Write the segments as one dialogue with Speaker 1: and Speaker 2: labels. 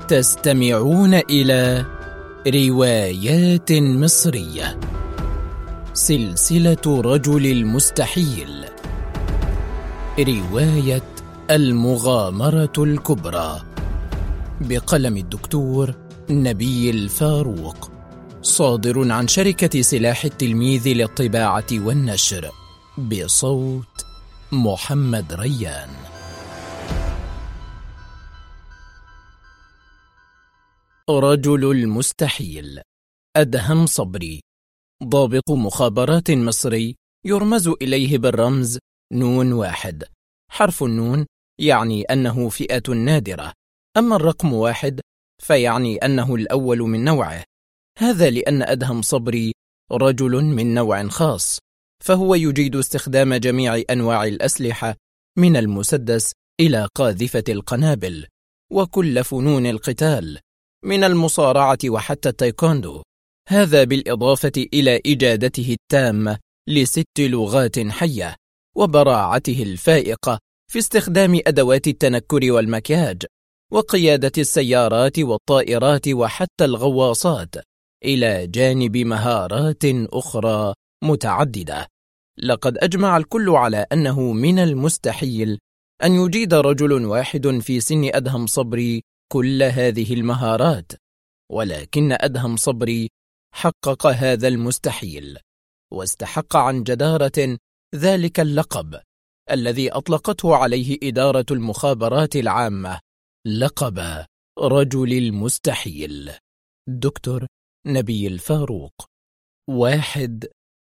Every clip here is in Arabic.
Speaker 1: تستمعون إلى روايات مصرية، سلسلة رجل المستحيل، رواية المغامرة الكبرى بقلم الدكتور نبيل فاروق، صادر عن شركة سلاح التلميذ للطباعة والنشر، بصوت محمد ريان. رجل المستحيل. أدهم صبري، ضابط مخابرات مصري، يرمز إليه بالرمز نون 1. حرف النون يعني أنه فئة نادرة، أما الرقم 1 فيعني أنه الأول من نوعه. هذا لأن أدهم صبري رجل من نوع خاص، فهو يجيد استخدام جميع أنواع الأسلحة من المسدس إلى قاذفة القنابل، وكل فنون القتال من المصارعة وحتى التايكوندو، هذا بالإضافة إلى إجادته التامة ل6 لغات حية، وبراعته الفائقة في استخدام أدوات التنكر والمكياج، وقيادة السيارات والطائرات وحتى الغواصات، إلى جانب مهارات أخرى متعددة. لقد أجمع الكل على أنه من المستحيل أن يجيد رجل واحد في سن أدهم صبري كل هذه المهارات، ولكن أدهم صبري حقق هذا المستحيل، واستحق عن جدارة ذلك اللقب الذي أطلقته عليه إدارة المخابرات العامة، لقب رجل المستحيل. دكتور نبيل فاروق. 1.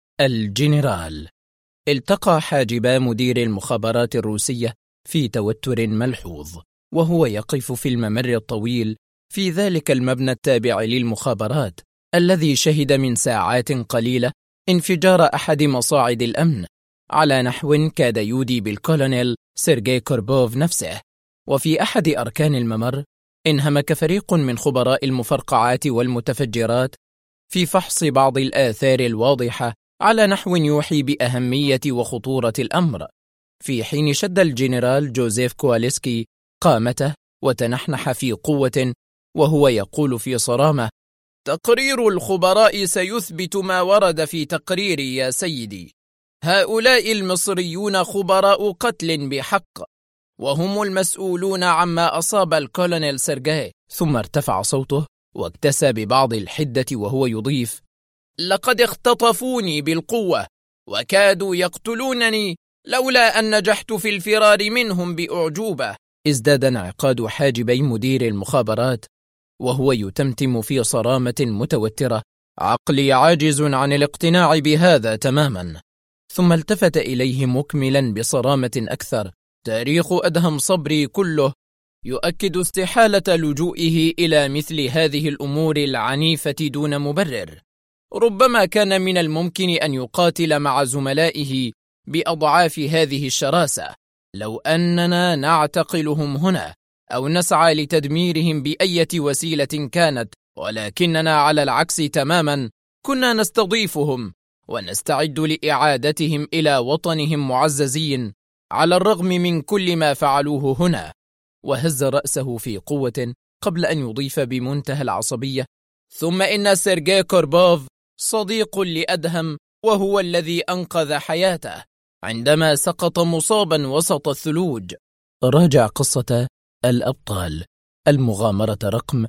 Speaker 1: الجنرال. التقى حاجبا مدير المخابرات الروسية في توتر ملحوظ، وهو يقف في الممر الطويل في ذلك المبنى التابع للمخابرات الذي شهد من ساعات قليلة انفجار أحد مصاعد الأمن على نحو كاد يودي بالكولونيل سيرجي كوربوف نفسه. وفي أحد أركان الممر انهمك فريق من خبراء المفرقعات والمتفجرات في فحص بعض الآثار الواضحة على نحو يوحي بأهمية وخطورة الأمر، في حين شد الجنرال جوزيف كواليسكي قامته وتنحنح في قوة وهو يقول في صرامة: تقرير الخبراء سيثبت ما ورد في تقريري يا سيدي. هؤلاء المصريون خبراء قتل بحق، وهم المسؤولون عما أصاب الكولونيل سيرجي. ثم ارتفع صوته واكتسى ببعض الحدة وهو يضيف: لقد اختطفوني بالقوة وكادوا يقتلونني لولا أن نجحت في الفرار منهم بأعجوبة. ازداد انعقاد حاجبي مدير المخابرات وهو يتمتم في صرامة متوترة: عقلي عاجز عن الاقتناع بهذا تماما. ثم التفت إليه مكملا بصرامة أكثر: تاريخ أدهم صبري كله يؤكد استحالة لجوئه إلى مثل هذه الأمور العنيفة دون مبرر. ربما كان من الممكن أن يقاتل مع زملائه بأضعاف هذه الشراسة لو أننا نعتقلهم هنا أو نسعى لتدميرهم بأية وسيلة كانت، ولكننا على العكس تماما كنا نستضيفهم ونستعد لإعادتهم إلى وطنهم معززين على الرغم من كل ما فعلوه هنا. وهز رأسه في قوة قبل أن يضيف بمنتهى العصبية: ثم إن سيرجي كوربوف صديق لأدهم، وهو الذي أنقذ حياته عندما سقط مصابا وسط الثلوج. راجع قصة الأبطال، المغامرة رقم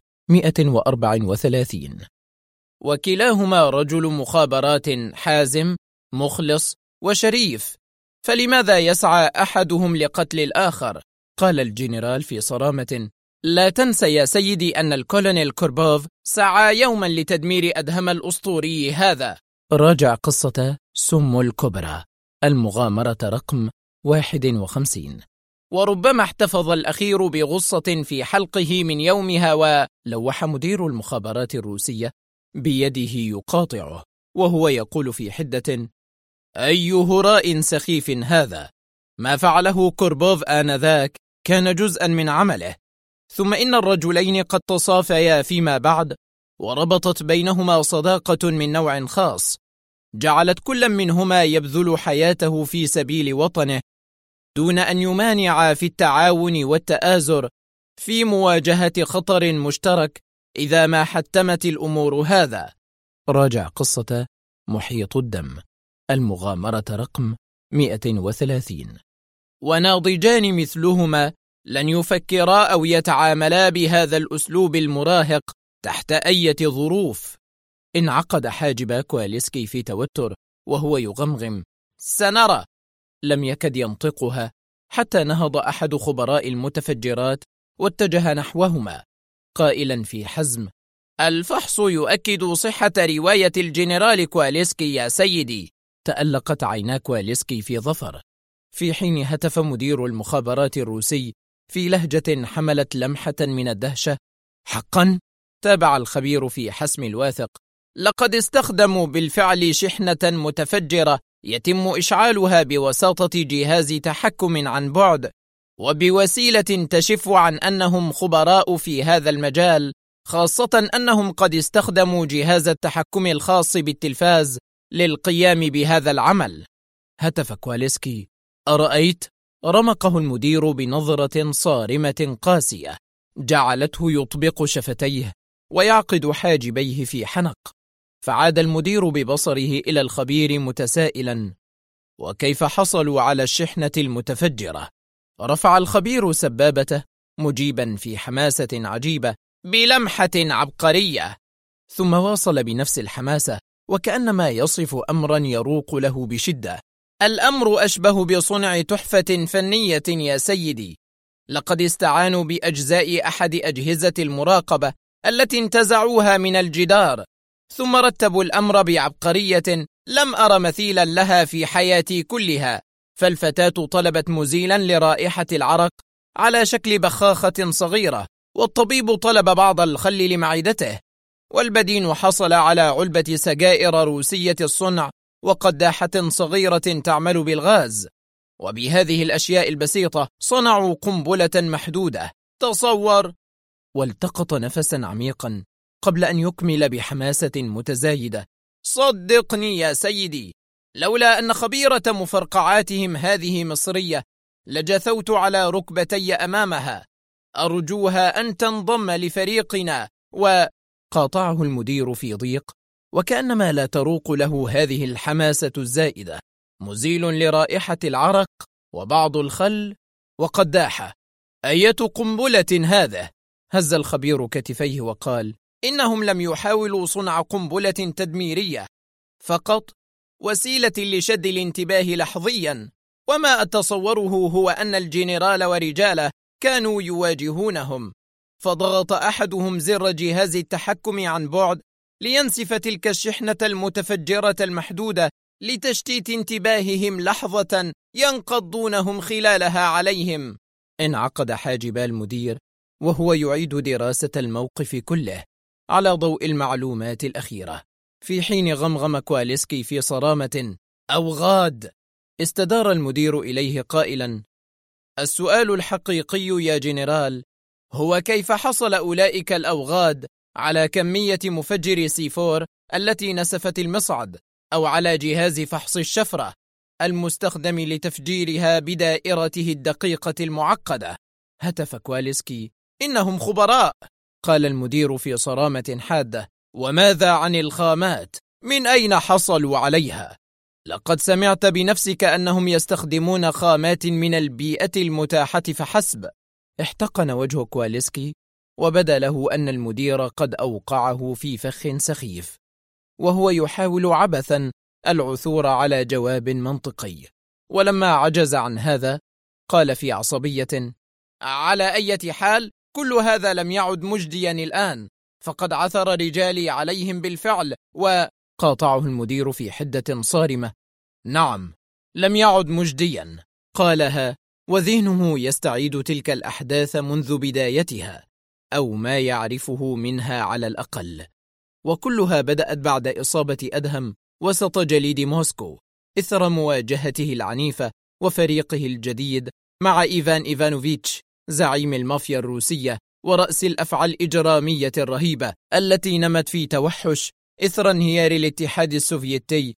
Speaker 1: 134. وكلاهما رجل مخابرات حازم مخلص وشريف، فلماذا يسعى أحدهم لقتل الآخر؟ قال الجنرال في صرامة: لا تنسى يا سيدي أن الكولونيل كوربوف سعى يوما لتدمير أدهم الأسطوري هذا. راجع قصة سم الكبرى، المغامرة رقم 51. وربما احتفظ الأخير بغصة في حلقه من يومها. ولوح مدير المخابرات الروسية بيده يقاطعه وهو يقول في حدة: أي هراء سخيف هذا! ما فعله كوربوف آنذاك كان جزءا من عمله، ثم إن الرجلين قد تصافيا فيما بعد، وربطت بينهما صداقة من نوع خاص جعلت كل منهما يبذل حياته في سبيل وطنه دون أن يمانع في التعاون والتآزر في مواجهة خطر مشترك إذا ما حتمت الأمور هذا. راجع قصة محيط الدم، المغامرة رقم 130. وناضجان مثلهما لن يفكرا أو يتعاملا بهذا الأسلوب المراهق تحت أي ظروف. انعقد حاجب كواليسكي في توتر وهو يغمغم: سنرى. لم يكد ينطقها حتى نهض أحد خبراء المتفجرات واتجه نحوهما قائلا في حزم: الفحص يؤكد صحة رواية الجنرال كواليسكي يا سيدي. تألقت عينا كواليسكي في ظفر، في حين هتف مدير المخابرات الروسي في لهجة حملت لمحة من الدهشة: حقا؟ تابع الخبير في حسم الواثق: لقد استخدموا بالفعل شحنة متفجرة يتم إشعالها بواسطة جهاز تحكم عن بعد، وبوسيلة تشف عن أنهم خبراء في هذا المجال، خاصة أنهم قد استخدموا جهاز التحكم الخاص بالتلفاز للقيام بهذا العمل. هتف كواليسكي: أرأيت؟ رمقه المدير بنظرة صارمة قاسية جعلته يطبق شفتيه ويعقد حاجبيه في حنق. فعاد المدير ببصره إلى الخبير متسائلا: وكيف حصلوا على الشحنة المتفجرة؟ رفع الخبير سبابته مجيبا في حماسة عجيبة: بلمحة عبقرية. ثم واصل بنفس الحماسة وكأنما يصف أمرا يروق له بشدة: الأمر أشبه بصنع تحفة فنية يا سيدي. لقد استعانوا بأجزاء أحد أجهزة المراقبة التي انتزعوها من الجدار، ثم رتبوا الأمر بعبقرية لم أر مثيلا لها في حياتي كلها. فالفتاة طلبت مزيلا لرائحة العرق على شكل بخاخة صغيرة، والطبيب طلب بعض الخل لمعدته، والبدين حصل على علبة سجائر روسية الصنع وقداحة صغيرة تعمل بالغاز. وبهذه الأشياء البسيطة صنعوا قنبلة محدودة. تصور. والتقط نفسا عميقا قبل أن يكمل بحماسة متزايدة: صدقني يا سيدي، لولا أن خبيرة مفرقعاتهم هذه مصرية لجثوت على ركبتي أمامها. أرجوها أن تنضم لفريقنا. وقاطعه المدير في ضيق، وكأنما لا تروق له هذه الحماسة الزائدة: مزيل لرائحة العرق وبعض الخل وقداحة. أية قنبلة هذا؟ هز الخبير كتفيه وقال: إنهم لم يحاولوا صنع قنبلة تدميرية، فقط وسيلة لشد الانتباه لحظيا. وما أتصوره هو أن الجنرال ورجاله كانوا يواجهونهم، فضغط أحدهم زر جهاز التحكم عن بعد لينسف تلك الشحنة المتفجرة المحدودة لتشتيت انتباههم لحظة ينقضونهم خلالها عليهم. انعقد حاجب المدير وهو يعيد دراسة الموقف كله على ضوء المعلومات الأخيرة، في حين غمغم كواليسكي في صرامة: أوغاد. استدار المدير إليه قائلا: السؤال الحقيقي يا جنرال هو كيف حصل أولئك الأوغاد على كمية مفجر C4 التي نسفت المصعد، أو على جهاز فحص الشفرة المستخدم لتفجيرها بدائرته الدقيقة المعقدة. هتف كواليسكي: إنهم خبراء. قال المدير في صرامة حادة: وماذا عن الخامات؟ من أين حصلوا عليها؟ لقد سمعت بنفسك أنهم يستخدمون خامات من البيئة المتاحة فحسب. احتقن وجه كواليسكي وبدا له أن المدير قد أوقعه في فخ سخيف، وهو يحاول عبثا العثور على جواب منطقي. ولما عجز عن هذا قال في عصبية: على أي حال كل هذا لم يعد مجديا الآن، فقد عثر رجالي عليهم بالفعل. وقاطعه المدير في حدة صارمة: نعم، لم يعد مجديا، قالها وذهنه يستعيد تلك الأحداث منذ بدايتها، أو ما يعرفه منها على الأقل. وكلها بدأت بعد إصابة أدهم وسط جليد موسكو إثر مواجهته العنيفة وفريقه الجديد مع إيفان إيفانوفيتش زعيم المافيا الروسية ورأس الأفعال الإجرامية الرهيبة التي نمت في توحش إثر انهيار الاتحاد السوفيتي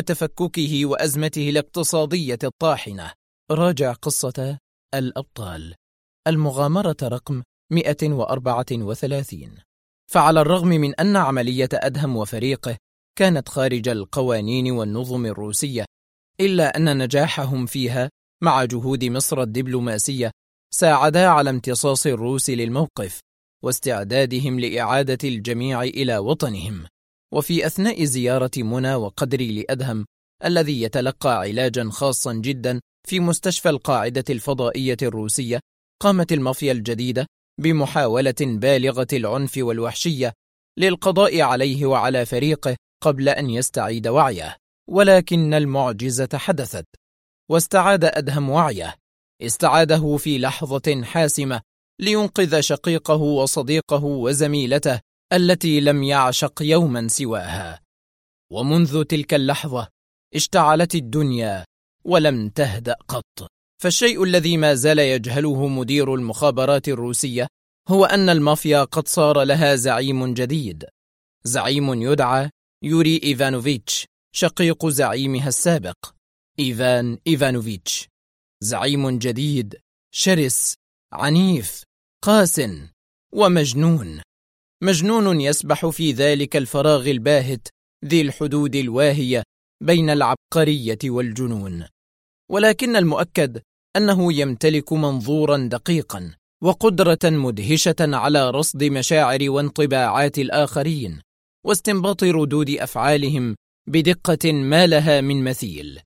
Speaker 1: وتفككه وأزمته الاقتصادية الطاحنة. راجع قصة الأبطال، المغامرة رقم 134. فعلى الرغم من أن عملية أدهم وفريقه كانت خارج القوانين والنظم الروسية، إلا أن نجاحهم فيها مع جهود مصر الدبلوماسية ساعدا على امتصاص الروس للموقف واستعدادهم لإعادة الجميع إلى وطنهم. وفي أثناء زيارة منى وقدري لأدهم الذي يتلقى علاجا خاصا جدا في مستشفى القاعدة الفضائية الروسية، قامت المافيا الجديدة بمحاولة بالغة العنف والوحشية للقضاء عليه وعلى فريقه قبل أن يستعيد وعيه. ولكن المعجزة حدثت، واستعاد أدهم وعيه، استعاده في لحظة حاسمة لينقذ شقيقه وصديقه وزميلته التي لم يعشق يوما سواها. ومنذ تلك اللحظة اشتعلت الدنيا ولم تهدأ قط. فالشيء الذي ما زال يجهله مدير المخابرات الروسية هو أن المافيا قد صار لها زعيم جديد، زعيم يدعى يوري إيفانوفيتش، شقيق زعيمها السابق إيفان إيفانوفيتش. زعيم جديد شرس عنيف قاس ومجنون، مجنون يسبح في ذلك الفراغ الباهت ذي الحدود الواهية بين العبقرية والجنون. ولكن المؤكد أنه يمتلك منظورا دقيقا وقدرة مدهشة على رصد مشاعر وانطباعات الآخرين واستنباط ردود أفعالهم بدقة ما لها من مثيل.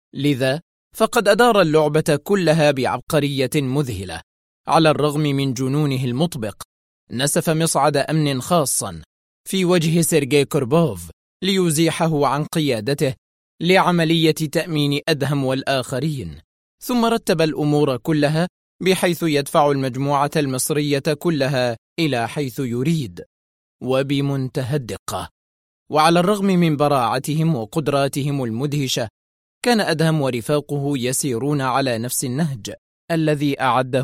Speaker 1: لذا فقد أدار اللعبة كلها بعبقرية مذهلة. على الرغم من جنونه المطبق، نسف مصعد أمن خاصا في وجه سيرجي كوربوف ليزيحه عن قيادته لعملية تأمين أدهم والآخرين، ثم رتب الأمور كلها بحيث يدفع المجموعة المصرية كلها إلى حيث يريد وبمنتهى الدقة. وعلى الرغم من براعتهم وقدراتهم المدهشة، كان أدهم ورفاقه يسيرون على نفس النهج الذي أعده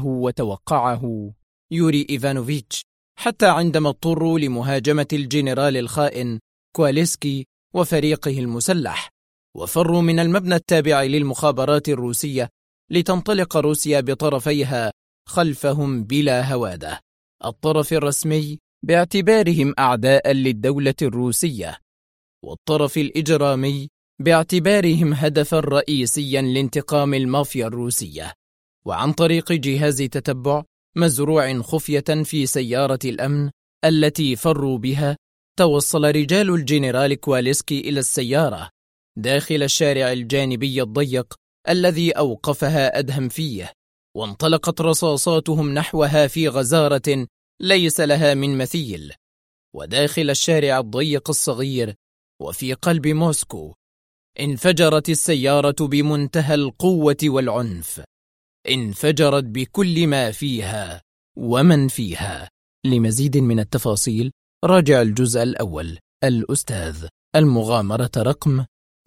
Speaker 1: وتوقعه يوري إيفانوفيتش، حتى عندما اضطروا لمهاجمة الجنرال الخائن كواليسكي وفريقه المسلح، وفروا من المبنى التابع للمخابرات الروسية لتنطلق روسيا بطرفيها خلفهم بلا هوادة، الطرف الرسمي باعتبارهم أعداء للدولة الروسية، والطرف الإجرامي باعتبارهم هدفا رئيسيا لانتقام المافيا الروسية. وعن طريق جهاز تتبع مزروع خفية في سيارة الأمن التي فروا بها، توصل رجال الجنرال كواليسكي إلى السيارة داخل الشارع الجانبي الضيق الذي أوقفها أدهم فيه، وانطلقت رصاصاتهم نحوها في غزارة ليس لها من مثيل. وداخل الشارع الضيق الصغير وفي قلب موسكو انفجرت السيارة بمنتهى القوة والعنف، انفجرت بكل ما فيها ومن فيها. لمزيد من التفاصيل راجع الجزء الأول. الأستاذ، المغامرة رقم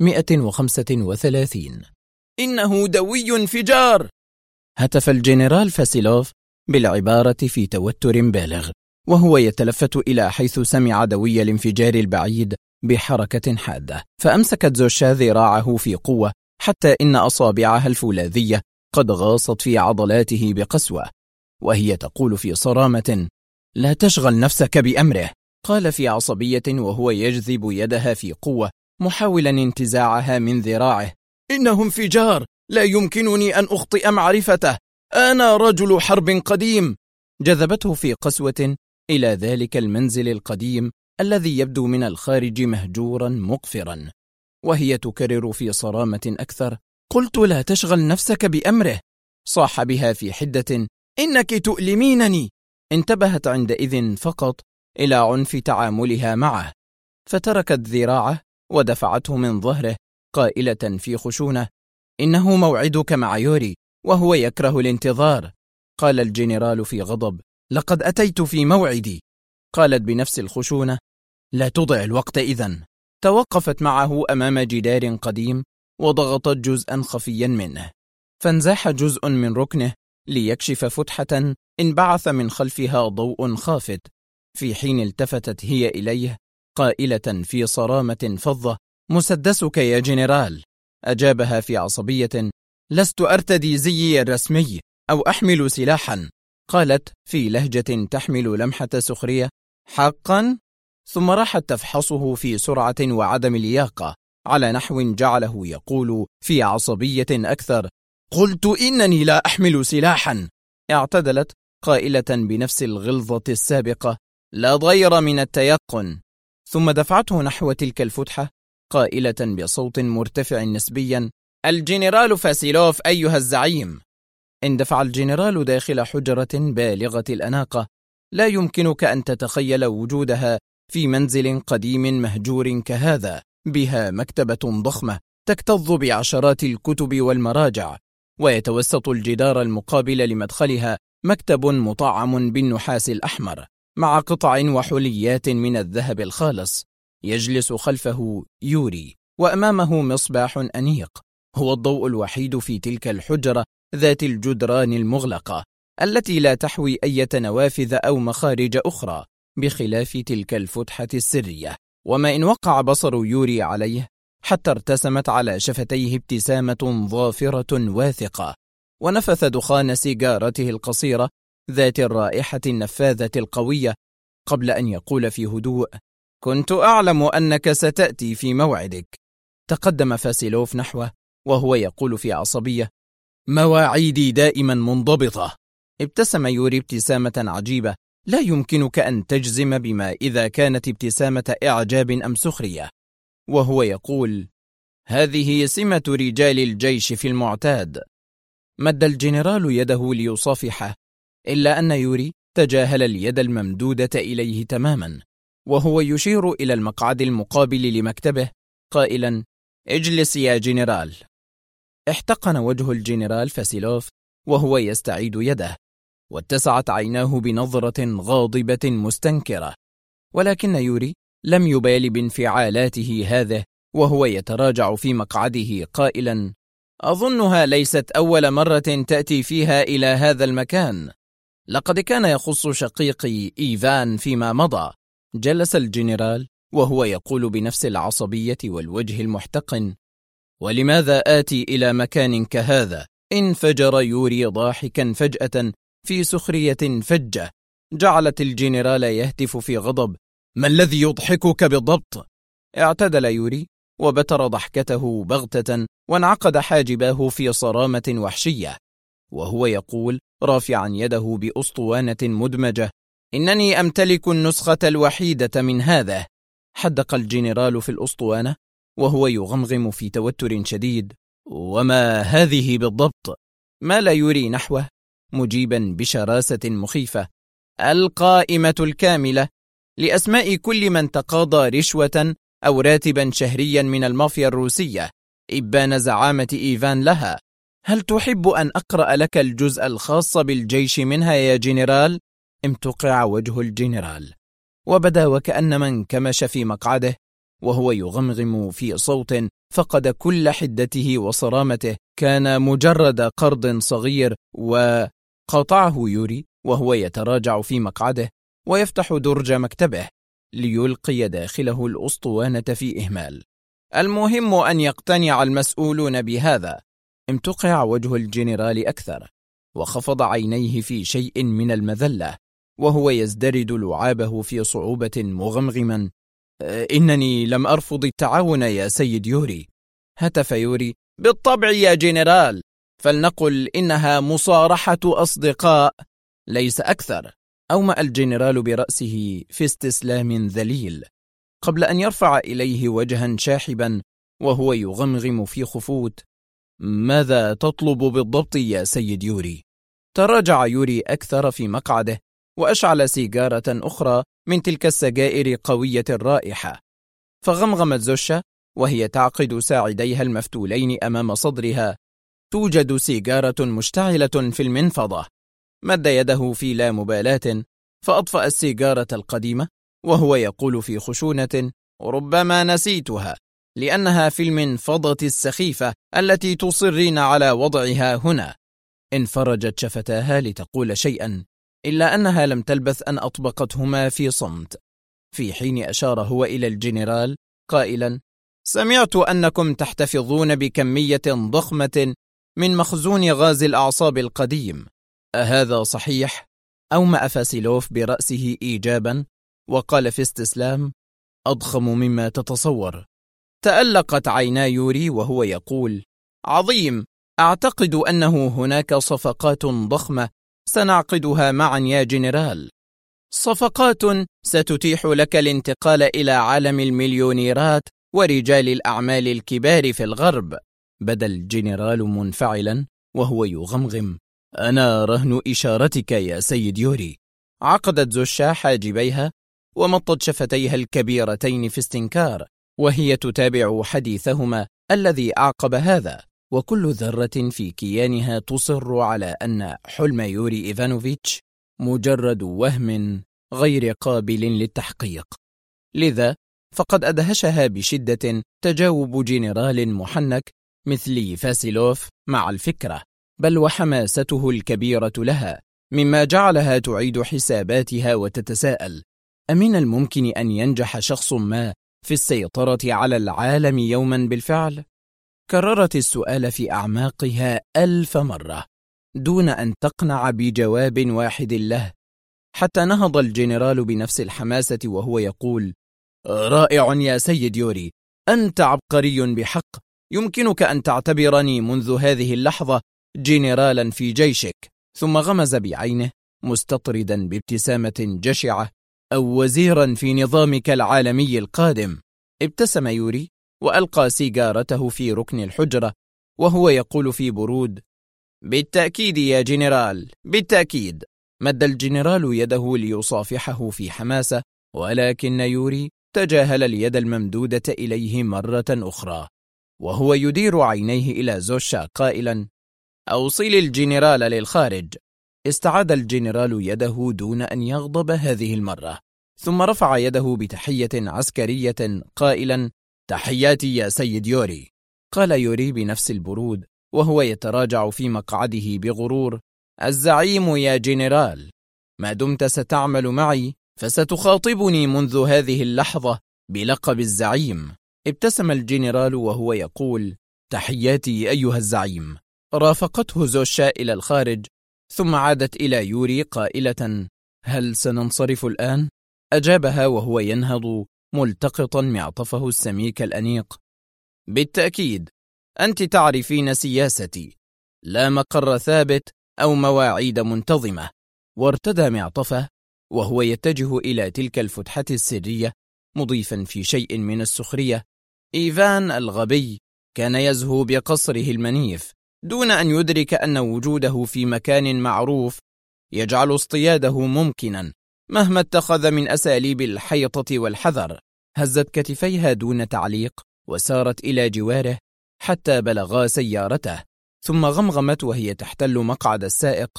Speaker 1: 135. إنه دوي انفجار! هتف الجنرال فاسيلوف بالعبارة في توتر بالغ، وهو يتلفت إلى حيث سمع دوي الانفجار البعيد بحركة حادة، فأمسكت زوشا ذراعه في قوة حتى إن أصابعها الفولاذية قد غاصت في عضلاته بقسوة، وهي تقول في صرامة: لا تشغل نفسك بأمره. قال في عصبية وهو يجذب يدها في قوة محاولا انتزاعها من ذراعه: إنه انفجار، لا يمكنني أن أخطئ معرفته، أنا رجل حرب قديم. جذبته في قسوة إلى ذلك المنزل القديم الذي يبدو من الخارج مهجورا مقفرا، وهي تكرر في صرامة أكثر: قلت لا تشغل نفسك بأمره. صاح بها في حدة: إنك تؤلمينني. انتبهت عندئذ فقط إلى عنف تعاملها معه، فتركت ذراعه ودفعته من ظهره قائلة في خشونة: إنه موعدك مع يوري وهو يكره الانتظار. قال الجنرال في غضب: لقد أتيت في موعدي. قالت بنفس الخشونة: لا تضع الوقت إذن. توقفت معه أمام جدار قديم وضغطت جزءا خفيا منه، فانزاح جزء من ركنه ليكشف فتحة انبعث من خلفها ضوء خافت، في حين التفتت هي إليه قائلة في صرامة فظة: مسدسك يا جنرال. أجابها في عصبية: لست أرتدي زيي الرسمي أو أحمل سلاحا. قالت في لهجة تحمل لمحة سخرية: حقا؟ ثم راحت تفحصه في سرعة وعدم لياقة على نحو جعله يقول في عصبية أكثر: قلت إنني لا أحمل سلاحا. اعتدلت قائلة بنفس الغلظة السابقة: لا ضير من التيقن. ثم دفعته نحو تلك الفتحة قائلة بصوت مرتفع نسبيا: الجنرال فاسيلوف أيها الزعيم. اندفع الجنرال داخل حجرة بالغة الأناقة لا يمكنك أن تتخيل وجودها في منزل قديم مهجور كهذا، بها مكتبة ضخمة تكتظ بعشرات الكتب والمراجع، ويتوسط الجدار المقابل لمدخلها مكتب مطعم بالنحاس الأحمر مع قطع وحليات من الذهب الخالص. يجلس خلفه يوري وأمامه مصباح أنيق، هو الضوء الوحيد في تلك الحجرة ذات الجدران المغلقة التي لا تحوي أي نوافذ أو مخارج أخرى بخلاف تلك الفتحة السرية. وما إن وقع بصر يوري عليه حتى ارتسمت على شفتيه ابتسامة ظافرة واثقة، ونفث دخان سيجارته القصيرة ذات الرائحة النفاذة القوية قبل أن يقول في هدوء: كنت أعلم أنك ستأتي في موعدك. تقدم فاسيلوف نحوه وهو يقول في عصبية: مواعيدي دائما منضبطة. ابتسم يوري ابتسامة عجيبة لا يمكنك أن تجزم بما إذا كانت ابتسامة إعجاب أم سخرية، وهو يقول: هذه سمة رجال الجيش في المعتاد. مد الجنرال يده ليصافحه، إلا أن يوري تجاهل اليد الممدودة إليه تماما، وهو يشير إلى المقعد المقابل لمكتبه قائلا: اجلس يا جنرال. احتقن وجه الجنرال فاسيلوف وهو يستعيد يده، واتسعت عيناه بنظرة غاضبة مستنكرة، ولكن يوري لم يبال بانفعالاته هذه، وهو يتراجع في مقعده قائلا: أظنها ليست أول مرة تأتي فيها إلى هذا المكان، لقد كان يخص شقيقي إيفان فيما مضى. جلس الجنرال وهو يقول بنفس العصبية والوجه المحتقن: ولماذا آتي إلى مكان كهذا؟ انفجر يوري ضاحكا فجأة في سخرية فجة جعلت الجنرال يهتف في غضب: ما الذي يضحكك بالضبط؟ اعتدل يوري وبتر ضحكته بغتة وانعقد حاجباه في صرامة وحشية، وهو يقول رافعا يده بأسطوانة مدمجة: إنني أمتلك النسخة الوحيدة من هذا. حدق الجنرال في الأسطوانة وهو يغمغم في توتر شديد: وما هذه بالضبط؟ مال يوري نحوه مجيبا بشراسة مخيفة: القائمة الكاملة لأسماء كل من تقاضى رشوة أو راتبا شهريا من المافيا الروسية إبان زعامة إيفان لها. هل تحب أن أقرأ لك الجزء الخاص بالجيش منها يا جنرال؟ امتقع وجه الجنرال وبدا وكأنما انكمش في مقعده وهو يغمغم في صوت فقد كل حدته وصرامته، كان مجرد قرض صغير. وقاطعه يوري وهو يتراجع في مقعده ويفتح درج مكتبه ليلقي داخله الأسطوانة في إهمال. المهم أن يقتنع المسؤولون بهذا. امتقع وجه الجنرال أكثر وخفض عينيه في شيء من المذلة وهو يزدرد لعابه في صعوبة مغمغما: إنني لم أرفض التعاون يا سيد يوري. هتف يوري: بالطبع يا جنرال، فلنقل إنها مصارحة أصدقاء ليس أكثر. أومأ الجنرال برأسه في استسلام ذليل قبل أن يرفع إليه وجها شاحبا وهو يغمغم في خفوت: ماذا تطلب بالضبط يا سيد يوري؟ تراجع يوري أكثر في مقعده وأشعل سيجارة أخرى من تلك السجائر قوية الرائحة، فغمغمت زوشا وهي تعقد ساعديها المفتولين أمام صدرها: توجد سيجارة مشتعلة في المنفضة. مد يده في لا مبالاة فأطفأ السيجارة القديمة وهو يقول في خشونة: ربما نسيتها لأنها في المنفضة السخيفة التي تصرين على وضعها هنا. انفرجت شفتاها لتقول شيئا، إلا أنها لم تلبث أن أطبقتهما في صمت، في حين أشار هو إلى الجنرال قائلا: سمعت أنكم تحتفظون بكمية ضخمة من مخزون غاز الأعصاب القديم، أهذا صحيح؟ أومأ فاسيلوف برأسه إيجابا وقال في استسلام: أضخم مما تتصور. تألقت عينا يوري وهو يقول: عظيم، أعتقد أنه هناك صفقات ضخمة سنعقدها معا يا جنرال، صفقات ستتيح لك الانتقال إلى عالم المليونيرات ورجال الأعمال الكبار في الغرب. بدا الجنرال منفعلا وهو يغمغم: أنا رهن إشارتك يا سيد يوري. عقدت زوشا حاجبيها ومطت شفتيها الكبيرتين في استنكار وهي تتابع حديثهما الذي أعقب هذا، وكل ذرة في كيانها تصر على أن حلم يوري إيفانوفيتش مجرد وهم غير قابل للتحقيق. لذا فقد أدهشها بشدة تجاوب جنرال محنك مثل فاسيلوف مع الفكرة، بل وحماسته الكبيرة لها، مما جعلها تعيد حساباتها وتتساءل: أمن الممكن أن ينجح شخص ما في السيطرة على العالم يوما بالفعل؟ كررت السؤال في أعماقها 1000 مرة دون أن تقنع بجواب واحد له، حتى نهض الجنرال بنفس الحماسة وهو يقول: رائع يا سيد يوري، أنت عبقري بحق، يمكنك أن تعتبرني منذ هذه اللحظة جنرالا في جيشك. ثم غمز بعينه مستطردا بابتسامة جشعة: أو وزيرا في نظامك العالمي القادم. ابتسم يوري وألقى سيجارته في ركن الحجرة وهو يقول في برود: بالتأكيد يا جنرال، بالتأكيد. مد الجنرال يده ليصافحه في حماسة، ولكن يوري تجاهل اليد الممدودة إليه مرة أخرى وهو يدير عينيه إلى زوشا قائلا: أوصل الجنرال للخارج. استعاد الجنرال يده دون أن يغضب هذه المرة، ثم رفع يده بتحية عسكرية قائلا: تحياتي يا سيد يوري. قال يوري بنفس البرود وهو يتراجع في مقعده بغرور: الزعيم يا جنرال، ما دمت ستعمل معي فستخاطبني منذ هذه اللحظة بلقب الزعيم. ابتسم الجنرال وهو يقول: تحياتي أيها الزعيم. رافقته زوشا إلى الخارج، ثم عادت إلى يوري قائلة: هل سننصرف الآن؟ أجابها وهو ينهض ملتقطا معطفه السميك الأنيق: بالتأكيد، أنت تعرفين سياستي، لا مقر ثابت أو مواعيد منتظمة. وارتدى معطفه وهو يتجه إلى تلك الفتحة السرية، مضيفا في شيء من السخرية: إيفان الغبي كان يزهو بقصره المنيف دون أن يدرك أن وجوده في مكان معروف يجعل اصطياده ممكنا مهما اتخذ من أساليب الحيطة والحذر. هزت كتفيها دون تعليق وسارت إلى جواره حتى بلغا سيارته، ثم غمغمت وهي تحتل مقعد السائق: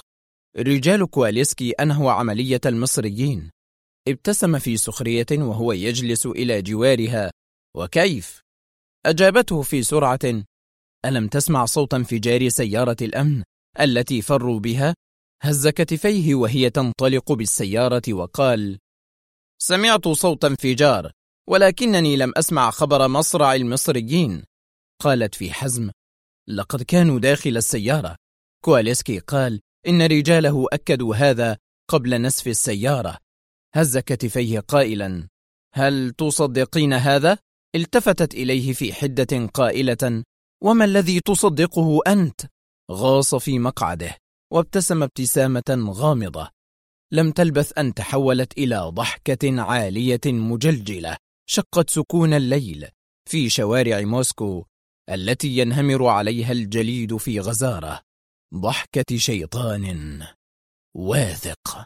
Speaker 1: رجال كواليسكي أنهوا عملية المصريين. ابتسم في سخرية وهو يجلس إلى جوارها: وكيف؟ أجابته في سرعة: ألم تسمع صوت انفجار سيارة الأمن التي فروا بها؟ هز كتفيه وهي تنطلق بالسيارة وقال: سمعت صوت انفجار، ولكنني لم أسمع خبر مصرع المصريين. قالت في حزم: لقد كانوا داخل السيارة. كواليسكي قال إن رجاله أكدوا هذا قبل نسف السيارة. هز كتفيه قائلا: هل تصدقين هذا؟ التفتت إليه في حدة قائلة: وما الذي تصدقه أنت؟ غاص في مقعده وابتسم ابتسامة غامضة لم تلبث أن تحولت إلى ضحكة عالية مجلجلة شقت سكون الليل في شوارع موسكو التي ينهمر عليها الجليد في غزارة. ضحكة شيطان واثق.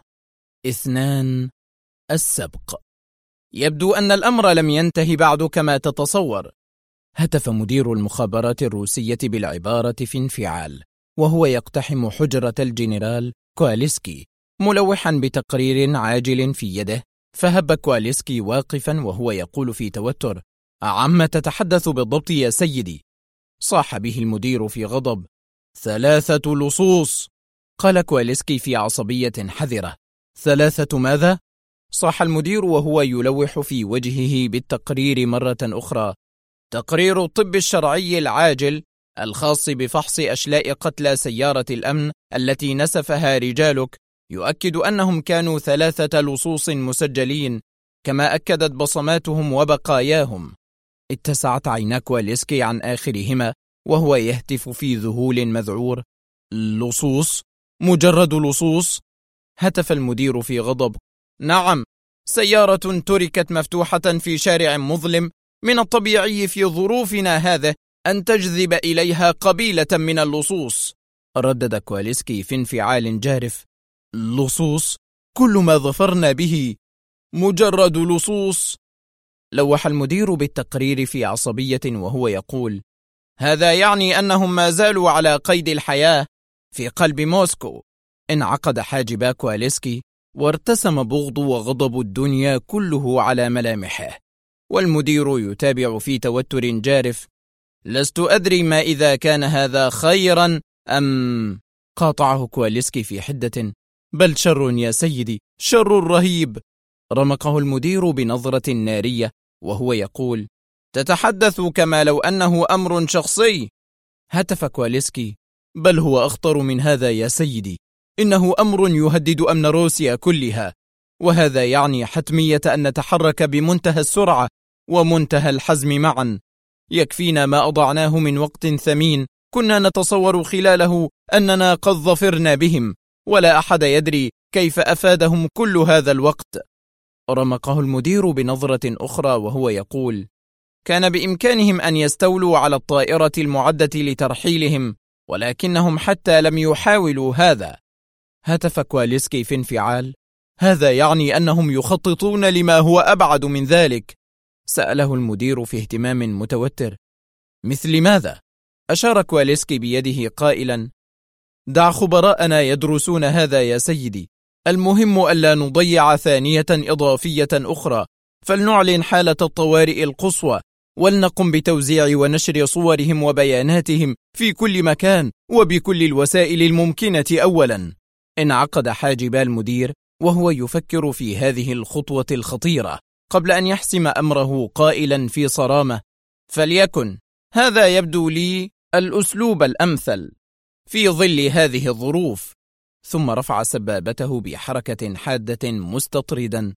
Speaker 1: 2. السبق. يبدو أن الأمر لم ينتهي بعد كما تتصور. هتف مدير المخابرات الروسية بالعبارة في انفعال وهو يقتحم حجرة الجنرال كواليسكي ملوحا بتقرير عاجل في يده. فهب كواليسكي واقفا وهو يقول في توتر: عما تتحدث بالضبط يا سيدي؟ صاح به المدير في غضب: 3 لصوص. قال كواليسكي في عصبية حذرة: 3 ماذا؟ صاح المدير وهو يلوح في وجهه بالتقرير مرة أخرى: تقرير الطب الشرعي العاجل الخاص بفحص أشلاء قتلى سيارة الأمن التي نسفها رجالك يؤكد أنهم كانوا 3 لصوص مسجلين، كما أكدت بصماتهم وبقاياهم. اتسعت عينا كواليسكي عن آخرهما وهو يهتف في ذهول مذعور: لصوص؟ مجرد لصوص؟ هتف المدير في غضب: نعم، سيارة تركت مفتوحة في شارع مظلم، من الطبيعي في ظروفنا هذه أن تجذب إليها قبيلة من اللصوص. ردد كواليسكي في انفعال جارف: لصوص؟ كل ما ظفرنا به مجرد لصوص. لوح المدير بالتقرير في عصبية وهو يقول: هذا يعني أنهم ما زالوا على قيد الحياة في قلب موسكو. انعقد حاجبا كواليسكي وارتسم بغض وغضب الدنيا كله على ملامحه، والمدير يتابع في توتر جارف: لست أدري ما إذا كان هذا خيرا أم... قاطعه كواليسكي في حدة: بل شر يا سيدي، شر رهيب. رمقه المدير بنظرة نارية وهو يقول: تتحدث كما لو أنه أمر شخصي. هتف كواليسكي: بل هو أخطر من هذا يا سيدي، إنه أمر يهدد أمن روسيا كلها، وهذا يعني حتمية أن نتحرك بمنتهى السرعة ومنتهى الحزم معا. يكفينا ما أضعناه من وقت ثمين كنا نتصور خلاله أننا قد ظفرنا بهم، ولا أحد يدري كيف أفادهم كل هذا الوقت. رمقه المدير بنظرة أخرى وهو يقول: كان بإمكانهم أن يستولوا على الطائرة المعدة لترحيلهم، ولكنهم حتى لم يحاولوا هذا. هتف كواليسكي في انفعال: هذا يعني أنهم يخططون لما هو أبعد من ذلك. سأله المدير في اهتمام متوتر: مثل ماذا؟ أشار كواليسكي بيده قائلا: دع خبراءنا يدرسون هذا يا سيدي، المهم ألا نضيع ثانية إضافية أخرى، فلنعلن حالة الطوارئ القصوى، ولنقم بتوزيع ونشر صورهم وبياناتهم في كل مكان وبكل الوسائل الممكنة أولا. انعقد حاجب المدير وهو يفكر في هذه الخطوة الخطيرة قبل أن يحسم أمره قائلا في صرامة: فليكن، هذا يبدو لي الأسلوب الأمثل في ظل هذه الظروف. ثم رفع سبابته بحركة حادة مستطردا: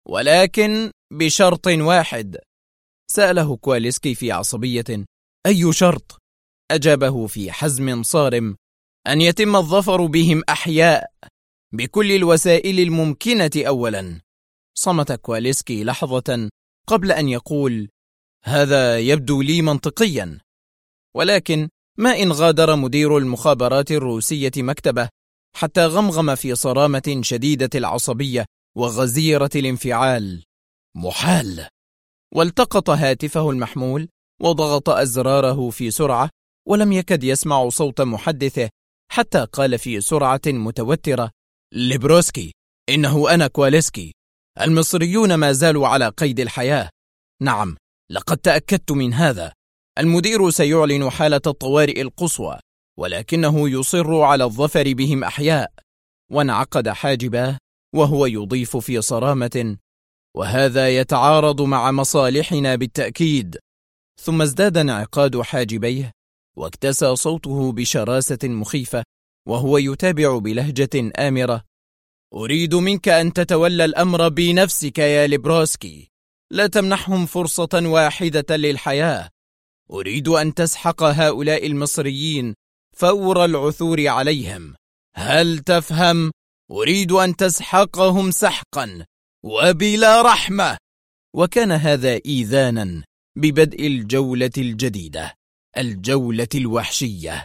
Speaker 1: ولكن بشرط واحد. سأله كواليسكي في عصبية: أي شرط؟ أجابه في حزم صارم: أن يتم الظفر بهم أحياء بكل الوسائل الممكنة أولا. صمت كواليسكي لحظة قبل أن يقول: هذا يبدو لي منطقيا. ولكن ما إن غادر مدير المخابرات الروسية مكتبه حتى غمغم في صرامة شديدة العصبية وغزيرة الانفعال: محال. والتقط هاتفه المحمول وضغط أزراره في سرعة، ولم يكد يسمع صوت محدثه حتى قال في سرعة متوترة: ليبروسكي، إنه أنا كواليسكي. المصريون ما زالوا على قيد الحياة. نعم، لقد تأكدت من هذا. المدير سيعلن حالة الطوارئ القصوى، ولكنه يصر على الظفر بهم أحياء. وانعقد حاجباه وهو يضيف في صرامة: وهذا يتعارض مع مصالحنا بالتأكيد. ثم ازداد انعقاد حاجبيه، واكتسى صوته بشراسة مخيفة وهو يتابع بلهجة آمرة: أريد منك أن تتولى الأمر بنفسك يا ليبروسكي، لا تمنحهم فرصة واحدة للحياة. أريد أن تسحق هؤلاء المصريين فور العثور عليهم. هل تفهم؟ أريد أن تسحقهم سحقا وبلا رحمة. وكان هذا إيذانا ببدء الجولة الجديدة، الجولة الوحشية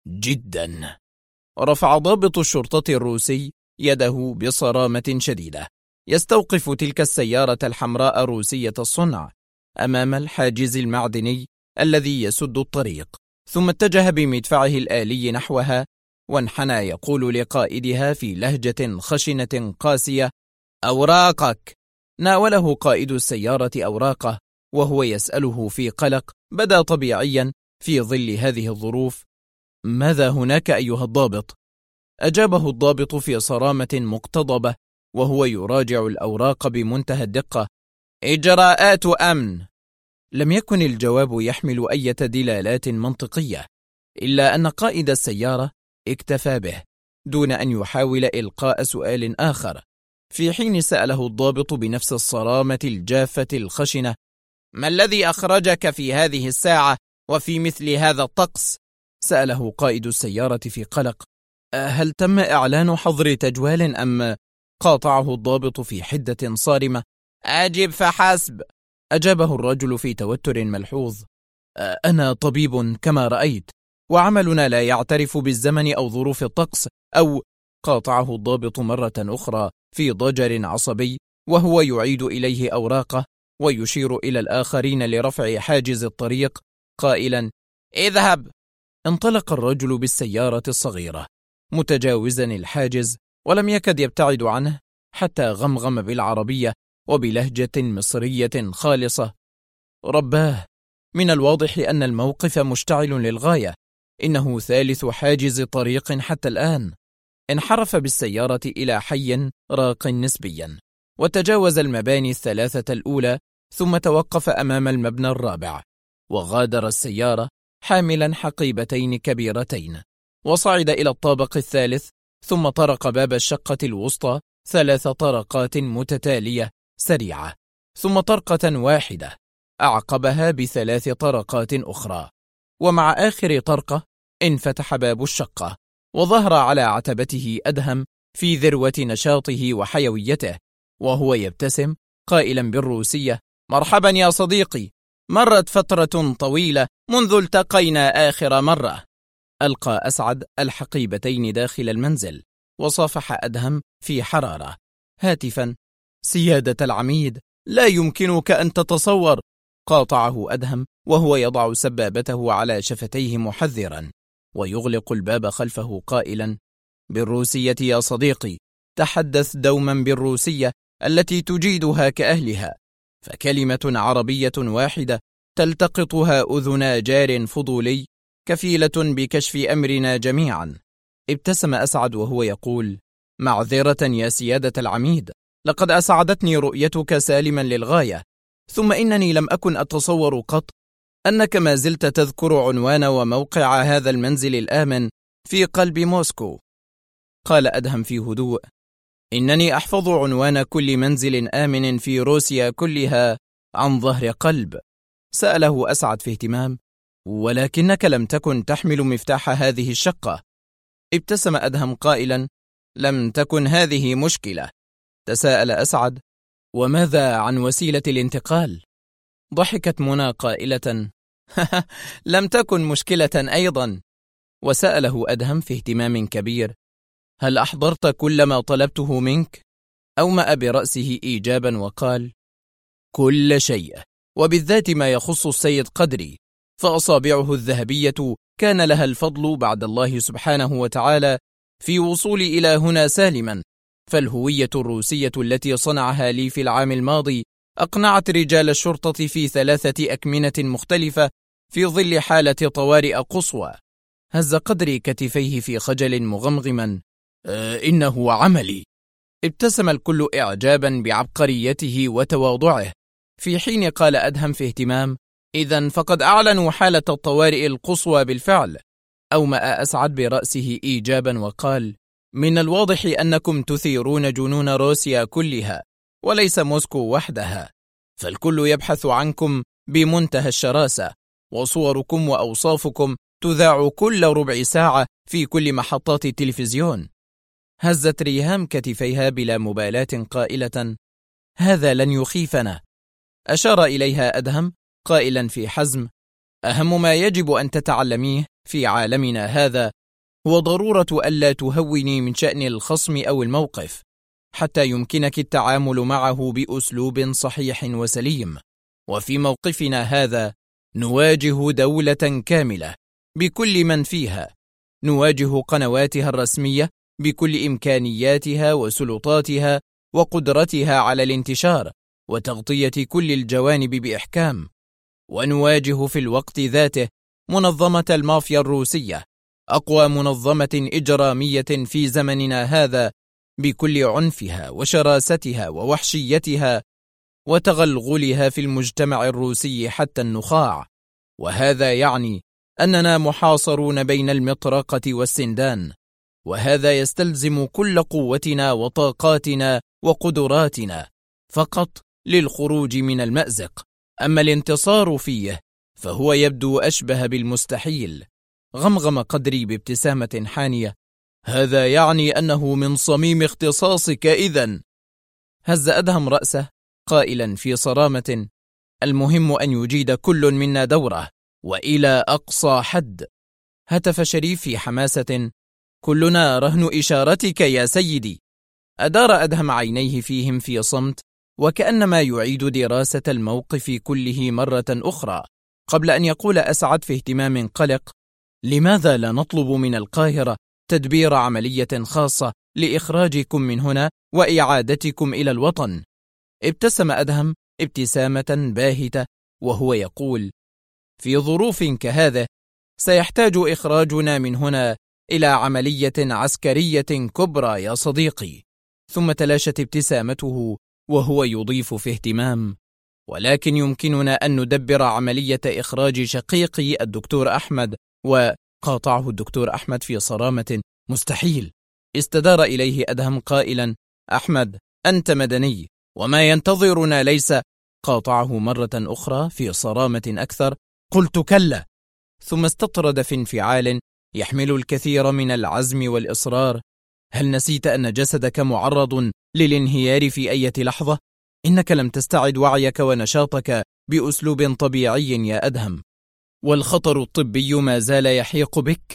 Speaker 1: جدا. رفع ضابط الشرطة الروسي يده بصرامة شديدة يستوقف تلك السيارة الحمراء روسية الصنع أمام الحاجز المعدني الذي يسد الطريق، ثم اتجه بمدفعه الآلي نحوها وانحنى يقول لقائدها في لهجة خشنة قاسية: أوراقك. ناوله قائد السيارة أوراقه وهو يسأله في قلق بدا طبيعيا في ظل هذه الظروف: ماذا هناك أيها الضابط؟ أجابه الضابط في صرامة مقتضبة وهو يراجع الأوراق بمنتهى الدقة: إجراءات أمن. لم يكن الجواب يحمل أي دلالات منطقية، إلا أن قائد السيارة اكتفى به دون أن يحاول إلقاء سؤال آخر، في حين سأله الضابط بنفس الصرامة الجافة الخشنة: ما الذي أخرجك في هذه الساعة وفي مثل هذا الطقس؟ سأله قائد السيارة في قلق: هل تم إعلان حظر تجوال أم؟ قاطعه الضابط في حدة صارمة: أجب فحسب. أجابه الرجل في توتر ملحوظ: أنا طبيب كما رأيت، وعملنا لا يعترف بالزمن أو ظروف الطقس أو. قاطعه الضابط مرة أخرى في ضجر عصبي، وهو يعيد إليه أوراقه ويشير إلى الآخرين لرفع حاجز الطريق قائلا: اذهب. انطلق الرجل بالسيارة الصغيرة متجاوزا الحاجز، ولم يكد يبتعد عنه حتى غمغم بالعربية وبلهجة مصرية خالصة: رباه، من الواضح أن الموقف مشتعل للغاية، إنه ثالث حاجز طريق حتى الآن. انحرف بالسيارة إلى حي راق نسبيا، وتجاوز المباني الثلاثة الأولى، ثم توقف أمام المبنى الرابع، وغادر السيارة حاملا حقيبتين كبيرتين، وصعد إلى الطابق الثالث، ثم طرق باب الشقة الوسطى 3 طرقات متتالية سريعة، ثم طرقة واحدة أعقبها ب3 طرقات أخرى، ومع آخر طرقة انفتح باب الشقة، وظهر على عتبته أدهم في ذروة نشاطه وحيويته، وهو يبتسم قائلا بالروسية: مرحبا يا صديقي، مرت فترة طويلة منذ التقينا آخر مرة. ألقى أسعد الحقيبتين داخل المنزل، وصافح أدهم في حرارة هاتفا: سيادة العميد، لا يمكنك أن تتصور. قاطعه أدهم وهو يضع سبابته على شفتيه محذرا، ويغلق الباب خلفه قائلا: بالروسية يا صديقي، تحدث دوما بالروسية التي تجيدها كأهلها، فكلمة عربية واحدة تلتقطها أذنا جار فضولي كفيلة بكشف أمرنا جميعا. ابتسم أسعد وهو يقول: معذرة يا سيادة العميد، لقد أسعدتني رؤيتك سالما للغاية، ثم إنني لم أكن أتصور قط أنك ما زلت تذكر عنوان وموقع هذا المنزل الآمن في قلب موسكو. قال أدهم في هدوء: إنني أحفظ عنوان كل منزل آمن في روسيا كلها عن ظهر قلب. سأله أسعد في اهتمام: ولكنك لم تكن تحمل مفتاح هذه الشقة. ابتسم أدهم قائلا: لم تكن هذه مشكلة. تساءل أسعد: وماذا عن وسيلة الانتقال؟ ضحكت منى قائلة: لم تكن مشكلة أيضا. وسأله أدهم في اهتمام كبير: هل أحضرت كل ما طلبته منك؟ أومأ برأسه إيجابا وقال: كل شيء، وبالذات ما يخص السيد قدري، فأصابعه الذهبية كان لها الفضل بعد الله سبحانه وتعالى في وصولي إلى هنا سالما، فالهوية الروسية التي صنعها لي في العام الماضي أقنعت رجال الشرطة في 3 أكمنة مختلفة في ظل حالة طوارئ قصوى. هز قدري كتفيه في خجل مغمغما: إنه عملي. ابتسم الكل إعجابا بعبقريته وتواضعه، في حين قال أدهم في اهتمام: إذن فقد أعلنوا حالة الطوارئ القصوى بالفعل. أومأ أسعد برأسه إيجابا وقال: من الواضح أنكم تثيرون جنون روسيا كلها وليس موسكو وحدها، فالكل يبحث عنكم بمنتهى الشراسة، وصوركم وأوصافكم تذاع كل ربع ساعة في كل محطات التلفزيون. هزت ريهام كتفيها بلا مبالاة قائلة: هذا لن يخيفنا. أشار إليها أدهم قائلا في حزم: أهم ما يجب أن تتعلميه في عالمنا هذا هو ضرورة ألا تهوني من شأن الخصم أو الموقف، حتى يمكنك التعامل معه بأسلوب صحيح وسليم. وفي موقفنا هذا نواجه دولة كاملة بكل من فيها، نواجه قنواتها الرسمية بكل إمكانياتها وسلطاتها وقدرتها على الانتشار وتغطية كل الجوانب بإحكام، ونواجه في الوقت ذاته منظمة المافيا الروسية، أقوى منظمة إجرامية في زمننا هذا، بكل عنفها وشراستها ووحشيتها وتغلغلها في المجتمع الروسي حتى النخاع. وهذا يعني أننا محاصرون بين المطرقة والسندان، وهذا يستلزم كل قوتنا وطاقاتنا وقدراتنا فقط للخروج من المأزق. أما الانتصار فيه فهو يبدو أشبه بالمستحيل. غمغم قدري بابتسامة حانية: هذا يعني أنه من صميم اختصاصك إذن. هز أدهم رأسه قائلا في صرامة: المهم أن يجيد كل منا دوره وإلى أقصى حد. هتف شريف في حماسة: كلنا رهن إشارتك يا سيدي. أدار أدهم عينيه فيهم في صمت وكأنما يعيد دراسة الموقف كله مرة أخرى قبل أن يقول أسعد في اهتمام قلق: لماذا لا نطلب من القاهرة تدبير عملية خاصة لإخراجكم من هنا وإعادتكم إلى الوطن؟ ابتسم أدهم ابتسامة باهتة وهو يقول: في ظروف كهذه سيحتاج إخراجنا من هنا إلى عملية عسكرية كبرى يا صديقي. ثم تلاشت ابتسامته وهو يضيف في اهتمام: ولكن يمكننا أن ندبر عملية إخراج شقيقي الدكتور أحمد. وقاطعه الدكتور أحمد في صرامة: مستحيل. استدار إليه أدهم قائلا: أحمد أنت مدني وما ينتظرنا ليس. قاطعه مرة أخرى في صرامة أكثر: قلت كلا. ثم استطرد في انفعال يحمل الكثير من العزم والإصرار: هل نسيت أن جسدك معرض للانهيار في أي لحظة؟ إنك لم تستعد وعيك ونشاطك بأسلوب طبيعي يا أدهم، والخطر الطبي ما زال يحيق بك،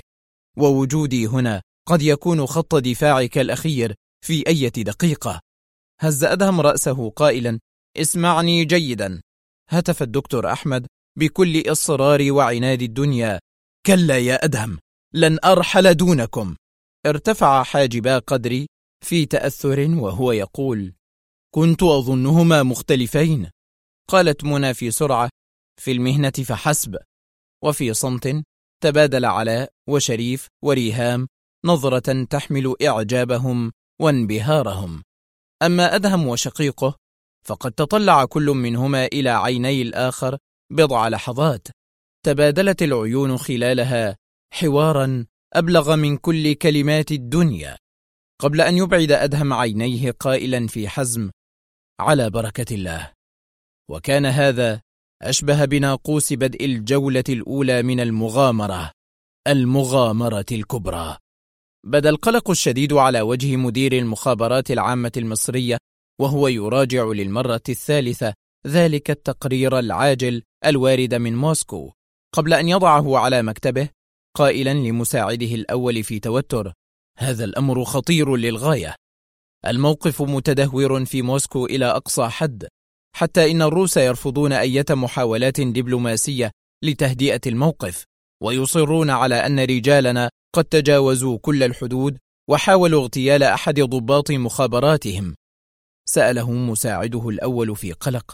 Speaker 1: ووجودي هنا قد يكون خط دفاعك الأخير في أي دقيقة. هز أدهم رأسه قائلا: اسمعني جيدا. هتف الدكتور أحمد بكل إصرار وعناد الدنيا: كلا يا أدهم، لن أرحل دونكم. ارتفع حاجبا قدري في تأثر وهو يقول: كنت أظنهما مختلفين. قالت منى في سرعة: في المهنة فحسب. وفي صمت تبادل علاء وشريف وريهام نظرة تحمل إعجابهم وانبهارهم. أما أدهم وشقيقه فقد تطلع كل منهما إلى عيني الآخر بضع لحظات، تبادلت العيون خلالها حوارا أبلغ من كل كلمات الدنيا، قبل أن يبعد أدهم عينيه قائلا في حزم: على بركة الله. وكان هذا أشبه بناقوس بدء الجولة الأولى من المغامرة الكبرى. بدا القلق الشديد على وجه مدير المخابرات العامة المصرية وهو يراجع للمرة الثالثة ذلك التقرير العاجل الوارد من موسكو، قبل أن يضعه على مكتبه قائلا لمساعده الأول في توتر: هذا الأمر خطير للغاية. الموقف متدهور في موسكو إلى أقصى حد، حتى إن الروس يرفضون أي محاولات دبلوماسية لتهدئة الموقف، ويصرون على أن رجالنا قد تجاوزوا كل الحدود وحاولوا اغتيال أحد ضباط مخابراتهم. سأله مساعده الأول في قلق: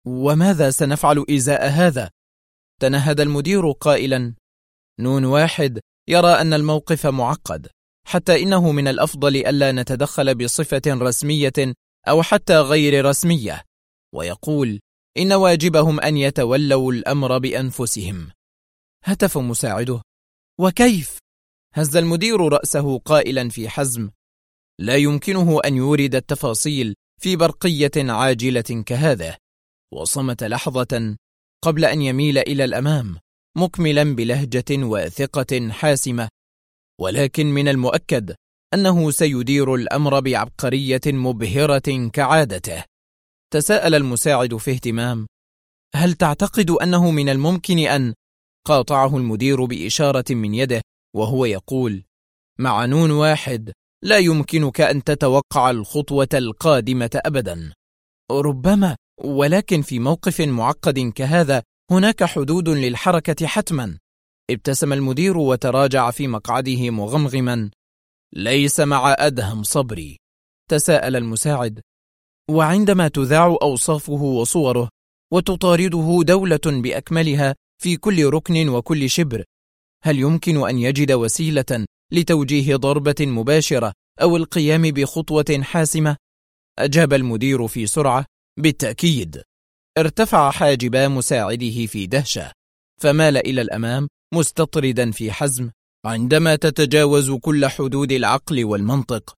Speaker 1: وماذا سنفعل إزاء هذا؟ تنهد المدير قائلا: نون واحد يرى أن الموقف معقد، حتى إنه من الأفضل ألا نتدخل بصفة رسمية أو حتى غير رسمية، ويقول إن واجبهم أن يتولوا الأمر بأنفسهم. هتف مساعده: وكيف؟ هز المدير رأسه قائلا في حزم: لا يمكنه أن يورد التفاصيل في برقية عاجلة كهذا. وصمت لحظة قبل أن يميل إلى الأمام مكملا بلهجة وثقة حاسمة: ولكن من المؤكد أنه سيدير الأمر بعبقرية مبهرة كعادته. تساءل المساعد في اهتمام: هل تعتقد أنه من الممكن أن؟ قاطعه المدير بإشارة من يده وهو يقول: مع نون واحد لا يمكنك أن تتوقع الخطوة القادمة أبدا. ربما، ولكن في موقف معقد كهذا هناك حدود للحركة حتما. ابتسم المدير وتراجع في مقعده مغمغما: ليس مع أدهم صبري. تساءل المساعد: وعندما تذاع أوصافه وصوره وتطارده دولة بأكملها في كل ركن وكل شبر، هل يمكن أن يجد وسيلة لتوجيه ضربة مباشرة أو القيام بخطوة حاسمة؟ أجاب المدير في سرعة: بالتأكيد. ارتفع حاجبا مساعده في دهشة، فمال إلى الأمام مستطردا في حزم: عندما تتجاوز كل حدود العقل والمنطق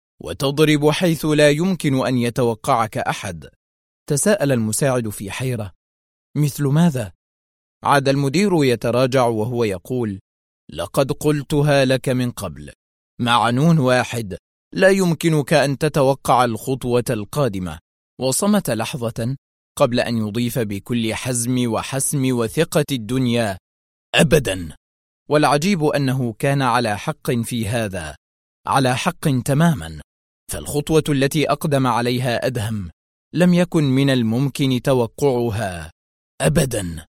Speaker 1: وتضرب حيث لا يمكن أن يتوقعك أحد. تساءل المساعد في حيرة: مثل ماذا؟ عاد المدير يتراجع وهو يقول: لقد قلتها لك من قبل، مع نون واحد لا يمكنك أن تتوقع الخطوة القادمة. وصمت لحظة قبل أن يضيف بكل حزم وحسم وثقة الدنيا: أبدا. والعجيب أنه كان على حق في هذا، على حق تماما. فالخطوة التي أقدم عليها أدهم لم يكن من الممكن توقعها أبدا.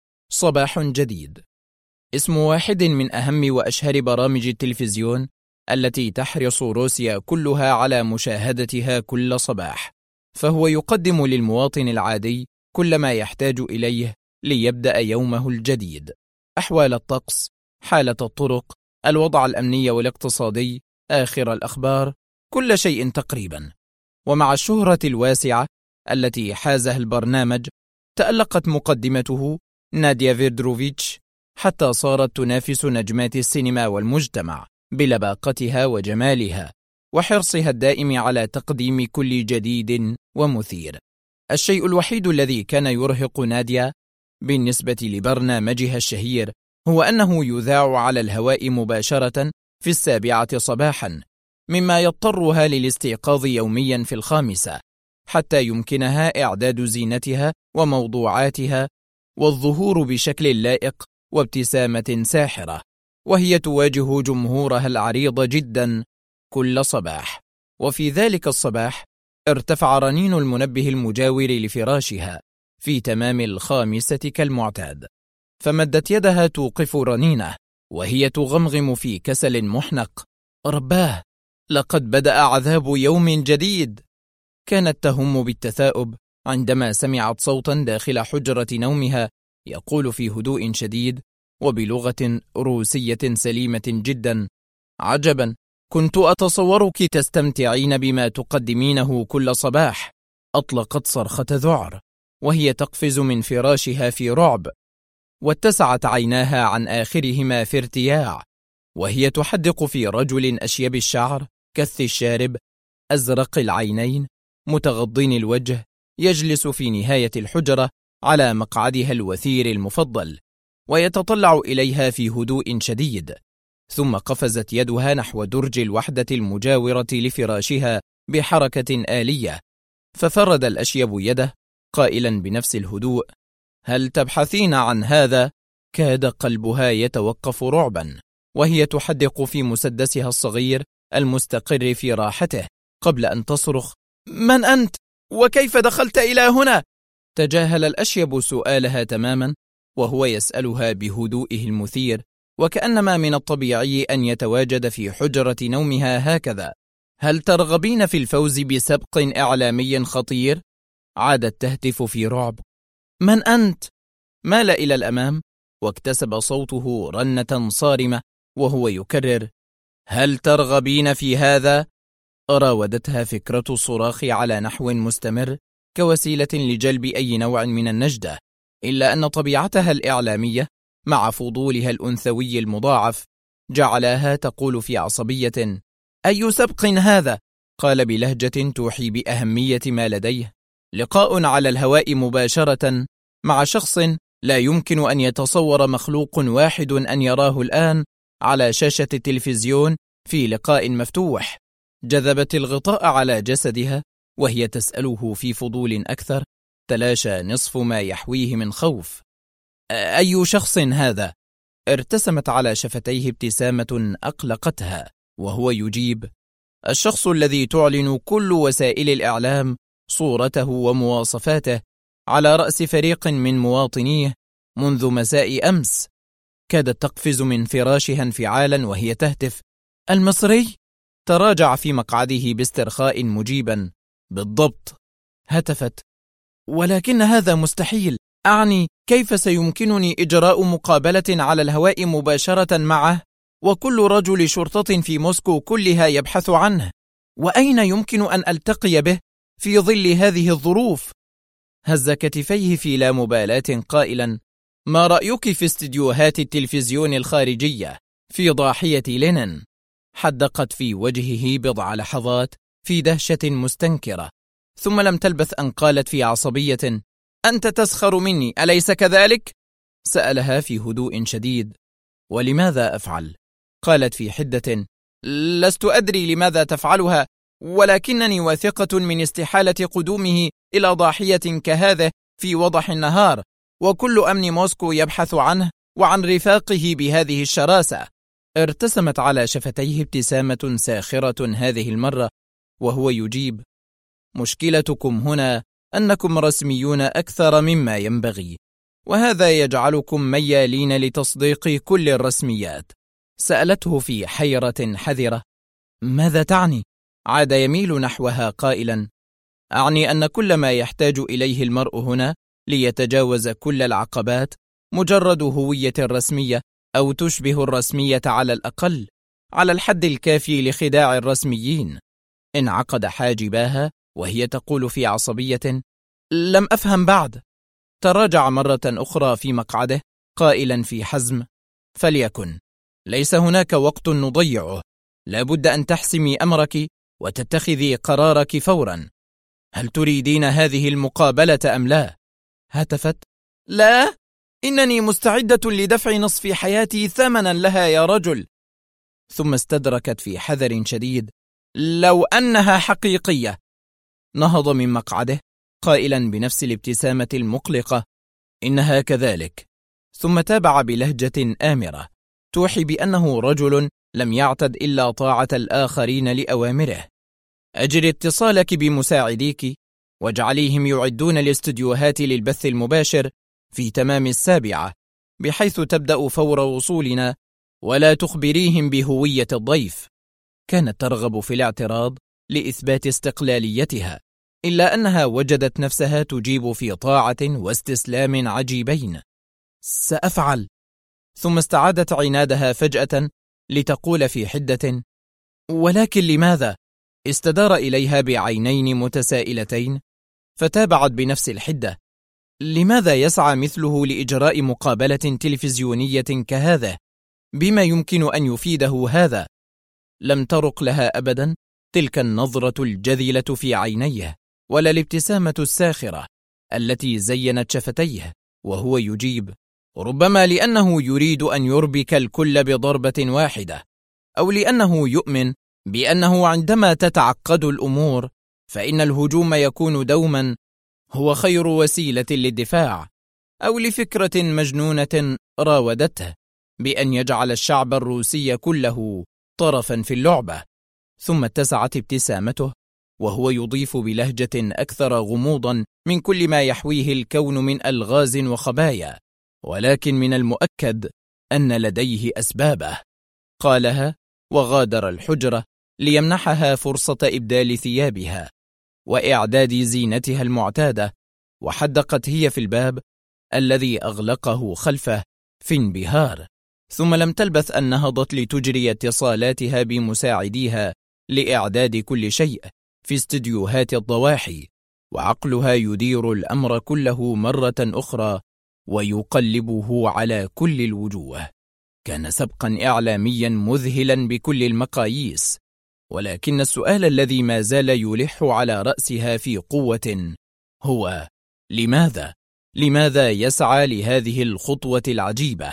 Speaker 1: صباح جديد اسم واحد من أهم وأشهر برامج التلفزيون التي تحرص روسيا كلها على مشاهدتها كل صباح، فهو يقدم للمواطن العادي كل ما يحتاج إليه ليبدأ يومه الجديد: أحوال الطقس، حالة الطرق، الوضع الأمني والاقتصادي، آخر الأخبار، كل شيء تقريبا. ومع الشهرة الواسعة التي حازها البرنامج، تألقت مقدمته ناديا فيردروفيتش حتى صارت تنافس نجمات السينما والمجتمع بلباقتها وجمالها وحرصها الدائم على تقديم كل جديد ومثير. الشيء الوحيد الذي كان يرهق ناديا بالنسبة لبرنامجها الشهير هو أنه يذاع على الهواء مباشرة في 7 صباحا، مما يضطرها للاستيقاظ يوميا في 5 حتى يمكنها إعداد زينتها وموضوعاتها والظهور بشكل لائق وابتسامة ساحرة، وهي تواجه جمهورها العريض جدا كل صباح. وفي ذلك الصباح ارتفع رنين المنبه المجاور لفراشها في تمام 5 كالمعتاد، فمدت يدها توقف رنينه وهي تغمغم في كسل محنق: رباه، لقد بدأ عذاب يوم جديد. كانت تهم بالتثاؤب عندما سمعت صوتا داخل حجرة نومها يقول في هدوء شديد وبلغة روسية سليمة جدا: عجبا، كنت أتصورك تستمتعين بما تقدمينه كل صباح. أطلقت صرخة ذعر وهي تقفز من فراشها في رعب، واتسعت عيناها عن آخرهما في ارتياع، وهي تحدق في رجل أشيب الشعر، كث الشارب، أزرق العينين، متغضين الوجه، يجلس في نهاية الحجرة على مقعدها الوثير المفضل ويتطلع إليها في هدوء شديد. ثم قفزت يدها نحو درج الوحدة المجاورة لفراشها بحركة آلية، ففرد الأشيب يده قائلا بنفس الهدوء: هل تبحثين عن هذا؟ كاد قلبها يتوقف رعبا وهي تحدق في مسدسها الصغير المستقر في راحته قبل أن تصرخ: من أنت؟ وكيف دخلت إلى هنا؟ تجاهل الأشيب سؤالها تماما وهو يسألها بهدوئه المثير، وكأنما من الطبيعي أن يتواجد في حجرة نومها هكذا. هل ترغبين في الفوز بسبق إعلامي خطير؟ عادت تهتف في رعب: من أنت؟ مال إلى الأمام واكتسب صوته رنة صارمة وهو يكرر: هل ترغبين في هذا؟ راودتها فكرة الصراخ على نحو مستمر كوسيلة لجلب أي نوع من النجدة، إلا أن طبيعتها الإعلامية مع فضولها الأنثوي المضاعف جعلها تقول في عصبية: أي سبق هذا؟ قال بلهجة توحي بأهمية ما لديه: لقاء على الهواء مباشرة مع شخص لا يمكن أن يتصور مخلوق واحد أن يراه الآن على شاشة التلفزيون في لقاء مفتوح. جذبت الغطاء على جسدها وهي تسأله في فضول أكثر تلاشى نصف ما يحويه من خوف: أي شخص هذا؟ ارتسمت على شفتيه ابتسامة أقلقتها وهو يجيب: الشخص الذي تعلن كل وسائل الإعلام صورته ومواصفاته على رأس فريق من مواطنيه منذ مساء أمس. كادت تقفز من فراشها انفعالا وهي تهتف: المصري؟ تراجع في مقعده باسترخاء مجيبا: بالضبط. هتفت: ولكن هذا مستحيل، أعني كيف سيمكنني إجراء مقابلة على الهواء مباشرة معه وكل رجل شرطة في موسكو كلها يبحث عنه؟ وأين يمكن أن ألتقي به في ظل هذه الظروف؟ هز كتفيه في لا مبالاة قائلا: ما رأيك في استديوهات التلفزيون الخارجية؟ في ضاحية لينين. حدقت في وجهه بضع لحظات في دهشة مستنكرة، ثم لم تلبث أن قالت في عصبية: أنت تسخر مني أليس كذلك؟ سألها في هدوء شديد: ولماذا أفعل؟ قالت في حدة: لست أدري لماذا تفعلها، ولكنني واثقة من استحالة قدومه إلى ضاحية كهذه في وضح النهار، وكل أمن موسكو يبحث عنه وعن رفاقه بهذه الشراسة. ارتسمت على شفتيه ابتسامة ساخرة هذه المرة، وهو يجيب: مشكلتكم هنا أنكم رسميون أكثر مما ينبغي، وهذا يجعلكم ميالين لتصديق كل الرسميات. سألته في حيرة حذرة: ماذا تعني؟ عاد يميل نحوها قائلا: أعني أن كل ما يحتاج إليه المرء هنا ليتجاوز كل العقبات مجرد هوية رسمية أو تشبه الرسمية على الأقل، على الحد الكافي لخداع الرسميين. انعقد حاجباها وهي تقول في عصبية: لم أفهم بعد. تراجع مرة أخرى في مقعده قائلا في حزم: فليكن، ليس هناك وقت نضيعه، لابد أن تحسمي أمرك وتتخذي قرارك فورا. هل تريدين هذه المقابلة أم لا؟ هتفت: لا، إنني مستعدة لدفع نصف حياتي ثمنا لها يا رجل. ثم استدركت في حذر شديد: لو أنها حقيقية. نهض من مقعده قائلا بنفس الابتسامة المقلقة: إنها كذلك. ثم تابع بلهجة آمرة توحي بأنه رجل لم يعتد إلا طاعة الآخرين لأوامره: أجري اتصالك بمساعديك واجعليهم يعدون الاستديوهات للبث المباشر في تمام 7، بحيث تبدأ فور وصولنا، ولا تخبريهم بهوية الضيف. كانت ترغب في الاعتراض لإثبات استقلاليتها، إلا أنها وجدت نفسها تجيب في طاعة واستسلام عجيبين: سأفعل. ثم استعادت عنادها فجأة لتقول في حدة: ولكن لماذا؟ استدار إليها بعينين متسائلتين، فتابعت بنفس الحدة: لماذا يسعى مثله لإجراء مقابلة تلفزيونية كهذا؟ بما يمكن أن يفيده هذا؟ لم ترق لها أبدا تلك النظرة الجذلة في عينيه، ولا الابتسامة الساخرة التي زينت شفتيه، وهو يجيب: ربما لأنه يريد أن يربك الكل بضربة واحدة، أو لأنه يؤمن بأنه عندما تتعقد الأمور فإن الهجوم يكون دوما هو خير وسيلة للدفاع، أو لفكرة مجنونة راودته بأن يجعل الشعب الروسي كله طرفا في اللعبة. ثم اتسعت ابتسامته وهو يضيف بلهجة أكثر غموضا من كل ما يحويه الكون من ألغاز وخبايا: ولكن من المؤكد أن لديه أسبابه. قالها وغادر الحجرة ليمنحها فرصة إبدال ثيابها وإعداد زينتها المعتادة، وحدقت هي في الباب الذي أغلقه خلفه في انبهار. ثم لم تلبث أن نهضت لتجري اتصالاتها بمساعديها لإعداد كل شيء في استديوهات الضواحي، وعقلها يدير الأمر كله مرة أخرى ويقلبه على كل الوجوه. كان سبقا إعلاميا مذهلا بكل المقاييس، ولكن السؤال الذي ما زال يلح على رأسها في قوة هو: لماذا؟ لماذا يسعى لهذه الخطوة العجيبة؟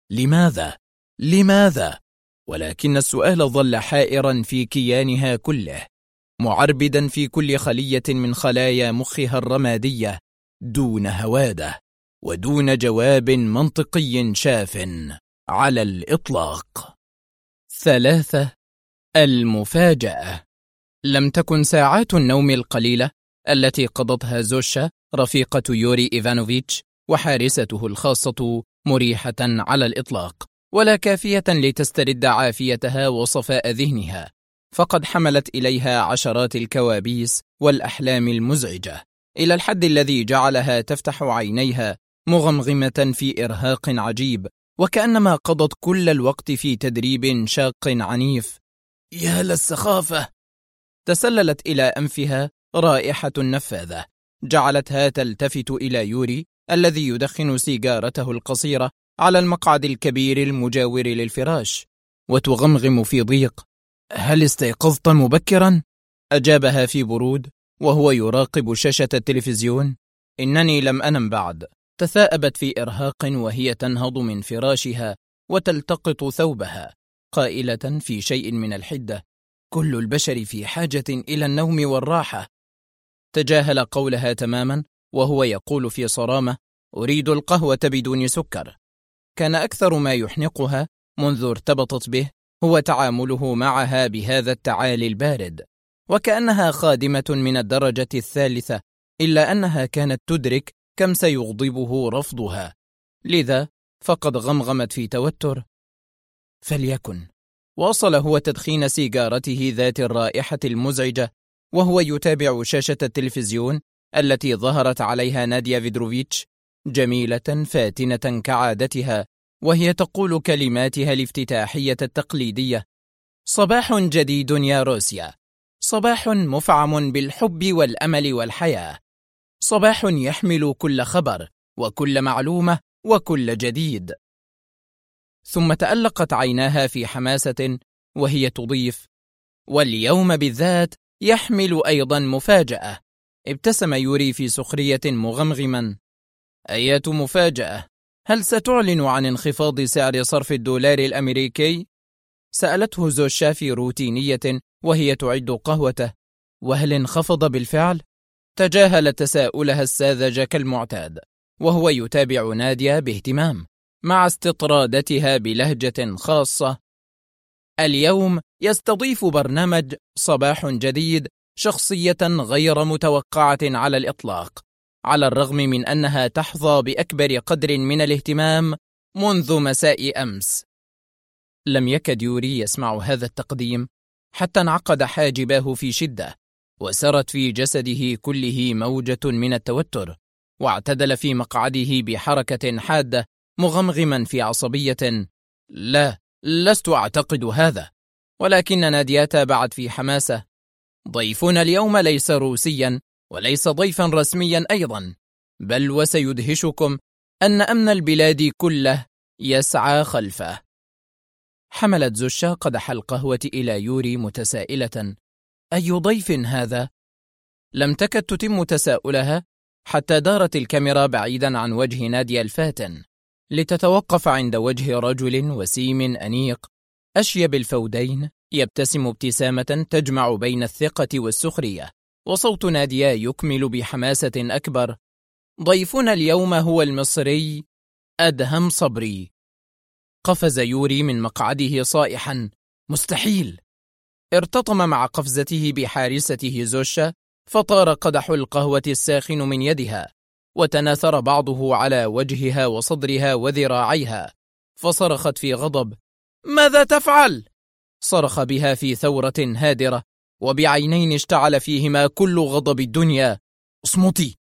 Speaker 1: لماذا؟ ولكن السؤال ظل حائرا في كيانها كله، معربدا في كل خلية من خلايا مخها الرمادية، دون هوادة ودون جواب منطقي شاف على الإطلاق. 3. المفاجأة. لم تكن ساعات النوم القليلة التي قضتها زوشا رفيقة يوري إيفانوفيتش وحارسته الخاصة مريحة على الإطلاق، ولا كافية لتسترد عافيتها وصفاء ذهنها، فقد حملت إليها عشرات الكوابيس والأحلام المزعجة، إلى الحد الذي جعلها تفتح عينيها مغمغمة في إرهاق عجيب، وكأنما قضت كل الوقت في تدريب شاق عنيف. يا للسخافة! تسللت إلى أنفها رائحة نفاذة جعلتها تلتفت إلى يوري الذي يدخن سيجارته القصيرة على المقعد الكبير المجاور للفراش، وتغمغم في ضيق: هل استيقظت مبكرا؟ أجابها في برود وهو يراقب شاشة التلفزيون: إنني لم أنم بعد. تثاءبت في إرهاق وهي تنهض من فراشها وتلتقط ثوبها، قائلة في شيء من الحدة: كل البشر في حاجة إلى النوم والراحة. تجاهل قولها تماما وهو يقول في صرامة: أريد القهوة بدون سكر. كان أكثر ما يحنقها منذ ارتبطت به هو تعامله معها بهذا التعالي البارد، وكأنها خادمة من الدرجة الثالثة، إلا أنها كانت تدرك كم سيغضبه رفضها، لذا فقد غمغمت في توتر: فليكن. واصل هو تدخين سيجارته ذات الرائحة المزعجة وهو يتابع شاشة التلفزيون التي ظهرت عليها ناديا فيدروفيتش، جميلة فاتنة كعادتها، وهي تقول كلماتها الافتتاحية التقليدية: صباح جديد يا روسيا، صباح مفعم بالحب والأمل والحياة، صباح يحمل كل خبر وكل معلومة وكل جديد. ثم تألقت عيناها في حماسة وهي تضيف: واليوم بالذات يحمل أيضا مفاجأة. ابتسم يوري في سخرية مغمغما: أيات مفاجأة؟ هل ستعلن عن انخفاض سعر صرف الدولار الأمريكي؟ سألته زوشا في روتينية وهي تعد قهوته: وهل انخفض بالفعل؟ تجاهل تساؤلها الساذج كالمعتاد، وهو يتابع ناديا باهتمام مع استطرادتها بلهجة خاصة: اليوم يستضيف برنامج صباح جديد شخصية غير متوقعة على الإطلاق، على الرغم من أنها تحظى بأكبر قدر من الاهتمام منذ مساء أمس. لم يكد يوري يسمع هذا التقديم حتى انعقد حاجباه في شدة، وسرت في جسده كله موجة من التوتر، واعتدل في مقعده بحركة حادة مغمغما في عصبية: لا، لست أعتقد هذا. ولكن ناديا تابعت في حماسة: ضيفنا اليوم ليس روسيا وليس ضيفا رسميا أيضا، بل وسيدهشكم أن أمن البلاد كله يسعى خلفه. حملت زوشا قدح القهوة إلى يوري متسائلة: أي ضيف هذا؟ لم تكد تتم تساؤلها حتى دارت الكاميرا بعيدا عن وجه ناديا الفاتن لتتوقف عند وجه رجل وسيم أنيق أشيب الفودين يبتسم ابتسامة تجمع بين الثقة والسخرية، وصوت ناديا يكمل بحماسة أكبر: ضيفنا اليوم هو المصري أدهم صبري. قفز يوري من مقعده صائحا: مستحيل! ارتطم مع قفزته بحارسته زوشا، فطار قدح القهوة الساخن من يدها، وتناثر بعضه على وجهها وصدرها وذراعيها، فصرخت في غضب: ماذا تفعل؟ صرخ بها في ثورة هادرة وبعينين اشتعل فيهما كل غضب الدنيا: اصمتي!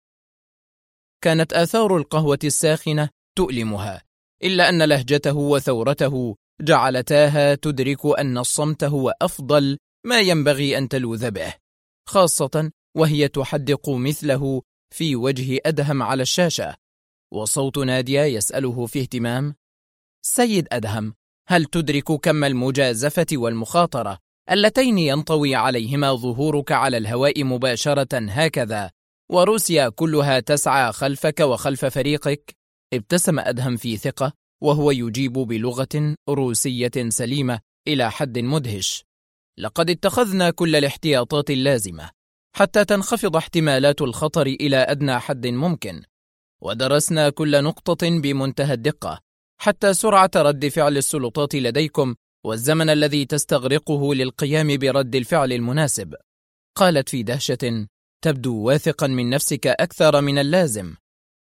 Speaker 1: كانت آثار القهوة الساخنة تؤلمها، إلا أن لهجته وثورته جعلتاها تدرك أن الصمت هو أفضل ما ينبغي أن تلوذ به، خاصة وهي تحدق مثله في وجه أدهم على الشاشة. وصوت ناديا يسأله في اهتمام: سيد أدهم، هل تدرك كم المجازفة والمخاطرة اللتين ينطوي عليهما ظهورك على الهواء مباشرة هكذا، وروسيا كلها تسعى خلفك وخلف فريقك؟ ابتسم أدهم في ثقة وهو يجيب بلغة روسية سليمة إلى حد مدهش: لقد اتخذنا كل الاحتياطات اللازمة حتى تنخفض احتمالات الخطر إلى أدنى حد ممكن، ودرسنا كل نقطة بمنتهى الدقة حتى سرعة رد فعل السلطات لديكم والزمن الذي تستغرقه للقيام برد الفعل المناسب. قالت في دهشة: تبدو واثقا من نفسك أكثر من اللازم.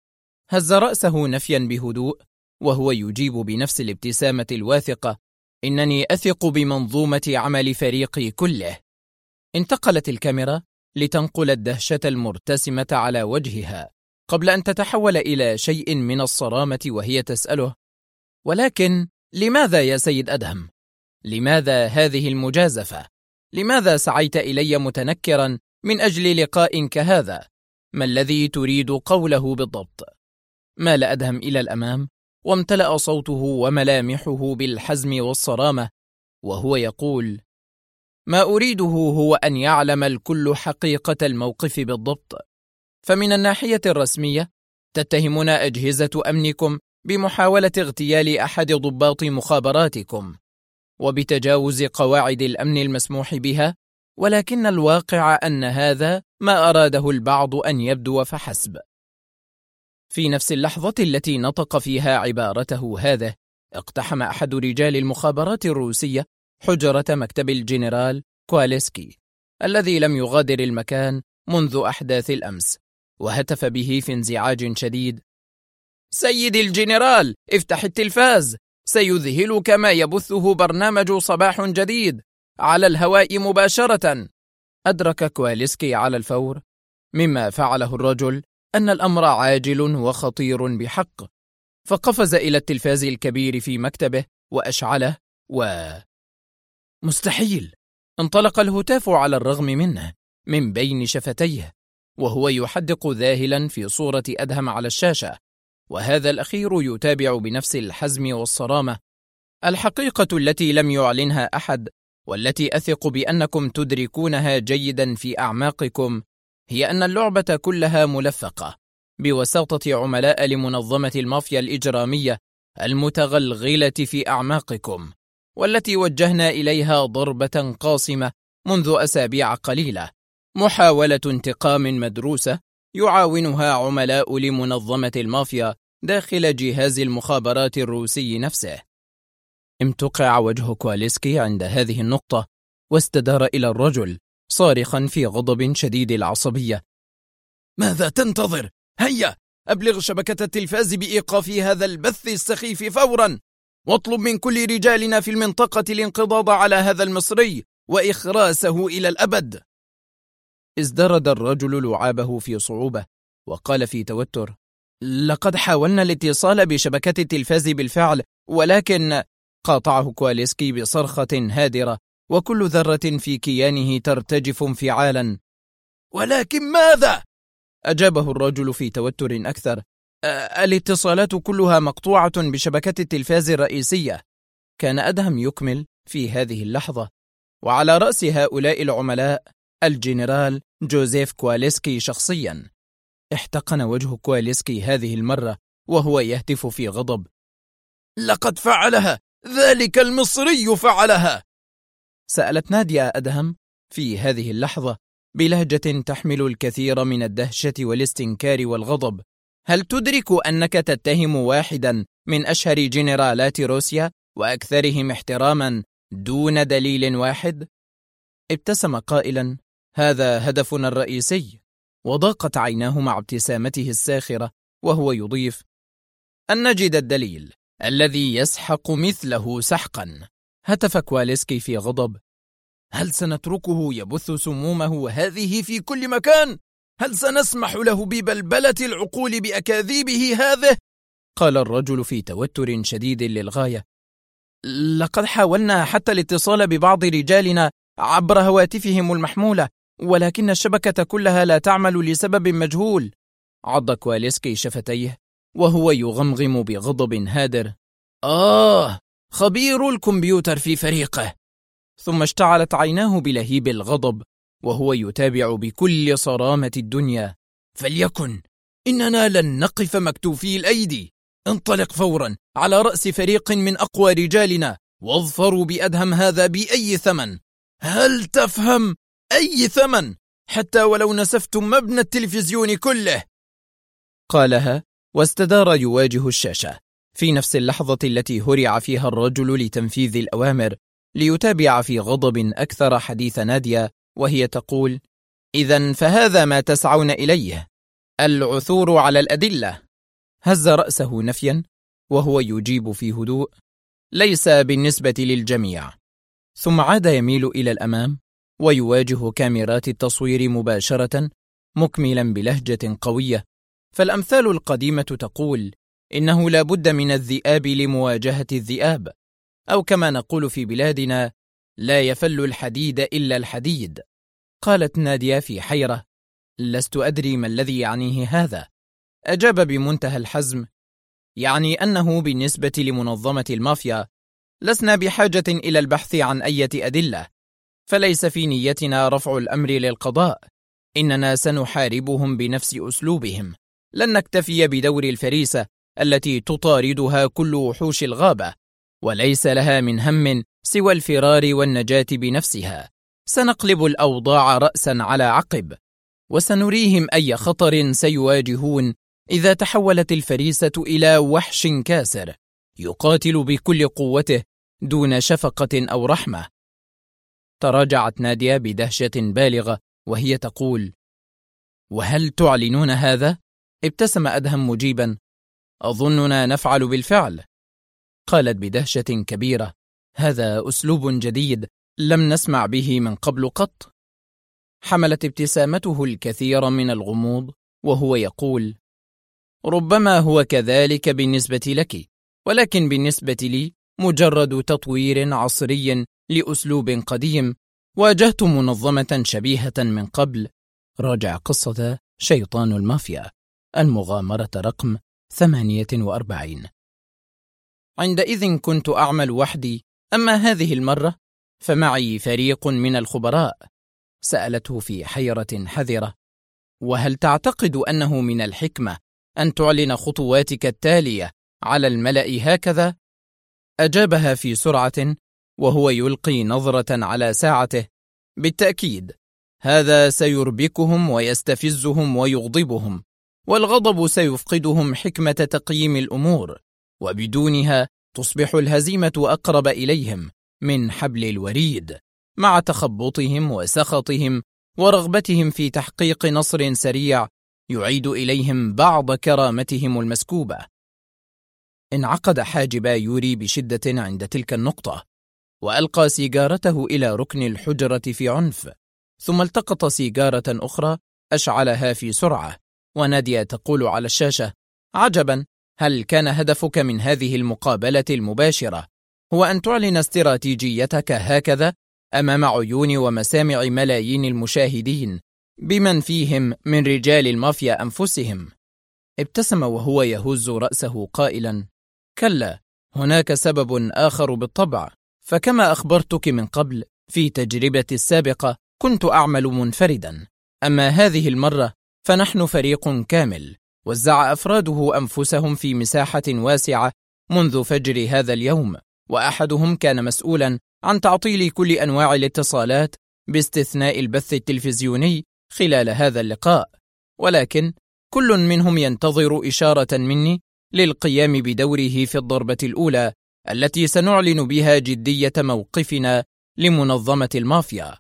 Speaker 1: هز رأسه نفيا بهدوء وهو يجيب بنفس الابتسامة الواثقة: إنني أثق بمنظومة عمل فريقي كله. انتقلت الكاميرا لتنقل الدهشة المرتسمة على وجهها قبل أن تتحول إلى شيء من الصرامة وهي تسأله: ولكن لماذا يا سيد أدهم؟ لماذا هذه المجازفة؟ لماذا سعيت إلي متنكرا من أجل لقاء كهذا؟ ما الذي تريد قوله بالضبط؟ مال أدهم إلى الأمام وامتلأ صوته وملامحه بالحزم والصرامة وهو يقول: ما أريده هو أن يعلم الكل حقيقة الموقف بالضبط. فمن الناحية الرسمية تتهمون أجهزة أمنكم بمحاولة اغتيال أحد ضباط مخابراتكم وبتجاوز قواعد الأمن المسموح بها، ولكن الواقع أن هذا ما أراده البعض أن يبدو فحسب. في نفس اللحظة التي نطق فيها عبارته هذه، اقتحم أحد رجال المخابرات الروسية حجرة مكتب الجنرال كواليسكي الذي لم يغادر المكان منذ أحداث الأمس، وهتف به في انزعاج شديد: سيدي الجنرال، افتح التلفاز، سيذهلك ما يبثه برنامج صباح جديد على الهواء مباشرة. أدرك كواليسكي على الفور مما فعله الرجل أن الأمر عاجل وخطير بحق، فقفز إلى التلفاز الكبير في مكتبه وأشعله مستحيل! انطلق الهتاف على الرغم منه من بين شفتيه وهو يحدق ذاهلا في صورة أدهم على الشاشة، وهذا الأخير يتابع بنفس الحزم والصرامة. الحقيقة التي لم يعلنها أحد والتي أثق بأنكم تدركونها جيدا في أعماقكم هي أن اللعبة كلها ملفقة بوساطة عملاء لمنظمة المافيا الإجرامية المتغلغلة في أعماقكم، والتي وجهنا إليها ضربة قاصمة منذ أسابيع قليلة، محاولة انتقام مدروسة يعاونها عملاء لمنظمة المافيا داخل جهاز المخابرات الروسي نفسه. امتقع وجه كواليسكي عند هذه النقطة واستدار إلى الرجل صارخا في غضب شديد العصبية: ماذا تنتظر؟ هيا أبلغ شبكة التلفاز بإيقاف هذا البث السخيف فورا، واطلب من كل رجالنا في المنطقة الانقضاض على هذا المصري وإخراسه إلى الأبد. ازدرد الرجل لعابه في صعوبة وقال في توتر: لقد حاولنا الاتصال بشبكة التلفاز بالفعل، ولكن... قاطعه كواليسكي بصرخة هادرة وكل ذرة في كيانه ترتجف انفعالا: ولكن ماذا؟ أجابه الرجل في توتر أكثر: الاتصالات كلها مقطوعة بشبكة التلفاز الرئيسية. كان أدهم يكمل في هذه اللحظة، وعلى رأس هؤلاء العملاء الجنرال جوزيف كواليسكي شخصيا. احتقن وجه كواليسكي هذه المرة وهو يهتف في غضب: لقد فعلها! ذلك المصري فعلها! سألت ناديا أدهم في هذه اللحظة بلهجة تحمل الكثير من الدهشة والاستنكار والغضب: هل تدرك أنك تتهم واحدا من أشهر جنرالات روسيا وأكثرهم احتراما دون دليل واحد؟ ابتسم قائلا: هذا هدفنا الرئيسي. وضاقت عيناه مع ابتسامته الساخرة وهو يضيف: أن نجد الدليل الذي يسحق مثله سحقا. هتف كواليسكي في غضب: هل سنتركه يبث سمومه هذه في كل مكان؟ هل سنسمح له ببلبلة العقول بأكاذيبه هذه؟ قال الرجل في توتر شديد للغاية: لقد حاولنا حتى الاتصال ببعض رجالنا عبر هواتفهم المحمولة، ولكن الشبكة كلها لا تعمل لسبب مجهول. عض كواليسكي شفتيه وهو يغمغم بغضب هادر: خبير الكمبيوتر في فريقه. ثم اشتعلت عيناه بلهيب الغضب وهو يتابع بكل صرامة الدنيا: فليكن، إننا لن نقف مكتوفي الأيدي. انطلق فورا على رأس فريق من أقوى رجالنا واظفروا بأدهم هذا بأي ثمن. هل تفهم؟ أي ثمن، حتى ولو نسفتم مبنى التلفزيون كله. قالها واستدار يواجه الشاشة في نفس اللحظة التي هرع فيها الرجل لتنفيذ الأوامر، ليتابع في غضب أكثر حديث ناديا وهي تقول: إذن فهذا ما تسعون إليه، العثور على الأدلة. هز رأسه نفيا وهو يجيب في هدوء: ليس بالنسبة للجميع. ثم عاد يميل إلى الأمام ويواجه كاميرات التصوير مباشرة مكملا بلهجة قوية: فالأمثال القديمة تقول إنه لا بد من الذئاب لمواجهة الذئاب، أو كما نقول في بلادنا: لا يفل الحديد إلا الحديد. قالت ناديا في حيرة: لست أدري ما الذي يعنيه هذا. أجاب بمنتهى الحزم: يعني أنه بالنسبة لمنظمة المافيا لسنا بحاجة إلى البحث عن أي أدلة، فليس في نيتنا رفع الأمر للقضاء. إننا سنحاربهم بنفس أسلوبهم. لن نكتفي بدور الفريسة التي تطاردها كل وحوش الغابة، وليس لها من هم سوى الفرار والنجاة بنفسها. سنقلب الأوضاع رأسا على عقب، وسنريهم أي خطر سيواجهون إذا تحولت الفريسة إلى وحش كاسر يقاتل بكل قوته دون شفقة أو رحمة. تراجعت نادية بدهشة بالغة وهي تقول: وهل تعلنون هذا؟ ابتسم أدهم مجيبا: أظننا نفعل بالفعل. قالت بدهشة كبيرة: هذا أسلوب جديد لم نسمع به من قبل قط. حملت ابتسامته الكثير من الغموض وهو يقول: ربما هو كذلك بالنسبة لك، ولكن بالنسبة لي مجرد تطوير عصري لأسلوب قديم. واجهت منظمة شبيهة من قبل. راجع قصة شيطان المافيا، المغامرة رقم 48. عندئذ كنت أعمل وحدي، أما هذه المرة فمعي فريق من الخبراء. سألته في حيرة حذرة: وهل تعتقد أنه من الحكمة أن تعلن خطواتك التالية على الملأ هكذا؟ أجابها في سرعة وهو يلقي نظرة على ساعته: بالتأكيد، هذا سيربكهم ويستفزهم ويغضبهم، والغضب سيفقدهم حكمة تقييم الأمور، وبدونها تصبح الهزيمة أقرب إليهم من حبل الوريد، مع تخبطهم وسخطهم ورغبتهم في تحقيق نصر سريع يعيد إليهم بعض كرامتهم المسكوبة. انعقد حاجب يوري بشدة عند تلك النقطة، وألقى سيجارته إلى ركن الحجرة في عنف، ثم التقط سيجارة أخرى أشعلها في سرعة، ونادية تقول على الشاشة: عجبا، هل كان هدفك من هذه المقابلة المباشرة هو أن تعلن استراتيجيتك هكذا أمام عيون ومسامع ملايين المشاهدين بمن فيهم من رجال المافيا أنفسهم؟ ابتسم وهو يهز رأسه قائلا: كلا، هناك سبب آخر بالطبع. فكما أخبرتك من قبل في تجربتي السابقة كنت أعمل منفردا، أما هذه المرة فنحن فريق كامل وزع أفراده أنفسهم في مساحة واسعة منذ فجر هذا اليوم، وأحدهم كان مسؤولا عن تعطيل كل أنواع الاتصالات باستثناء البث التلفزيوني خلال هذا اللقاء، ولكن كل منهم ينتظر إشارة مني للقيام بدوره في الضربة الأولى التي سنعلن بها جدية موقفنا لمنظمة المافيا.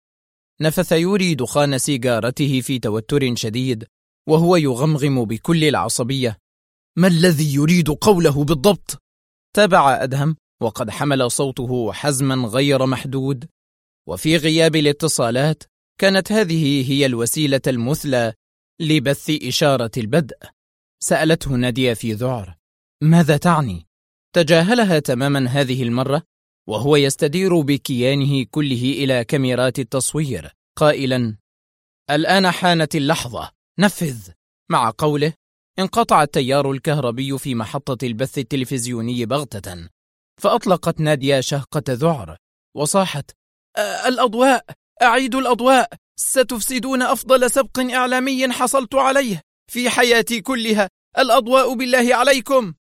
Speaker 1: نفث يوري دخان سيجارته في توتر شديد وهو يغمغم بكل العصبية: ما الذي يريد قوله بالضبط؟ تابع أدهم وقد حمل صوته حزما غير محدود: وفي غياب الاتصالات كانت هذه هي الوسيلة المثلى لبث إشارة البدء. سألته نادية في ذعر: ماذا تعني؟ تجاهلها تماما هذه المرة وهو يستدير بكيانه كله إلى كاميرات التصوير قائلا: الآن حانت اللحظة، نفذ. مع قوله انقطع التيار الكهربي في محطة البث التلفزيوني بغتة، فأطلقت نادية شهقة ذعر وصاحت: الأضواء، أعيدوا الأضواء، ستفسدون أفضل سبق إعلامي حصلت عليه في حياتي كلها، الأضواء بالله عليكم.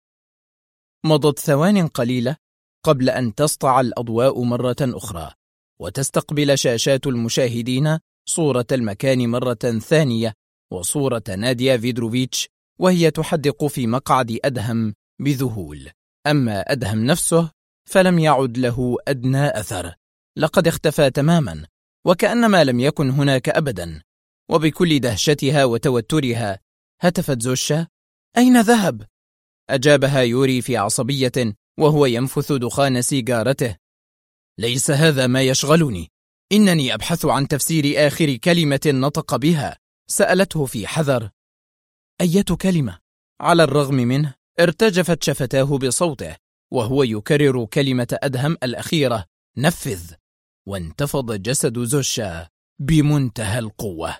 Speaker 1: مضت ثوان قليلة قبل أن تسطع الأضواء مرة أخرى وتستقبل شاشات المشاهدين صورة المكان مرة ثانية وصورة نادية فيدروفيتش وهي تحدق في مقعد أدهم بذهول. أما أدهم نفسه فلم يعد له أدنى أثر، لقد اختفى تماما وكأنما لم يكن هناك أبدا. وبكل دهشتها وتوترها هتفت زوشا: أين ذهب؟ أجابها يوري في عصبية وهو ينفث دخان سيجارته: ليس هذا ما يشغلني، إنني أبحث عن تفسير آخر كلمة نطق بها. سألته في حذر: أية كلمة؟ على الرغم منه ارتجفت شفتاه بصوته وهو يكرر كلمة أدهم الأخيرة: نفذ. وانتفض جسد زوشا بمنتهى القوة.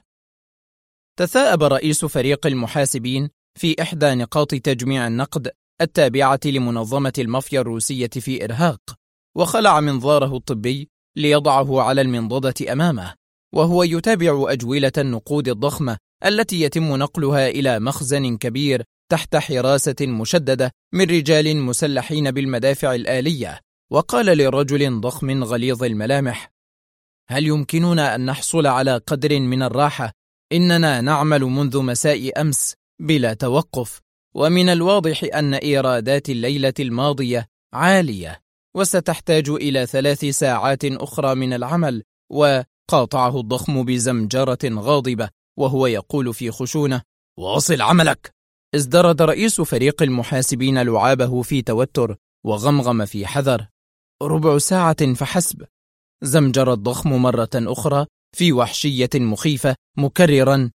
Speaker 1: تثاءب رئيس فريق المحاسبين في إحدى نقاط تجميع النقد التابعة لمنظمة المافيا الروسية في إرهاق وخلع منظاره الطبي ليضعه على المنضدة أمامه، وهو يتابع أجولة النقود الضخمة التي يتم نقلها إلى مخزن كبير تحت حراسة مشددة من رجال مسلحين بالمدافع الآلية. وقال لرجل ضخم غليظ الملامح: هل يمكننا أن نحصل على قدر من الراحة؟ إننا نعمل منذ مساء أمس بلا توقف، ومن الواضح أن إيرادات الليلة الماضية عالية، وستحتاج إلى 3 ساعات أخرى من العمل. وقاطعه الضخم بزمجرة غاضبة وهو يقول في خشونة: واصل عملك. ازدرد رئيس فريق المحاسبين لعابه في توتر وغمغم في حذر: 1/4 ساعة فحسب. زمجر الضخم مرة أخرى في وحشية مخيفة مكررا: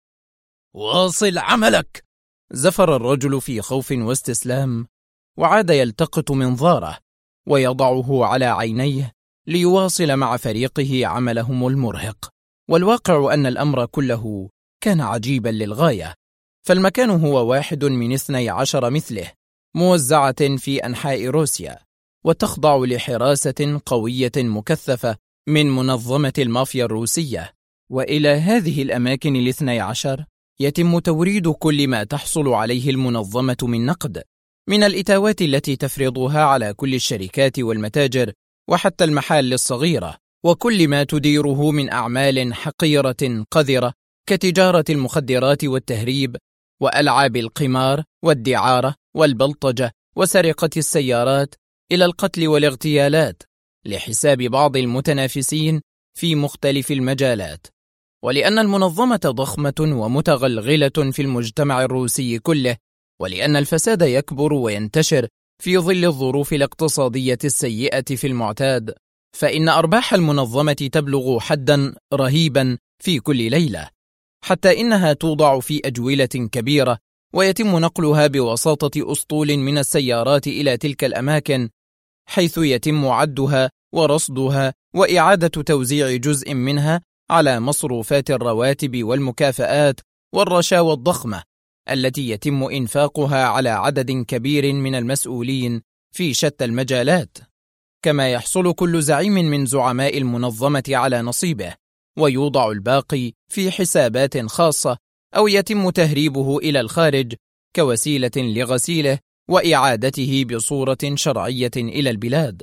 Speaker 1: واصل عملك. زفر الرجل في خوف واستسلام، وعاد يلتقط منظاره ويضعه على عينيه ليواصل مع فريقه عملهم المرهق. والواقع أن الأمر كله كان عجيبا للغاية، فالمكان هو واحد من 12 مثله، موزعة في أنحاء روسيا، وتخضع لحراسة قوية مكثفة من منظمة المافيا الروسية. وإلى هذه الأماكن 12 يتم توريد كل ما تحصل عليه المنظمة من نقد، من الإتاوات التي تفرضها على كل الشركات والمتاجر وحتى المحال الصغيرة، وكل ما تديره من أعمال حقيرة قذرة كتجارة المخدرات والتهريب وألعاب القمار والدعارة والبلطجة وسرقة السيارات، إلى القتل والاغتيالات لحساب بعض المتنافسين في مختلف المجالات. ولأن المنظمة ضخمة ومتغلغلة في المجتمع الروسي كله، ولأن الفساد يكبر وينتشر في ظل الظروف الاقتصادية السيئة في المعتاد، فإن أرباح المنظمة تبلغ حدا رهيبا في كل ليلة، حتى إنها توضع في أجولة كبيرة ويتم نقلها بوساطة أسطول من السيارات إلى تلك الأماكن، حيث يتم عدها ورصدها وإعادة توزيع جزء منها على مصروفات الرواتب والمكافآت والرشاوى الضخمة التي يتم إنفاقها على عدد كبير من المسؤولين في شتى المجالات. كما يحصل كل زعيم من زعماء المنظمة على نصيبه، ويوضع الباقي في حسابات خاصة أو يتم تهريبه إلى الخارج كوسيلة لغسيله وإعادته بصورة شرعية إلى البلاد.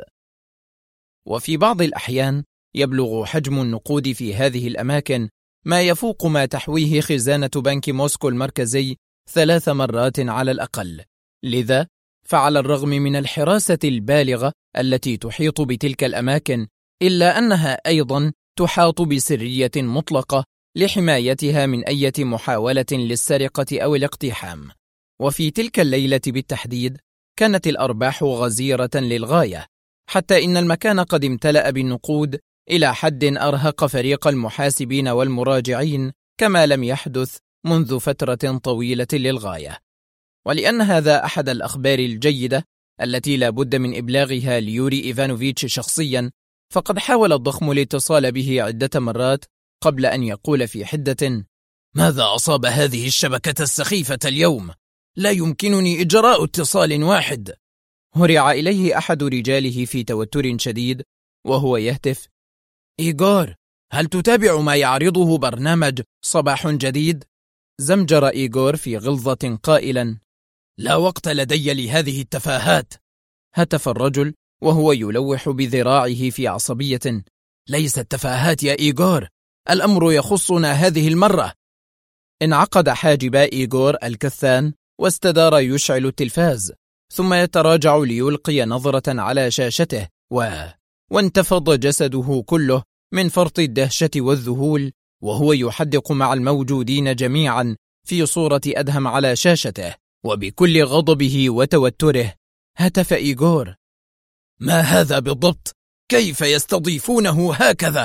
Speaker 1: وفي بعض الأحيان يبلغ حجم النقود في هذه الأماكن ما يفوق ما تحويه خزانة بنك موسكو المركزي 3 مرات على الأقل. لذا فعلى الرغم من الحراسة البالغة التي تحيط بتلك الأماكن، إلا أنها أيضا تحاط بسرية مطلقة لحمايتها من أي محاولة للسرقة أو الاقتحام. وفي تلك الليلة بالتحديد كانت الأرباح غزيرة للغاية، حتى إن المكان قد امتلأ بالنقود إلى حد أرهق فريق المحاسبين والمراجعين كما لم يحدث منذ فترة طويلة للغاية. ولأن هذا أحد الأخبار الجيدة التي لا بد من إبلاغها ليوري إيفانوفيتش شخصيا، فقد حاول الضخم الاتصال به عدة مرات قبل أن يقول في حدة: ماذا أصاب هذه الشبكة السخيفة اليوم؟ لا يمكنني إجراء اتصال واحد. هرع إليه أحد رجاله في توتر شديد وهو يهتف: إيغور، هل تتابع ما يعرضه برنامج صباح جديد؟ زمجر إيغور في غلظة قائلا: لا وقت لدي لهذه التفاهات. هتف الرجل وهو يلوح بذراعه في عصبية: ليست تفاهات يا إيغور، الأمر يخصنا هذه المرة. انعقد حاجبا إيغور الكثان واستدار يشعل التلفاز، ثم يتراجع ليلقي نظرة على شاشته وانتفض جسده كله من فرط الدهشة والذهول، وهو يحدق مع الموجودين جميعا في صورة أدهم على شاشته. وبكل غضبه وتوتره هتف إيغور: ما هذا بالضبط؟ كيف يستضيفونه هكذا؟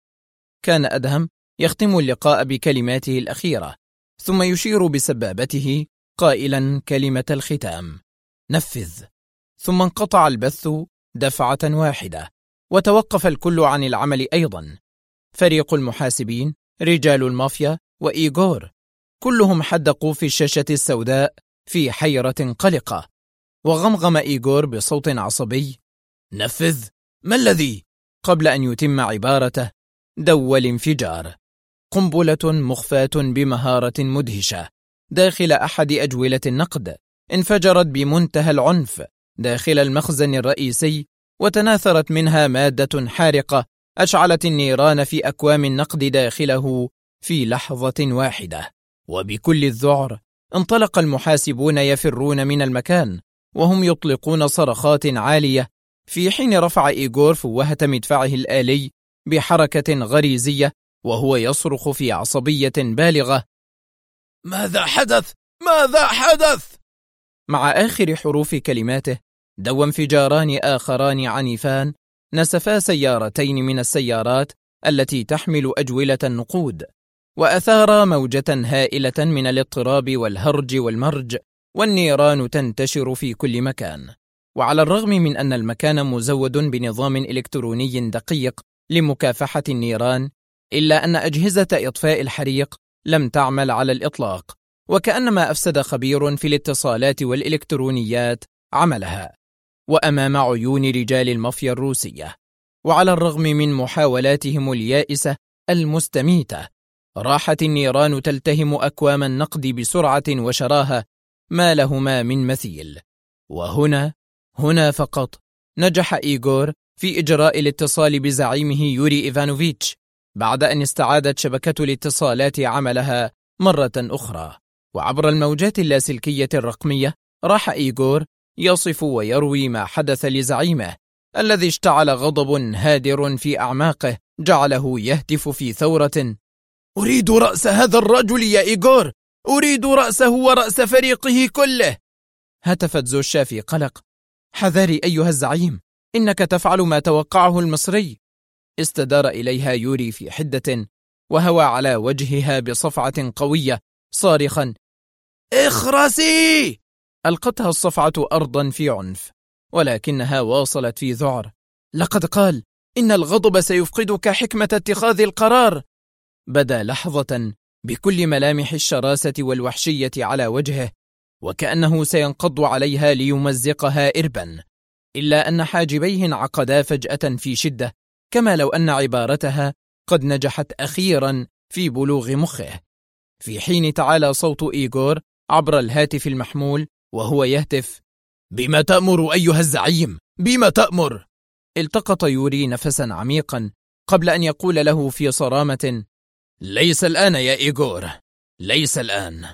Speaker 1: كان أدهم يختم اللقاء بكلماته الأخيرة، ثم يشير بسبابته قائلا كلمة الختام: نفذ. ثم انقطع البث دفعة واحدة، وتوقف الكل عن العمل أيضا. فريق المحاسبين، رجال المافيا، وإيغور كلهم حدقوا في الشاشة السوداء في حيرة قلقة. وغمغم إيغور بصوت عصبي: نفذ؟ ما الذي؟ قبل أن يتم عبارته دوى الانفجار. قنبلة مخفاة بمهارة مدهشة داخل أحد أجولة النقد انفجرت بمنتهى العنف داخل المخزن الرئيسي، وتناثرت منها مادة حارقة أشعلت النيران في أكوام النقد داخله في لحظة واحدة. وبكل الذعر انطلق المحاسبون يفرون من المكان وهم يطلقون صرخات عالية، في حين رفع إيغور فوهة مدفعه الآلي بحركة غريزية وهو يصرخ في عصبية بالغة: ماذا حدث؟ ماذا حدث؟ مع آخر حروف كلماته دوى انفجاران آخران عنيفان نسفا سيارتين من السيارات التي تحمل أجولة النقود، وأثار موجة هائلة من الاضطراب والهرج والمرج، والنيران تنتشر في كل مكان. وعلى الرغم من أن المكان مزود بنظام إلكتروني دقيق لمكافحة النيران، إلا أن أجهزة إطفاء الحريق لم تعمل على الإطلاق، وكأنما أفسد خبير في الاتصالات والإلكترونيات عملها، وأمام عيون رجال المافيا الروسية. وعلى الرغم من محاولاتهم اليائسة المستميتة، راحت النيران تلتهم أكوام النقد بسرعة وشراهة ما لهما من مثيل. وهنا فقط نجح إيغور في إجراء الاتصال بزعيمه يوري إيفانوفيتش بعد أن استعادت شبكة الاتصالات عملها مرة أخرى. وعبر الموجات اللاسلكية الرقمية راح إيغور يصف ويروي ما حدث لزعيمه الذي اشتعل غضب هادر في أعماقه جعله يهتف في ثورة: أريد رأس هذا الرجل يا إيغور، أريد رأسه ورأس فريقه كله. هتفت زوشا في قلق: حذاري أيها الزعيم، إنك تفعل ما توقعه المصري. استدار إليها يوري في حدة وهوى على وجهها بصفعة قوية صارخا: اخرسي! ألقتها الصفعة أرضا في عنف، ولكنها واصلت في ذعر: لقد قال إن الغضب سيفقدك حكمة اتخاذ القرار. بدا لحظة بكل ملامح الشراسة والوحشية على وجهه، وكأنه سينقض عليها ليمزقها إربا، إلا أن حاجبيه انعقدا فجأة في شدة، كما لو أن عبارتها قد نجحت أخيرا في بلوغ مخه. في حين تعالى صوت إيغور عبر الهاتف المحمول وهو يهتف: بما تأمر أيها الزعيم؟ بما تأمر؟ التقط يوري نفسا عميقا قبل أن يقول له في صرامة: ليس الآن يا إيغور، ليس الآن.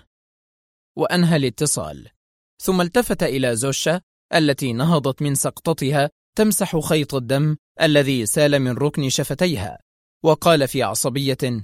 Speaker 1: وأنهى الاتصال، ثم التفت إلى زوشا التي نهضت من سقطتها تمسح خيط الدم الذي سال من ركن شفتيها، وقال في عصبية: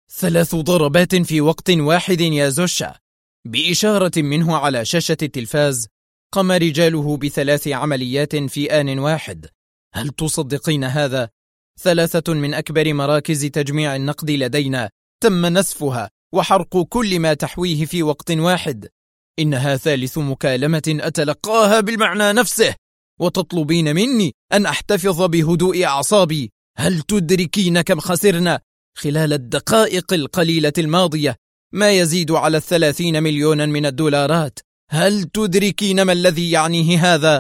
Speaker 1: 3 ضربات في وقت واحد يا زوشا. بإشارة منه على شاشة التلفاز قام رجاله ب3 عمليات في آن واحد. هل تصدقين هذا؟ 3 من أكبر مراكز تجميع النقد لدينا تم نسفها وحرق كل ما تحويه في وقت واحد. إنها 3 مكالمة أتلقاها بالمعنى نفسه، وتطلبين مني أن أحتفظ بهدوء أعصابي. هل تدركين كم خسرنا خلال الدقائق القليلة الماضية؟ ما يزيد على 30 مليونا من الدولارات. هل تدركين ما الذي يعنيه هذا؟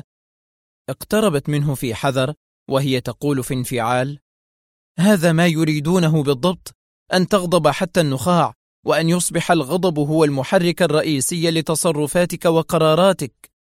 Speaker 1: اقتربت منه في حذر وهي تقول في انفعال: هذا ما يريدونه بالضبط، أن تغضب حتى النخاع، وأن يصبح الغضب هو المحرك الرئيسي لتصرفاتك وقراراتك.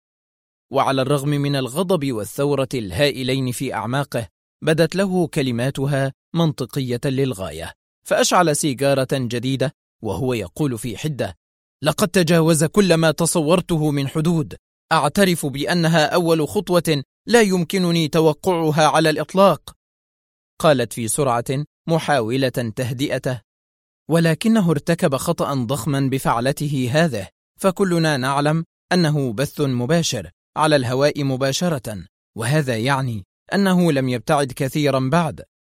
Speaker 1: وعلى الرغم من الغضب والثورة الهائلين في أعماقه، بدت له كلماتها منطقية للغاية، فأشعل سيجارة جديدة وهو يقول في حدة: لقد تجاوز كل ما تصورته من حدود. أعترف بأنها أول خطوة لا يمكنني توقعها على الإطلاق. قالت في سرعة محاولة تهدئته: ولكنه ارتكب خطأ ضخما بفعلته هذه، فكلنا نعلم أنه بث مباشر على الهواء مباشرة، وهذا يعني أنه لم يبتعد كثيرا بعد.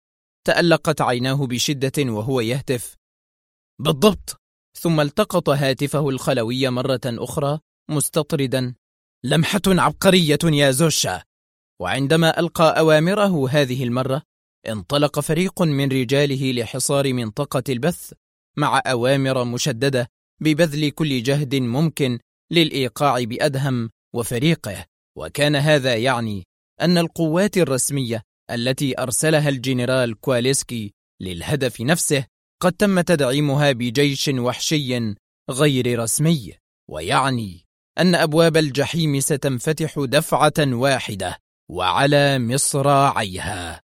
Speaker 1: تألقت عيناه بشدة وهو يهتف: بالضبط. ثم التقط هاتفه الخلوي مرة أخرى مستطردا: لمحة عبقرية يا زوشا. وعندما ألقى أوامره هذه المرة، انطلق فريق من رجاله لحصار منطقة البث مع أوامر مشددة ببذل كل جهد ممكن للإيقاع بأدهم وفريقه. وكان هذا يعني أن القوات الرسمية التي أرسلها الجنرال كواليسكي للهدف نفسه قد تم تدعيمها بجيش وحشي غير رسمي، ويعني أن أبواب الجحيم ستنفتح دفعة واحدة وعلى مصراعيها.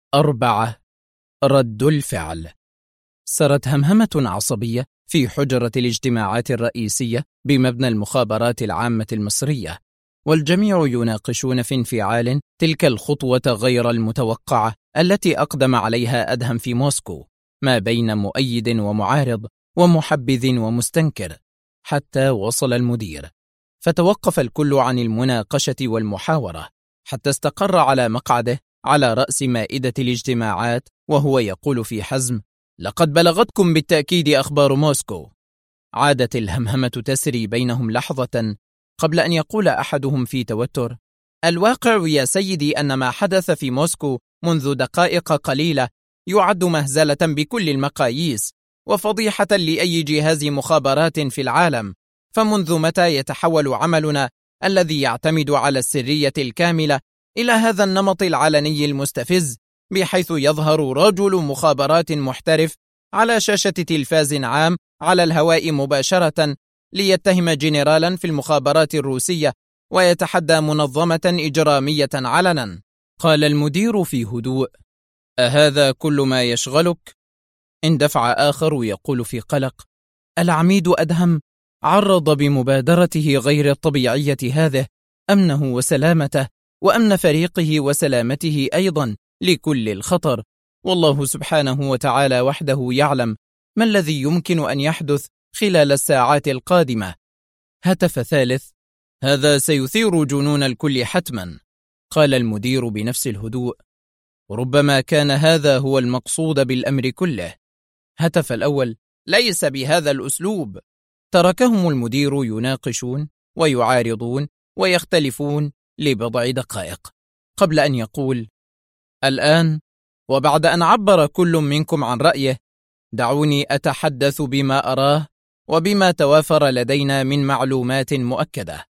Speaker 1: 4. رد الفعل. سرت همهمة عصبية في حجرة الاجتماعات الرئيسية بمبنى المخابرات العامة المصرية، والجميع يناقشون في انفعال تلك الخطوة غير المتوقعة التي أقدم عليها أدهم في موسكو، ما بين مؤيد ومعارض ومحبذ ومستنكر، حتى وصل المدير، فتوقف الكل عن المناقشة والمحاورة حتى استقر على مقعده على رأس مائدة الاجتماعات، وهو يقول في حزم: لقد بلغتكم بالتأكيد أخبار موسكو. عادت الهمهمة تسري بينهم لحظة قبل أن يقول أحدهم في توتر: الواقع يا سيدي أن ما حدث في موسكو منذ دقائق قليلة يعد مهزلة بكل المقاييس وفضيحة لأي جهاز مخابرات في العالم، فمنذ متى يتحول عملنا الذي يعتمد على السرية الكاملة إلى هذا النمط العلني المستفز، بحيث يظهر رجل مخابرات محترف على شاشة تلفاز عام على الهواء مباشرة ليتهم جنرالا في المخابرات الروسية ويتحدى منظمة إجرامية علنا؟ قال المدير في هدوء: أهذا كل ما يشغلك؟ اندفع آخر يقول في قلق: العميد أدهم عرض بمبادرته غير الطبيعية هذه أمنه وسلامته وأمن فريقه وسلامته أيضا لكل الخطر، والله سبحانه وتعالى وحده يعلم ما الذي يمكن أن يحدث خلال الساعات القادمة. هتف ثالث: هذا سيثير جنون الكل حتما. قال المدير بنفس الهدوء: ربما كان هذا هو المقصود بالأمر كله. هتف الأول: ليس بهذا الأسلوب. تركهم المدير يناقشون ويعارضون ويختلفون لبضع دقائق قبل أن يقول: الآن وبعد أن عبر كل منكم عن رأيه، دعوني أتحدث بما أراه وبما توافر لدينا من معلومات مؤكدة.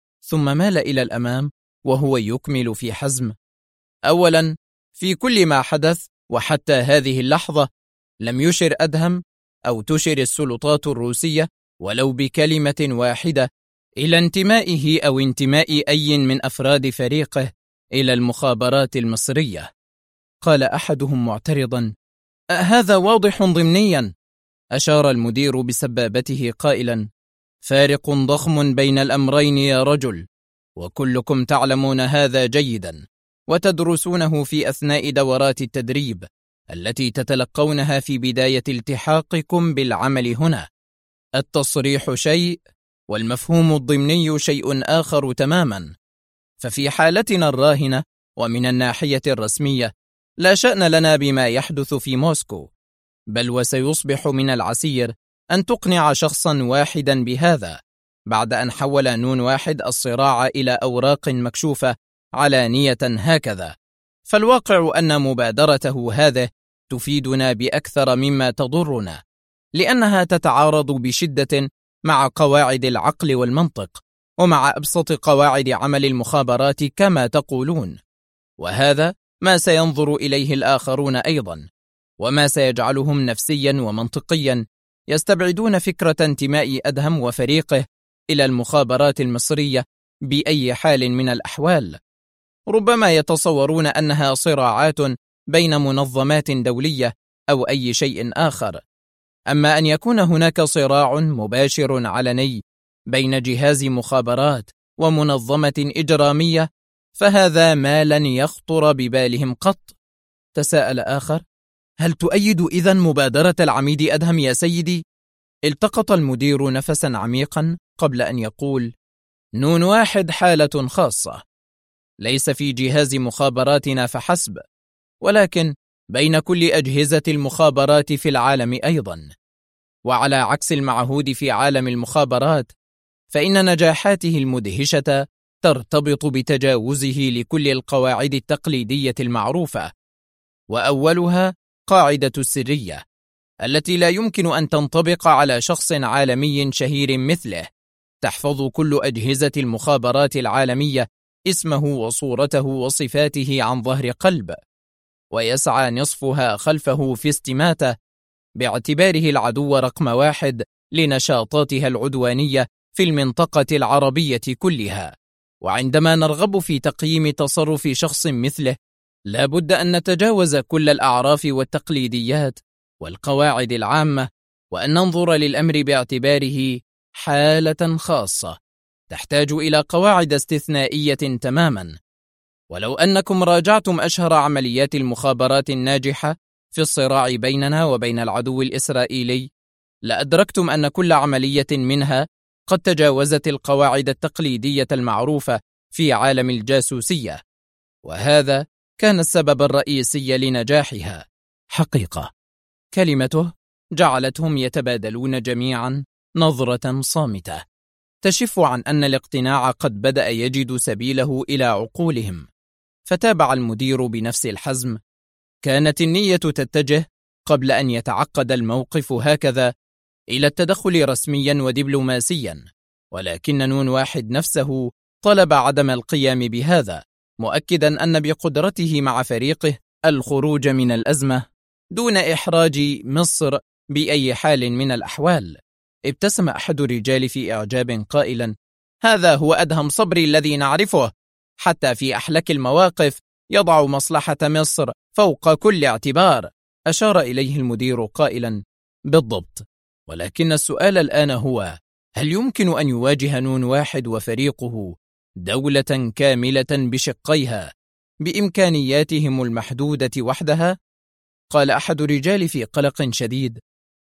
Speaker 1: ثم مال إلى الأمام وهو يكمل في حزم: أولا، في كل ما حدث وحتى هذه اللحظة لم يشر أدهم أو تشر السلطات الروسية ولو بكلمة واحدة إلى انتمائه أو انتماء أي من أفراد فريقه إلى المخابرات المصرية. قال أحدهم معترضا: هذا واضح ضمنيا. أشار المدير بسبابته قائلا: فارق ضخم بين الأمرين يا رجل، وكلكم تعلمون هذا جيدا وتدرسونه في أثناء دورات التدريب التي تتلقونها في بداية التحاقكم بالعمل هنا. التصريح شيء والمفهوم الضمني شيء آخر تماما، ففي حالتنا الراهنة ومن الناحية الرسمية لا شأن لنا بما يحدث في موسكو، بل وسيصبح من العسير أن تقنع شخصا واحدا بهذا بعد أن حول نون واحد الصراع إلى أوراق مكشوفة علانية هكذا. فالواقع أن مبادرته هذه تفيدنا بأكثر مما تضرنا، لأنها تتعارض بشدة مع قواعد العقل والمنطق ومع أبسط قواعد عمل المخابرات كما تقولون، وهذا ما سينظر إليه الآخرون أيضا، وما سيجعلهم نفسيا ومنطقيا يستبعدون فكرة انتماء أدهم وفريقه إلى المخابرات المصرية بأي حال من الأحوال. ربما يتصورون أنها صراعات بين منظمات دولية أو أي شيء آخر، أما أن يكون هناك صراع مباشر علني بين جهاز مخابرات ومنظمة إجرامية فهذا ما لن يخطر ببالهم قط. تساءل آخر: هل تؤيد إذن مبادرة العميد أدهم يا سيدي؟ التقط المدير نفسا عميقا قبل أن يقول: نون واحد حالة خاصة، ليس في جهاز مخابراتنا فحسب، ولكن بين كل أجهزة المخابرات في العالم أيضا. وعلى عكس المعهود في عالم المخابرات، فإن نجاحاته المدهشة ترتبط بتجاوزه لكل القواعد التقليدية المعروفة، وأولها قاعدة السرية التي لا يمكن أن تنطبق على شخص عالمي شهير مثله. تحفظ كل أجهزة المخابرات العالمية اسمه وصورته وصفاته عن ظهر قلب، ويسعى نصفها خلفه في استماتة، باعتباره العدو رقم 1 لنشاطاتها العدوانية في المنطقة العربية كلها. وعندما نرغب في تقييم تصرف شخص مثله، لا بد أن نتجاوز كل الأعراف والتقليديات والقواعد العامة، وأن ننظر للأمر باعتباره حالة خاصة تحتاج إلى قواعد استثنائية تماما. ولو أنكم راجعتم أشهر عمليات المخابرات الناجحة في الصراع بيننا وبين العدو الإسرائيلي، لأدركتم أن كل عملية منها قد تجاوزت القواعد التقليدية المعروفة في عالم الجاسوسية، وهذا كان السبب الرئيسي لنجاحها. حقيقة، كلمته جعلتهم يتبادلون جميعا نظرة صامتة تشف عن أن الاقتناع قد بدأ يجد سبيله إلى عقولهم. فتابع المدير بنفس الحزم: كانت النية تتجه قبل أن يتعقد الموقف هكذا إلى التدخل رسميا ودبلوماسيا، ولكن نون واحد نفسه طلب عدم القيام بهذا، مؤكدا أن بقدرته مع فريقه الخروج من الأزمة دون إحراج مصر بأي حال من الأحوال. ابتسم أحد الرجال في إعجاب قائلا: هذا هو أدهم صبري الذي نعرفه، حتى في أحلك المواقف يضع مصلحة مصر فوق كل اعتبار. أشار إليه المدير قائلا: بالضبط، ولكن السؤال الآن هو: هل يمكن أن يواجه نون واحد وفريقه دولة كاملة بشقيها بإمكانياتهم المحدودة وحدها؟ قال أحد الرجال في قلق شديد: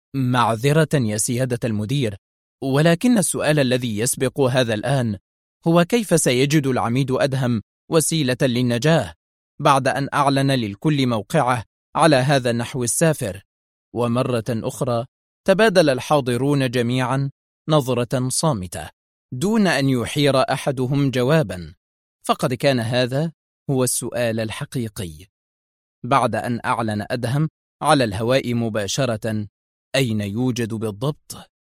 Speaker 1: معذرة يا سيادة المدير، ولكن السؤال الذي يسبق هذا الآن هو كيف سيجد العميد أدهم وسيلة للنجاة بعد أن أعلن للكل موقعه على هذا النحو السافر. ومرة أخرى تبادل الحاضرون جميعا نظرة صامتة دون أن يحير أحدهم جوابا، فقد كان هذا هو السؤال الحقيقي. بعد أن أعلن أدهم على الهواء مباشرة أين يوجد بالضبط؟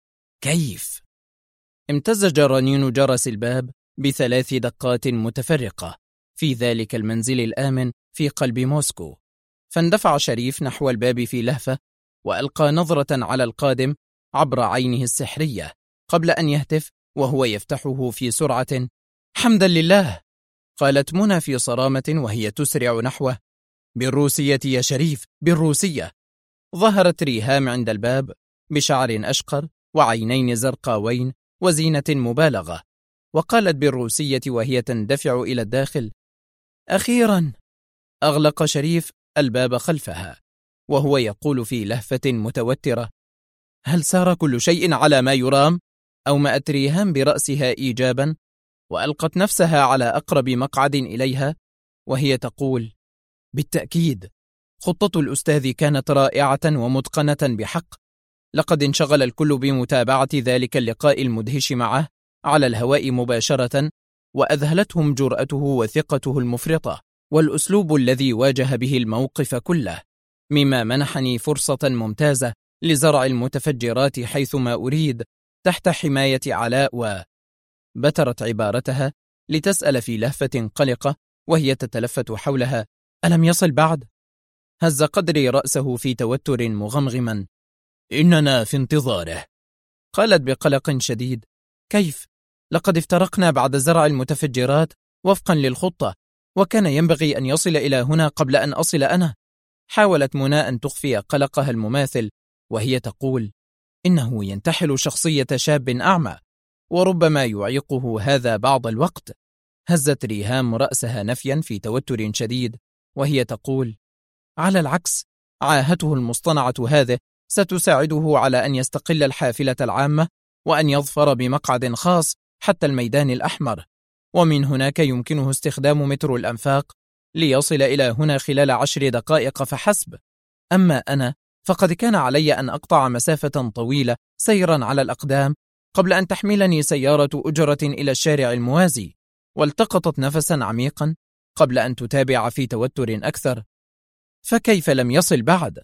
Speaker 1: كيف؟ امتزج رنين جرس الباب ب3 دقات متفرقة في ذلك المنزل الآمن في قلب موسكو، فاندفع شريف نحو الباب في لهفة وألقى نظرة على القادم عبر عينه السحرية قبل أن يهتف وهو يفتحه في سرعة: حمدا لله! قالت منى في صرامة وهي تسرع نحوه: بالروسية يا شريف، بالروسية. ظهرت ريهام عند الباب بشعر أشقر وعينين زرقاوين وزينة مبالغة، وقالت بالروسية وهي تندفع إلى الداخل: أخيرا! أغلق شريف الباب خلفها وهو يقول في لهفة متوترة: هل سار كل شيء على ما يرام؟ أومأت ريهام برأسها إيجابا وألقت نفسها على أقرب مقعد إليها وهي تقول: بالتأكيد، خطة الأستاذ كانت رائعة ومتقنة بحق. لقد انشغل الكل بمتابعة ذلك اللقاء المدهش معه على الهواء مباشرة، وأذهلتهم جرأته وثقته المفرطة والأسلوب الذي واجه به الموقف كله، مما منحني فرصة ممتازة لزرع المتفجرات حيثما أريد تحت حماية علاء. بترت عبارتها لتسأل في لهفة قلقة وهي تتلفت حولها: ألم يصل بعد؟ هز قدري رأسه في توتر مغمغما: إننا في انتظاره. قالت بقلق شديد: كيف؟ لقد افترقنا بعد زرع المتفجرات وفقا للخطة، وكان ينبغي أن يصل إلى هنا قبل أن أصل أنا. حاولت منى أن تخفي قلقها المماثل وهي تقول: إنه ينتحل شخصية شاب أعمى، وربما يعيقه هذا بعض الوقت. هزت ريهام رأسها نفيا في توتر شديد وهي تقول: على العكس، عاهته المصطنعة هذه ستساعده على أن يستقل الحافلة العامة وأن يظفر بمقعد خاص حتى الميدان الأحمر، ومن هناك يمكنه استخدام مترو الأنفاق ليصل إلى هنا خلال 10 دقائق فحسب. أما أنا فقد كان علي أن أقطع مسافة طويلة سيرا على الأقدام قبل أن تحملني سيارة أجرة إلى الشارع الموازي. والتقطت نفسا عميقا قبل أن تتابع في توتر أكثر: فكيف لم يصل بعد؟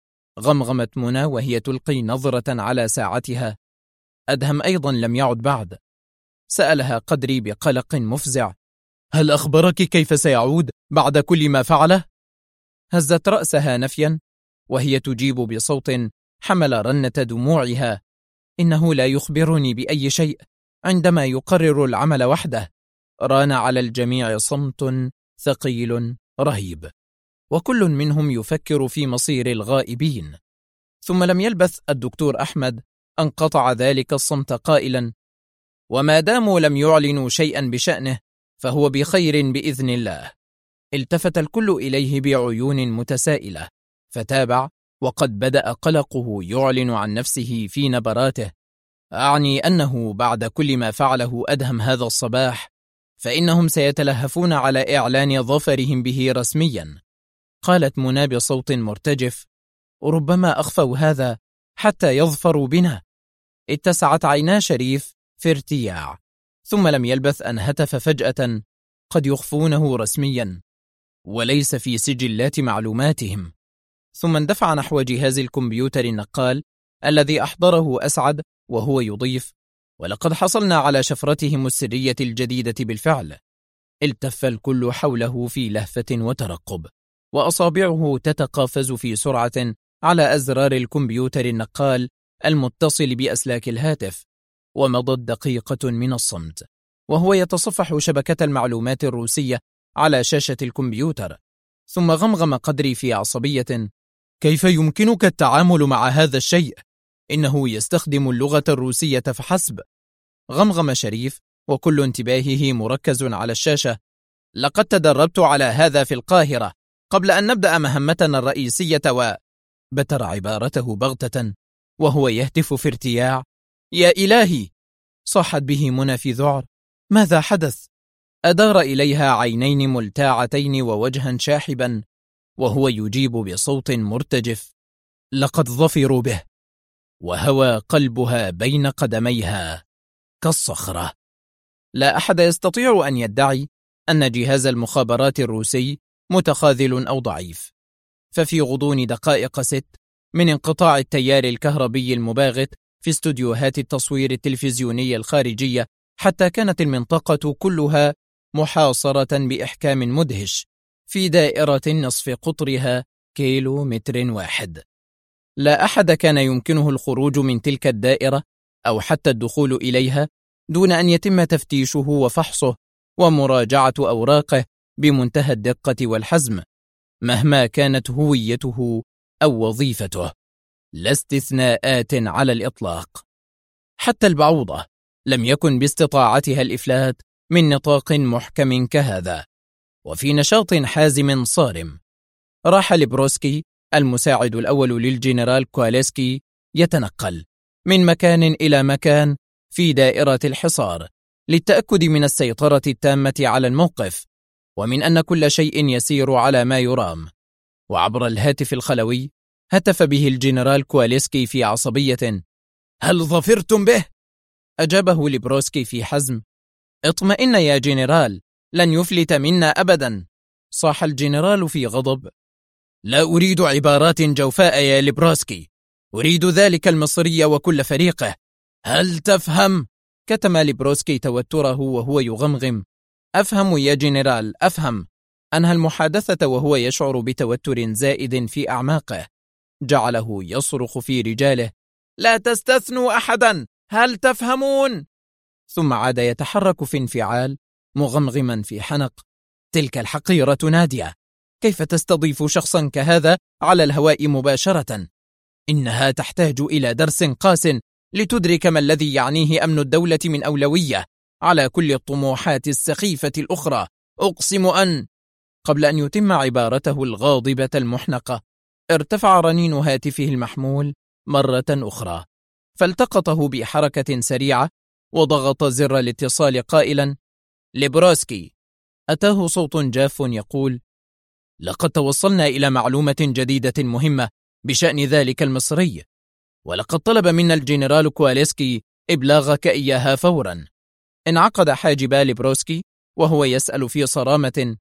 Speaker 1: غمغمت منى وهي تلقي نظرة على ساعتها: أدهم أيضا لم يعد بعد. سألها قدري بقلق مفزع: هل أخبرك كيف سيعود بعد كل ما فعله؟ هزت رأسها نفيا وهي تجيب بصوت حمل رنة دموعها: إنه لا يخبرني بأي شيء عندما يقرر العمل وحده. ران على الجميع صمت ثقيل رهيب، وكل منهم يفكر في مصير الغائبين. ثم لم يلبث الدكتور أحمد أن قطع ذلك الصمت قائلا: وما داموا لم يعلنوا شيئا بشأنه فهو بخير بإذن الله. التفت الكل إليه بعيون متسائلة، فتابع وقد بدأ قلقه يعلن عن نفسه في نبراته: أعني أنه بعد كل ما فعله أدهم هذا الصباح فإنهم سيتلهفون على إعلان ظفرهم به رسميا. قالت منى بصوت مرتجف: ربما أخفوا هذا حتى يظفروا بنا. اتسعت عينا شريف في ارتياع، ثم لم يلبث أن هتف فجأة: قد يخفونه رسميا وليس في سجلات معلوماتهم. ثم اندفع نحو جهاز الكمبيوتر النقال الذي أحضره أسعد وهو يضيف: ولقد حصلنا على شفرتهم السرية الجديدة بالفعل. التف الكل حوله في لهفة وترقب، وأصابعه تتقافز في سرعة على أزرار الكمبيوتر النقال المتصل بأسلاك الهاتف. ومضت دقيقة من الصمت وهو يتصفح شبكة المعلومات الروسية على شاشة الكمبيوتر، ثم غمغم قدري في عصبية: كيف يمكنك التعامل مع هذا الشيء؟ إنه يستخدم اللغة الروسية فحسب. غمغم شريف وكل انتباهه مركز على الشاشة: لقد تدربت على هذا في القاهرة قبل أن نبدأ مهمتنا الرئيسية. بتر عبارته بغتة وهو يهتف في ارتياع: يا إلهي! صاحت به منى في ذعر: ماذا حدث؟ أدار إليها عينين ملتاعتين ووجها شاحبا وهو يجيب بصوت مرتجف: لقد ظفروا به. وهوى قلبها بين قدميها كالصخرة. لا أحد يستطيع أن يدعي أن جهاز المخابرات الروسي متخاذل أو ضعيف، ففي غضون دقائق 6 من انقطاع التيار الكهربي المباغت في استوديوهات التصوير التلفزيوني الخارجية حتى كانت المنطقة كلها محاصرة بإحكام مدهش في دائرة نصف قطرها كيلومتر واحد. لا أحد كان يمكنه الخروج من تلك الدائرة أو حتى الدخول إليها دون أن يتم تفتيشه وفحصه ومراجعة أوراقه بمنتهى الدقة والحزم مهما كانت هويته أو وظيفته، لا استثناءات على الإطلاق. حتى البعوضة لم يكن باستطاعتها الإفلات من نطاق محكم كهذا. وفي نشاط حازم صارم راح لبروسكي المساعد الأول للجنرال كواليسكي يتنقل من مكان إلى مكان في دائرة الحصار للتأكد من السيطرة التامة على الموقف ومن أن كل شيء يسير على ما يرام. وعبر الهاتف الخلوي هتف به الجنرال كواليسكي في عصبية: هل ظفرتم به؟ أجابه لبروسكي في حزم: اطمئن يا جنرال، لن يفلت منا أبدا. صاح الجنرال في غضب: لا أريد عبارات جوفاء يا لبروسكي، أريد ذلك المصري وكل فريقه. هل تفهم؟ كتم لبروسكي توتره وهو يغمغم: أفهم يا جنرال، أفهم. أنهى المحادثة وهو يشعر بتوتر زائد في أعماقه جعله يصرخ في رجاله: لا تستثنوا أحدا، هل تفهمون؟ ثم عاد يتحرك في انفعال مغمغما في حنق: تلك الحقيرة نادية، كيف تستضيف شخصا كهذا على الهواء مباشرة؟ إنها تحتاج إلى درس قاس لتدرك ما الذي يعنيه أمن الدولة من أولوية على كل الطموحات السخيفة الأخرى. أقسم أن... قبل أن يتم عبارته الغاضبة المحنقة ارتفع رنين هاتفه المحمول مرة أخرى، فالتقطه بحركة سريعة وضغط زر الاتصال قائلا: لبروسكي. أتاه صوت جاف يقول: لقد توصلنا إلى معلومة جديدة مهمة بشأن ذلك المصري، ولقد طلب منا الجنرال كواليسكي إبلاغك إياها فورا. انعقد حاجب لبروسكي وهو يسأل في صرامة: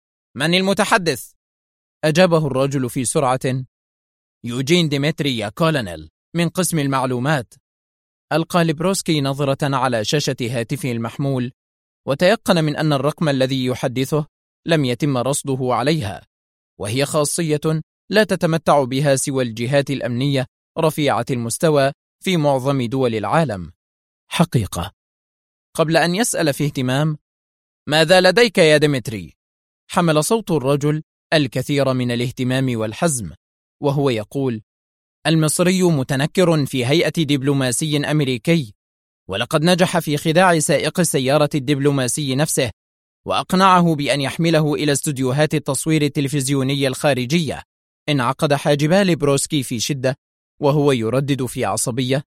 Speaker 1: من المتحدث؟ أجابه الرجل في سرعة: يوجين ديمتري يا كولونيل، من قسم المعلومات. ألقى لبروسكي نظرة على شاشة هاتفه المحمول وتيقن من أن الرقم الذي يحدثه لم يتم رصده عليها، وهي خاصية لا تتمتع بها سوى الجهات الأمنية رفيعة المستوى في معظم دول العالم. حقيقة. قبل أن يسأل في اهتمام: ماذا لديك يا ديمتري؟ حمل صوت الرجل الكثير من الاهتمام والحزم، وهو يقول: المصري متنكر في هيئة دبلوماسي أمريكي، ولقد نجح في خداع سائق السيارة الدبلوماسي نفسه، وأقنعه بأن يحمله إلى استوديوهات التصوير التلفزيوني الخارجية. انعقد حاجبا لبروسكي في شدة، وهو يردد في عصبية: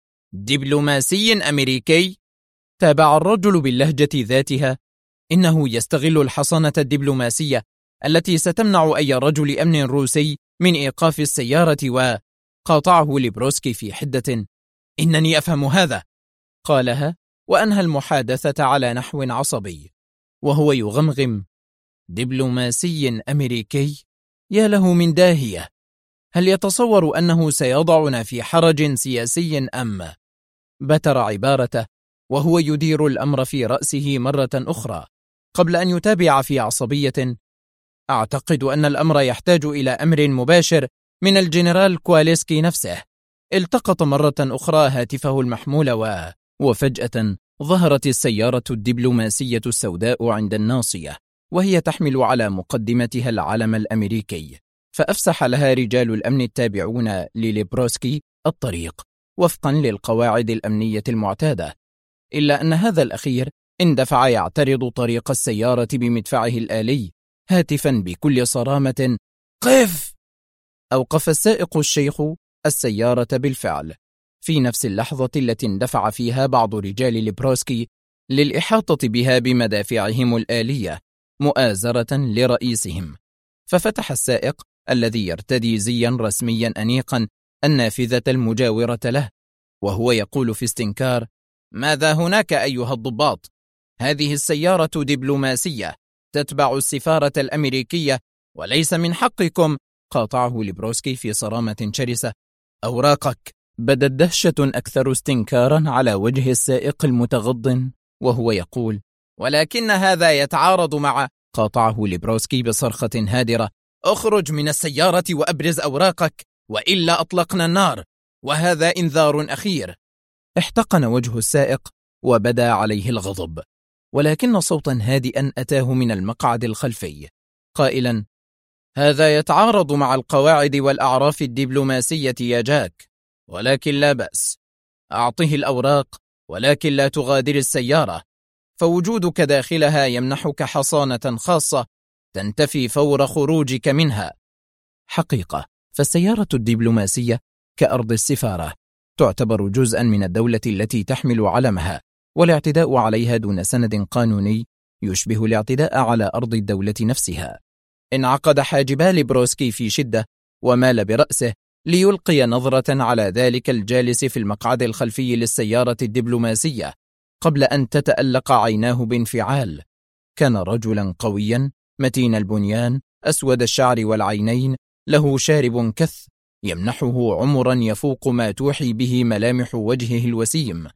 Speaker 1: دبلوماسي أمريكي؟ تابع الرجل باللهجة ذاتها: إنه يستغل الحصانة الدبلوماسية التي ستمنع أي رجل أمن روسي من إيقاف السيارة. وقاطعه لبروسكي في حدة: إنني أفهم هذا، قالها، وأنهى المحادثة على نحو عصبي وهو يغمغم: دبلوماسي أمريكي؟ يا له من داهية! هل يتصور أنه سيضعنا في حرج سياسي أم؟ بتر عبارته وهو يدير الأمر في رأسه مرة أخرى قبل أن يتابع في عصبية: أعتقد أن الأمر يحتاج إلى أمر مباشر من الجنرال كواليسكي نفسه. التقط مرة أخرى هاتفه المحمول وفجأة ظهرت السيارة الدبلوماسية السوداء عند الناصية، وهي تحمل على مقدمتها العلم الأمريكي، فأفسح لها رجال الأمن التابعون لليبروسكي الطريق وفقا للقواعد الأمنية المعتادة، إلا أن هذا الأخير اندفع يعترض طريق السيارة بمدفعه الآلي هاتفا بكل صرامة: قف! أوقف السائق الشيخ السيارة بالفعل في نفس اللحظة التي اندفع فيها بعض رجال لبروسكي للإحاطة بها بمدافعهم الآلية مؤازرة لرئيسهم. ففتح السائق الذي يرتدي زيا رسميا أنيقا النافذة المجاورة له، وهو يقول في استنكار: ماذا هناك أيها الضباط؟ هذه السيارة دبلوماسية تتبع السفارة الأمريكية، وليس من حقكم. قاطعه لبروسكي في صرامة شرسة: أوراقك. بدت دهشة أكثر استنكارا على وجه السائق المتغض وهو يقول: ولكن هذا يتعارض مع. قاطعه لبروسكي بصرخة هادرة: اخرج من السيارة وأبرز أوراقك، وإلا أطلقنا النار، وهذا إنذار أخير. احتقن وجه السائق وبدا عليه الغضب، ولكن صوتا هادئا أتاه من المقعد الخلفي قائلا: هذا يتعارض مع القواعد والأعراف الدبلوماسية يا جاك، ولكن لا بأس، أعطه الأوراق، ولكن لا تغادر السيارة، فوجودك داخلها يمنحك حصانة خاصة تنتفي فور خروجك منها. حقيقة، فالسيارة الدبلوماسية كأرض السفارة تعتبر جزءا من الدولة التي تحمل علمها، والاعتداء عليها دون سند قانوني يشبه الاعتداء على أرض الدولة نفسها. انعقد حاجبا لبروسكي في شدة ومال برأسه ليلقي نظرة على ذلك الجالس في المقعد الخلفي للسيارة الدبلوماسية قبل أن تتألق عيناه بانفعال. كان رجلا قويا متين البنيان أسود الشعر والعينين، له شارب كث يمنحه عمرا يفوق ما توحي به ملامح وجهه الوسيم،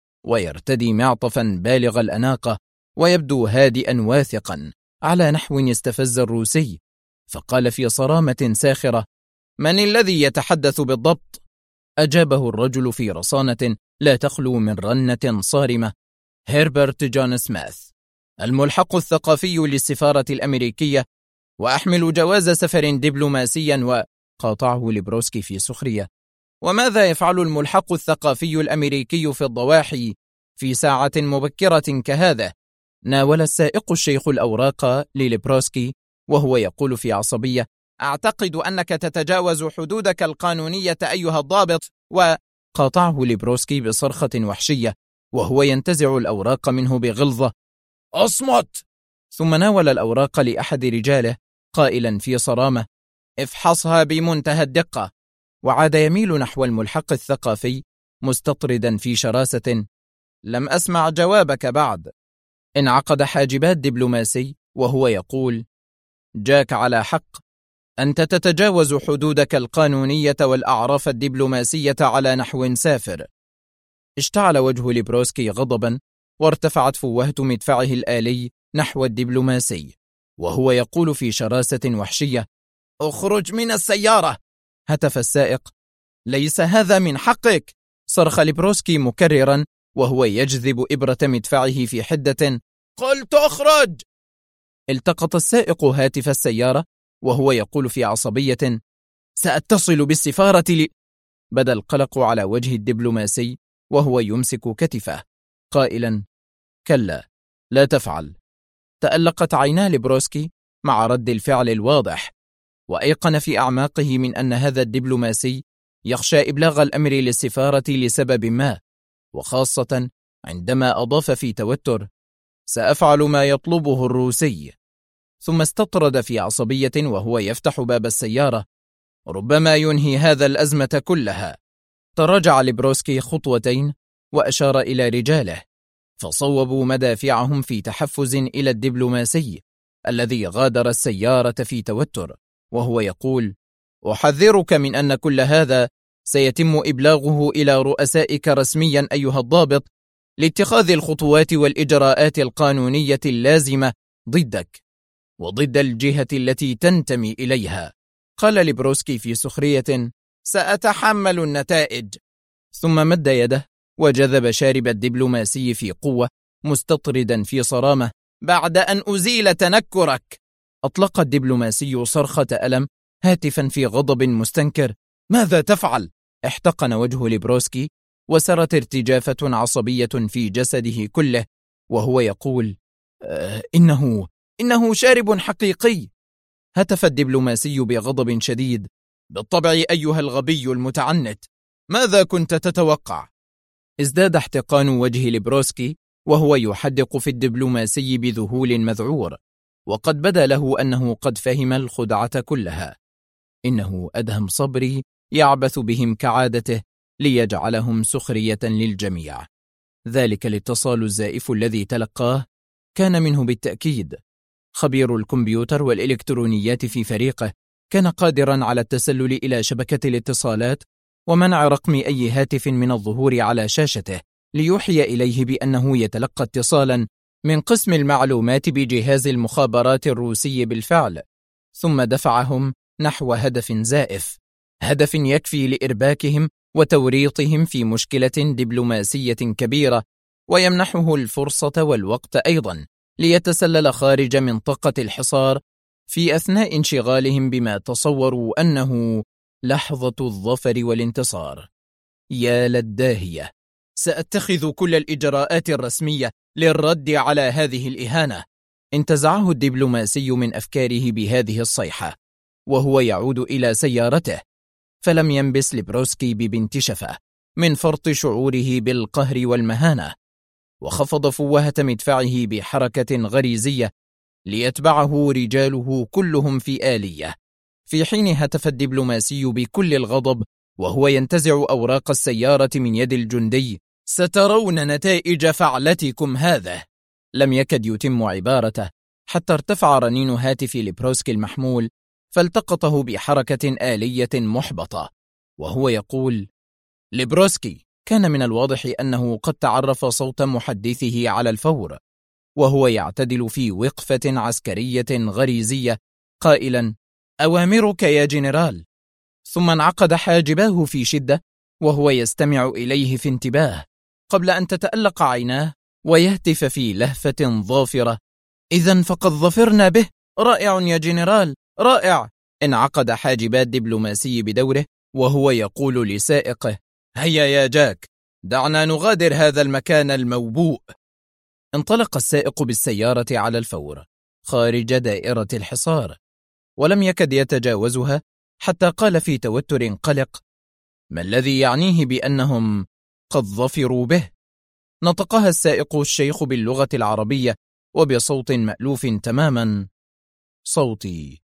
Speaker 1: ويرتدي معطفا بالغ الأناقة، ويبدو هادئا واثقا على نحو استفز الروسي، فقال في صرامة ساخرة: من الذي يتحدث بالضبط؟ أجابه الرجل في رصانة لا تخلو من رنة صارمة: هيربرت جون سميث، الملحق الثقافي للسفارة الأمريكية، وأحمل جواز سفر دبلوماسيا. وقاطعه لبروسكي في سخرية: وماذا يفعل الملحق الثقافي الأمريكي في الضواحي في ساعة مبكرة كهذا؟ ناول السائق الشيخ الأوراق للبروسكي وهو يقول في عصبية: أعتقد أنك تتجاوز حدودك القانونية أيها الضابط. وقاطعه لبروسكي بصرخة وحشية وهو ينتزع الأوراق منه بغلظة: أصمت! ثم ناول الأوراق لأحد رجاله قائلا في صرامة: افحصها بمنتهى الدقة. وعاد يميل نحو الملحق الثقافي مستطردا في شراسة: لم أسمع جوابك بعد. انعقد حاجبات دبلوماسي وهو يقول: جاك على حق، أنت تتجاوز حدودك القانونية والأعراف الدبلوماسية على نحو سافر. اشتعل وجه لبروسكي غضبا، وارتفعت فوهة مدفعه الآلي نحو الدبلوماسي، وهو يقول في شراسة وحشية: اخرج من السيارة. هتف السائق: ليس هذا من حقك. صرخ لبروسكي مكررا وهو يجذب إبرة مدفعه في حدة: قلت اخرج. التقط السائق هاتف السيارة وهو يقول في عصبية: سأتصل بالسفارة بدا القلق على وجه الدبلوماسي وهو يمسك كتفه قائلا: كلا، لا تفعل. تألقت عينا لبروسكي مع رد الفعل الواضح، وأيقن في أعماقه من أن هذا الدبلوماسي يخشى إبلاغ الأمر للسفارة لسبب ما، وخاصة عندما أضاف في توتر: سأفعل ما يطلبه الروسي. ثم استطرد في عصبية وهو يفتح باب السيارة: ربما ينهي هذا الأزمة كلها. تراجع لبروسكي خطوتين وأشار إلى رجاله، فصوبوا مدافعهم في تحفز إلى الدبلوماسي الذي غادر السيارة في توتر وهو يقول: أحذرك من أن كل هذا سيتم إبلاغه إلى رؤسائك رسميا أيها الضابط لاتخاذ الخطوات والإجراءات القانونية اللازمة ضدك وضد الجهة التي تنتمي إليها. قال لبروسكي في سخرية: سأتحمل النتائج. ثم مد يده وجذب شارب الدبلوماسي في قوة مستطردا في صرامة: بعد أن أزيل تنكرك. أطلق الدبلوماسي صرخة ألم هاتفا في غضب مستنكر: ماذا تفعل؟ احتقن وجه لبروسكي وسرت ارتجافة عصبية في جسده كله وهو يقول: إنه شارب حقيقي. هتف الدبلوماسي بغضب شديد: بالطبع أيها الغبي المتعنت، ماذا كنت تتوقع؟ ازداد احتقان وجه لبروسكي وهو يحدق في الدبلوماسي بذهول مذعور، وقد بدا له أنه قد فهم الخدعة كلها. إنه أدهم صبري يعبث بهم كعادته ليجعلهم سخرية للجميع. ذلك الاتصال الزائف الذي تلقاه كان منه بالتأكيد. خبير الكمبيوتر والإلكترونيات في فريقه كان قادرا على التسلل إلى شبكة الاتصالات ومنع رقم أي هاتف من الظهور على شاشته ليوحي إليه بأنه يتلقى اتصالا من قسم المعلومات بجهاز المخابرات الروسي بالفعل، ثم دفعهم نحو هدف زائف، هدف يكفي لإرباكهم وتوريطهم في مشكلة دبلوماسية كبيرة، ويمنحه الفرصة والوقت أيضا ليتسلل خارج منطقة الحصار في أثناء انشغالهم بما تصوروا أنه لحظة الظفر والانتصار. يا للداهية، سأتخذ كل الإجراءات الرسمية للرد على هذه الإهانة. انتزعه الدبلوماسي من أفكاره بهذه الصيحة وهو يعود إلى سيارته، فلم ينبس لبروسكي ببنت شفة من فرط شعوره بالقهر والمهانة، وخفض فوهة مدفعه بحركة غريزية ليتبعه رجاله كلهم في آلية، في حين هتف الدبلوماسي بكل الغضب وهو ينتزع أوراق السيارة من يد الجندي: سترون نتائج فعلتكم هذا. لم يكد يتم عبارته حتى ارتفع رنين هاتف لبروسكي المحمول فالتقطه بحركة آلية محبطة وهو يقول: لبروسكي كان من الواضح أنه قد تعرف صوت محدثه على الفور وهو يعتدل في وقفة عسكرية غريزية قائلا: أوامرك يا جنرال. ثم انعقد حاجباه في شدة وهو يستمع إليه في انتباه قبل أن تتألق عيناه ويهتف في لهفة ظافرة: إذن فقد ظفرنا به. رائع يا جنرال، رائع. انعقد حاجبا الدبلوماسي بدوره وهو يقول لسائقه: هيا يا جاك، دعنا نغادر هذا المكان الموبوء. انطلق السائق بالسيارة على الفور خارج دائرة الحصار، ولم يكد يتجاوزها حتى قال في توتر قلق: ما الذي يعنيه بأنهم قد ظفروا به؟ نطقها السائق الشيخ باللغة العربية وبصوت مألوف تماما: صوتي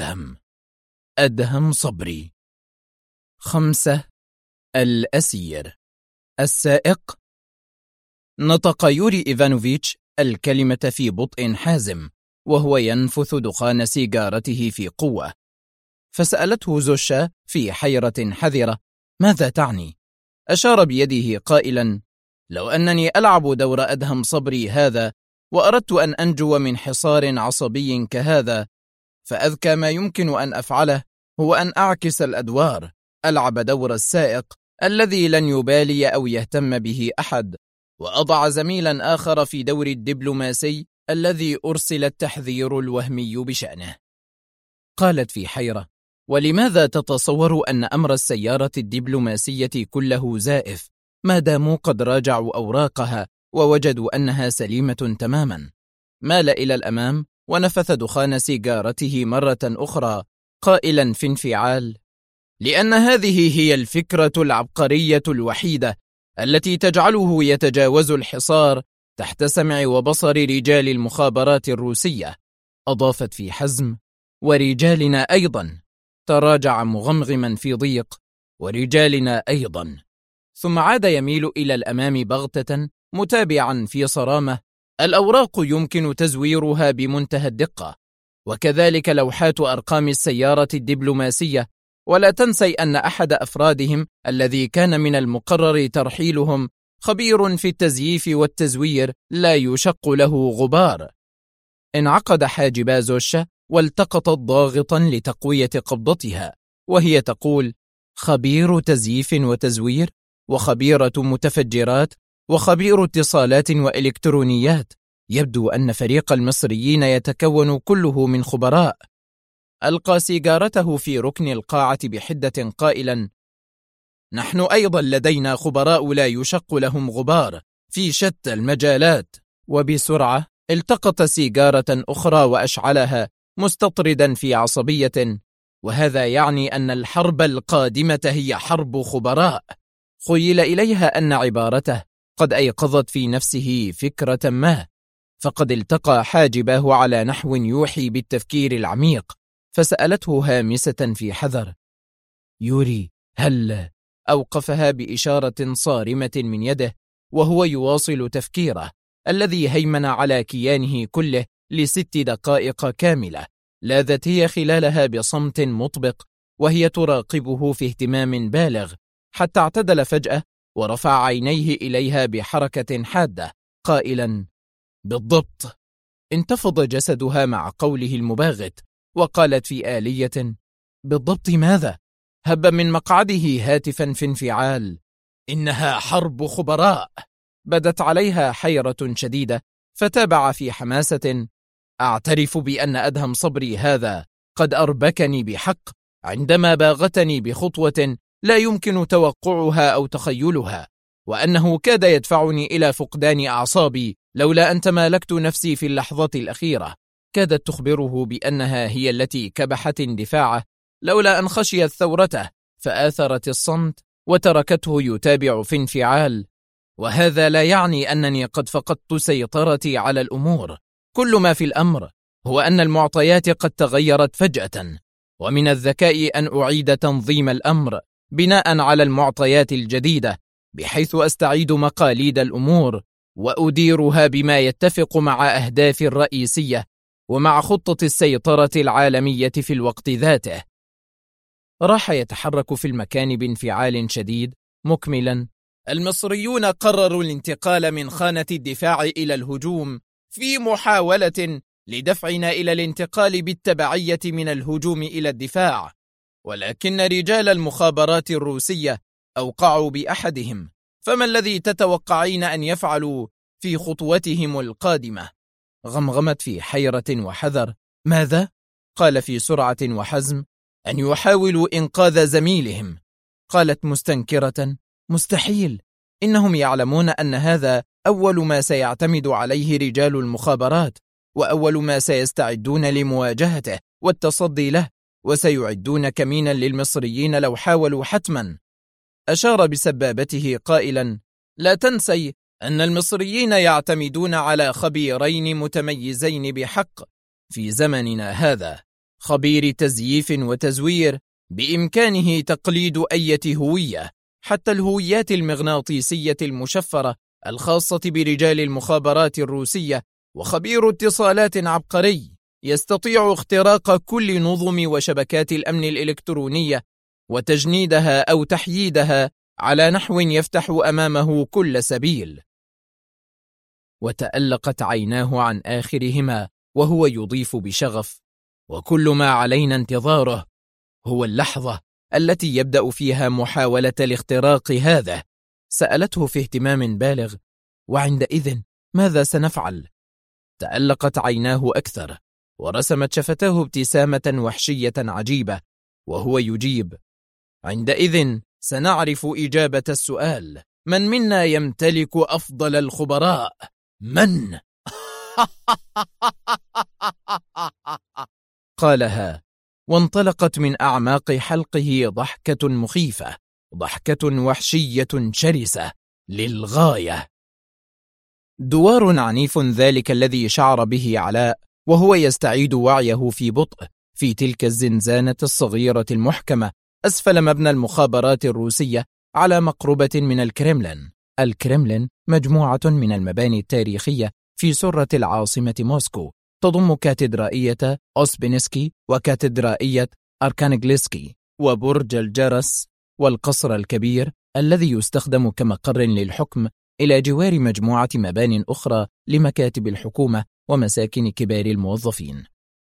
Speaker 1: أدهم صبري. 5. الأسير. السائق. نطق يوري إيفانوفيتش الكلمة في بطء حازم وهو ينفث دخان سيجارته في قوة، فسألته زوشا في حيرة حذرة: ماذا تعني؟ أشار بيده قائلا: لو أنني ألعب دور أدهم صبري هذا وأردت أن أنجو من حصار عصبي كهذا، فأذكى ما يمكن أن أفعله هو أن أعكس الأدوار، ألعب دور السائق الذي لن يبالي أو يهتم به أحد، وأضع زميلا آخر في دور الدبلوماسي الذي أرسل التحذير الوهمي بشأنه. قالت في حيرة: ولماذا تتصور أن أمر السيارة الدبلوماسية كله زائف ما داموا قد راجعوا أوراقها ووجدوا أنها سليمة تماما؟ مال إلى الأمام ونفث دخان سيجارته مرة أخرى قائلا في انفعال: لأن هذه هي الفكرة العبقرية الوحيدة التي تجعله يتجاوز الحصار تحت سمع وبصر رجال المخابرات الروسية. أضافت في حزم: ورجالنا أيضا. تراجع مغمغما في ضيق: ورجالنا أيضا. ثم عاد يميل إلى الأمام بغتة متابعا في صرامة: الأوراق يمكن تزويرها بمنتهى الدقة، وكذلك لوحات أرقام السيارة الدبلوماسية، ولا تنسي أن أحد أفرادهم الذي كان من المقرر ترحيلهم خبير في التزييف والتزوير لا يشق له غبار. انعقد حاجبا زوشة والتقطت ضاغطا لتقوية قبضتها وهي تقول: خبير تزييف وتزوير، وخبيرة متفجرات، وخبير اتصالات وإلكترونيات. يبدو أن فريق المصريين يتكون كله من خبراء. ألقى سيجارته في ركن القاعة بحدة قائلا: نحن أيضا لدينا خبراء لا يشق لهم غبار في شتى المجالات. وبسرعة التقط سيجارة أخرى وأشعلها مستطردا في عصبية: وهذا يعني أن الحرب القادمة هي حرب خبراء. خيل إليها أن عبارته قد أيقظت في نفسه فكرة ما، فقد التقى حاجباه على نحو يوحي بالتفكير العميق، فسألته هامسة في حذر: يوري، هل؟ أوقفها بإشارة صارمة من يده وهو يواصل تفكيره الذي هيمن على كيانه كله ل6 دقائق كاملة لاذت هي خلالها بصمت مطبق وهي تراقبه في اهتمام بالغ، حتى اعتدل فجأة ورفع عينيه إليها بحركة حادة قائلا: بالضبط. انتفض جسدها مع قوله المباغت وقالت في آلية: بالضبط ماذا؟ هب من مقعده هاتفا في انفعال: إنها حرب خبراء. بدت عليها حيرة شديدة فتابع في حماسة: أعترف بأن أدهم صبري هذا قد أربكني بحق عندما باغتني بخطوة لا يمكن توقعها أو تخيلها، وأنه كاد يدفعني إلى فقدان أعصابي لولا أن تمالكت نفسي في اللحظة الأخيرة. كادت تخبره بأنها هي التي كبحت اندفاعه لولا أن خشيت ثورته فآثرت الصمت وتركته يتابع في انفعال: وهذا لا يعني أنني قد فقدت سيطرتي على الأمور. كل ما في الأمر هو أن المعطيات قد تغيرت فجأة، ومن الذكاء أن أعيد تنظيم الأمر بناء على المعطيات الجديدة، بحيث أستعيد مقاليد الأمور وأديرها بما يتفق مع أهدافي الرئيسية ومع خطة السيطرة العالمية في الوقت ذاته. راح يتحرك في المكان بانفعال شديد مكملا: المصريون قرروا الانتقال من خانة الدفاع إلى الهجوم في محاولة لدفعنا إلى الانتقال بالتبعية من الهجوم إلى الدفاع، ولكن رجال المخابرات الروسية أوقعوا بأحدهم، فما الذي تتوقعين أن يفعلوا في خطوتهم القادمة؟ غمغمت في حيرة وحذر: ماذا؟ قال في سرعة وحزم: أن يحاولوا إنقاذ زميلهم. قالت مستنكرة: مستحيل، إنهم يعلمون أن هذا أول ما سيعتمد عليه رجال المخابرات، وأول ما سيستعدون لمواجهته والتصدي له، وسيعدون كمينا للمصريين لو حاولوا حتما. أشار بسبابته قائلا: لا تنسي أن المصريين يعتمدون على خبيرين متميزين بحق في زمننا هذا، خبير تزييف وتزوير بإمكانه تقليد أي هوية، حتى الهويات المغناطيسية المشفرة الخاصة برجال المخابرات الروسية، وخبير اتصالات عبقري يستطيع اختراق كل نظم وشبكات الأمن الإلكترونية وتجنيدها أو تحييدها على نحو يفتح أمامه كل سبيل. وتألقت عيناه عن آخرهما وهو يضيف بشغف: وكل ما علينا انتظاره هو اللحظة التي يبدأ فيها محاولة الاختراق هذا. سألته في اهتمام بالغ: وعندئذ ماذا سنفعل؟ تألقت عيناه أكثر، ورسمت شفتاه ابتسامة وحشية عجيبة وهو يجيب: عندئذ سنعرف إجابة السؤال: من منا يمتلك أفضل الخبراء؟ من؟ قالها، وانطلقت من أعماق حلقه ضحكة مخيفة، ضحكة وحشية شرسة للغاية. دوار عنيف ذلك الذي شعر به علاء وهو يستعيد وعيه في بطء في تلك الزنزانة الصغيرة المحكمة أسفل مبنى المخابرات الروسية على مقربة من الكرملين. الكرملين مجموعة من المباني التاريخية في سرة العاصمة موسكو، تضم كاتدرائية أوسبينسكي وكاتدرائية أركانغليسكي وبرج الجرس والقصر الكبير الذي يستخدم كمقر للحكم، إلى جوار مجموعة مبان أخرى لمكاتب الحكومة ومساكن كبار الموظفين.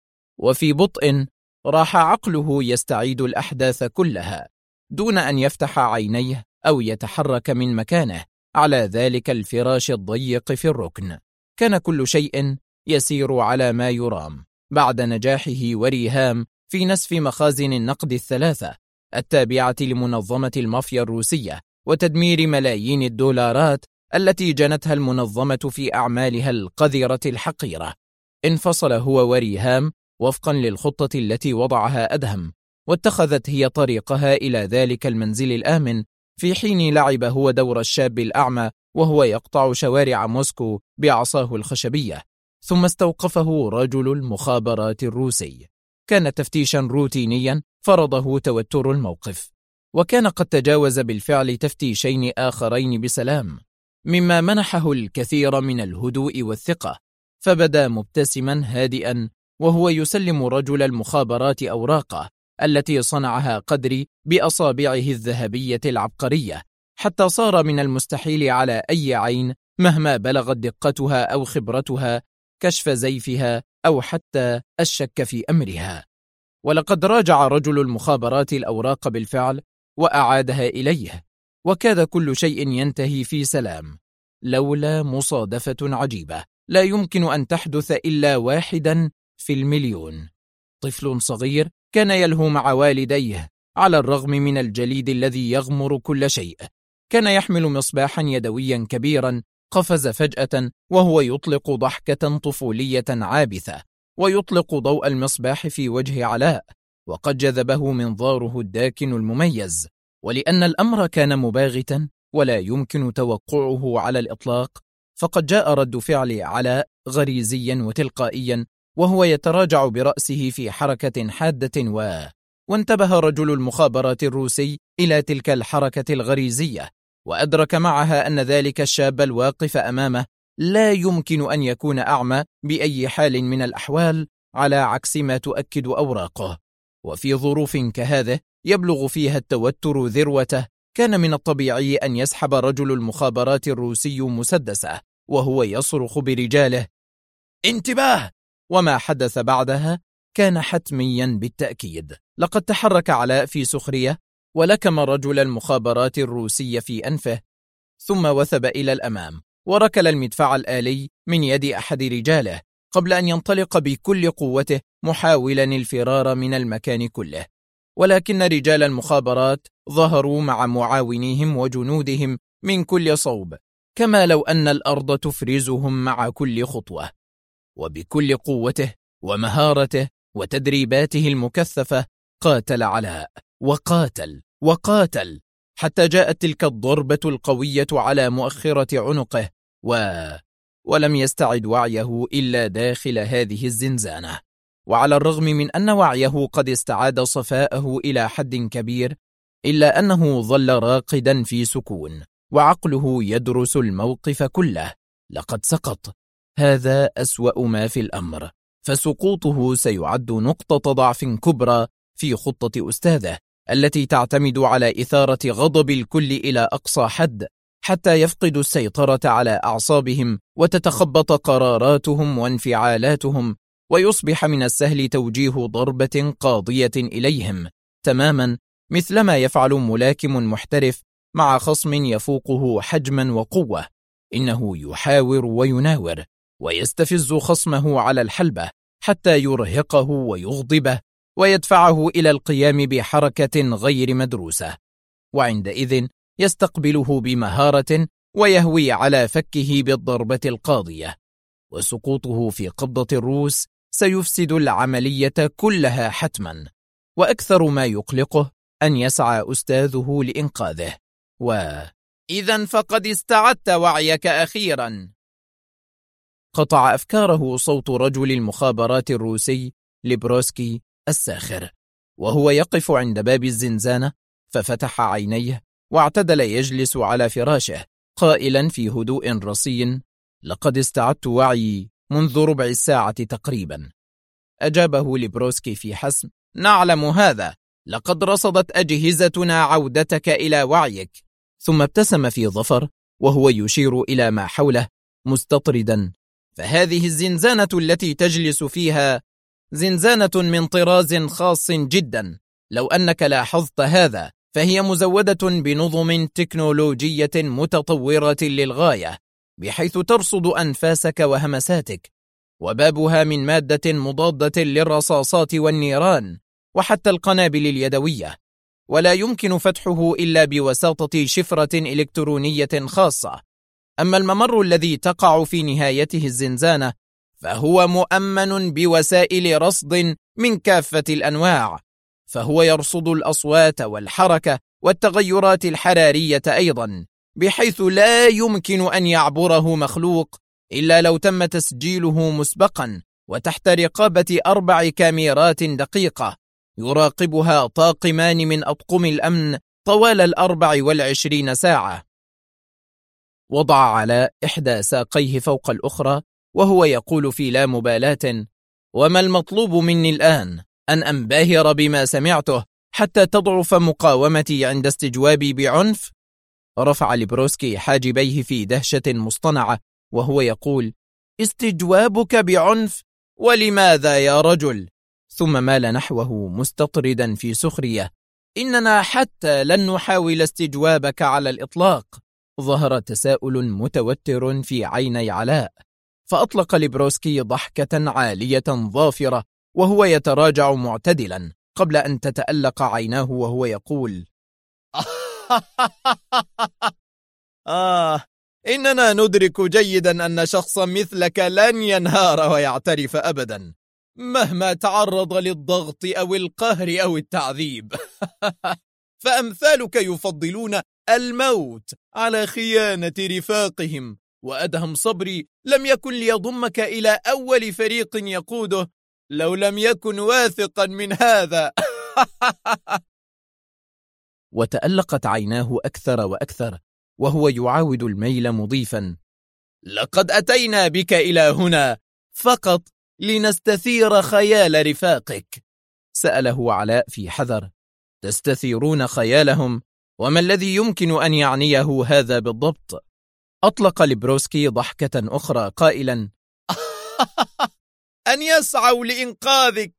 Speaker 1: وفي بطء راح عقله يستعيد الأحداث كلها دون أن يفتح عينيه أو يتحرك من مكانه على ذلك الفراش الضيق في الركن. كان كل شيء يسير على ما يرام بعد نجاحه وريهام في نسف مخازن النقد الثلاثة التابعة لمنظمة المافيا الروسية وتدمير ملايين الدولارات التي جنتها المنظمة في أعمالها القذرة الحقيرة. انفصل هو وريهام وفقا للخطة التي وضعها أدهم، واتخذت هي طريقها إلى ذلك المنزل الآمن، في حين لعب هو دور الشاب الأعمى وهو يقطع شوارع موسكو بعصاه الخشبية. ثم استوقفه رجل المخابرات الروسي. كان تفتيشا روتينيا فرضه توتر الموقف، وكان قد تجاوز بالفعل تفتيشين آخرين بسلام، مما منحه الكثير من الهدوء والثقة، فبدا مبتسما هادئا وهو يسلم رجل المخابرات أوراقه التي صنعها قدري بأصابعه الذهبية العبقرية، حتى صار من المستحيل على أي عين مهما بلغت دقتها أو خبرتها كشف زيفها أو حتى الشك في أمرها. ولقد راجع رجل المخابرات الأوراق بالفعل وأعادها إليه، وكاد كل شيء ينتهي في سلام، لولا مصادفة عجيبة لا يمكن أن تحدث إلا واحدا في المليون. طفل صغير كان يلهو مع والديه على الرغم من الجليد الذي يغمر كل شيء. كان يحمل مصباحا يدويا كبيرا قفز فجأة وهو يطلق ضحكة طفولية عابثة، ويطلق ضوء المصباح في وجه علاء، وقد جذبه منظاره الداكن المميز. ولأن الأمر كان مباغتا ولا يمكن توقعه على الإطلاق، فقد جاء رد فعل علاء غريزيا وتلقائيا وهو يتراجع برأسه في حركة حادة وانتبه رجل المخابرات الروسي إلى تلك الحركة الغريزية، وأدرك معها أن ذلك الشاب الواقف أمامه لا يمكن أن يكون أعمى بأي حال من الأحوال، على عكس ما تؤكد أوراقه. وفي ظروف كهذه يبلغ فيها التوتر ذروته، كان من الطبيعي أن يسحب رجل المخابرات الروسي مسدسه وهو يصرخ برجاله: انتباه! وما حدث بعدها كان حتميا بالتأكيد. لقد تحرك علاء في سخرية ولكم رجل المخابرات الروسي في أنفه، ثم وثب إلى الأمام وركل المدفع الآلي من يد أحد رجاله قبل أن ينطلق بكل قوته محاولا الفرار من المكان كله. ولكن رجال المخابرات ظهروا مع معاونيهم وجنودهم من كل صوب، كما لو أن الأرض تفرزهم مع كل خطوة. وبكل قوته ومهارته وتدريباته المكثفة قاتل علاء وقاتل حتى جاءت تلك الضربة القوية على مؤخرة عنقه ولم يستعد وعيه إلا داخل هذه الزنزانة. وعلى الرغم من أن وعيه قد استعاد صفاءه إلى حد كبير، إلا أنه ظل راقدا في سكون وعقله يدرس الموقف كله. لقد سقط، هذا أسوأ ما في الأمر، فسقوطه سيعد نقطة ضعف كبرى في خطة أستاذه التي تعتمد على إثارة غضب الكل إلى أقصى حد حتى يفقدوا السيطرة على أعصابهم وتتخبط قراراتهم وانفعالاتهم، ويصبح من السهل توجيه ضربة قاضية إليهم تماما مثلما يفعل ملاكم محترف مع خصم يفوقه حجما وقوة. إنه يحاور ويناور ويستفز خصمه على الحلبة حتى يرهقه ويغضبه ويدفعه إلى القيام بحركة غير مدروسة، وعندئذ يستقبله بمهارة ويهوي على فكه بالضربة القاضية، وسقوطه في قبضة الروس سيفسد العملية كلها حتما. وأكثر ما يقلقه أن يسعى أستاذه لإنقاذه. إذن فقد استعدت وعيك أخيرا. قطع أفكاره صوت رجل المخابرات الروسي لبروسكي الساخر وهو يقف عند باب الزنزانة، ففتح عينيه واعتدل يجلس على فراشه قائلا في هدوء رصين: لقد استعدت وعيي منذ ربع الساعة تقريبا. أجابه لبروسكي في حسم: نعلم هذا، لقد رصدت أجهزتنا عودتك إلى وعيك. ثم ابتسم في ظفر وهو يشير إلى ما حوله مستطردا: فهذه الزنزانة التي تجلس فيها زنزانة من طراز خاص جدا، لو أنك لاحظت هذا فهي مزودة بنظم تكنولوجية متطورة للغاية، بحيث ترصد أنفاسك وهمساتك، وبابها من مادة مضادة للرصاصات والنيران وحتى القنابل اليدوية، ولا يمكن فتحه إلا بواسطة شفرة إلكترونية خاصة. أما الممر الذي تقع في نهايته الزنزانة فهو مؤمن بوسائل رصد من كافة الأنواع، فهو يرصد الأصوات والحركة والتغيرات الحرارية أيضا، بحيث لا يمكن أن يعبره مخلوق إلا لو تم تسجيله مسبقا وتحت رقابة 4 كاميرات دقيقة يراقبها طاقمان من أطقم الأمن طوال 24 ساعة. وضع علاء إحدى ساقيه فوق الأخرى وهو يقول في لا مبالاة: وما المطلوب مني الآن؟ أن أنبهر بما سمعته حتى تضعف مقاومتي عند استجوابي بعنف؟ رفع لبروسكي حاجبيه في دهشة مصطنعة وهو يقول: استجوابك بعنف؟ ولماذا يا رجل؟ ثم مال نحوه مستطردا في سخرية: إننا حتى لن نحاول استجوابك على الإطلاق. ظهر تساؤل متوتر في عيني علاء، فأطلق لبروسكي ضحكة عالية ظافرة وهو يتراجع معتدلا قبل أن تتألق عيناه وهو يقول: إننا ندرك جيدا أن شخصا مثلك لن ينهار ويعترف أبدا مهما تعرض للضغط أو القهر أو التعذيب. فأمثالك يفضلون الموت على خيانة رفاقهم، وأدهم صبري لم يكن ليضمك إلى أول فريق يقوده لو لم يكن واثقا من هذا. وتألقت عيناه أكثر وأكثر وهو يعاود الميل مضيفا: لقد أتينا بك إلى هنا فقط لنستثير خيال رفاقك. سأله علاء في حذر: تستثيرون خيالهم؟ وما الذي يمكن أن يعنيه هذا بالضبط؟ أطلق لبروسكي ضحكة أخرى قائلا: أن يسعوا لإنقاذك.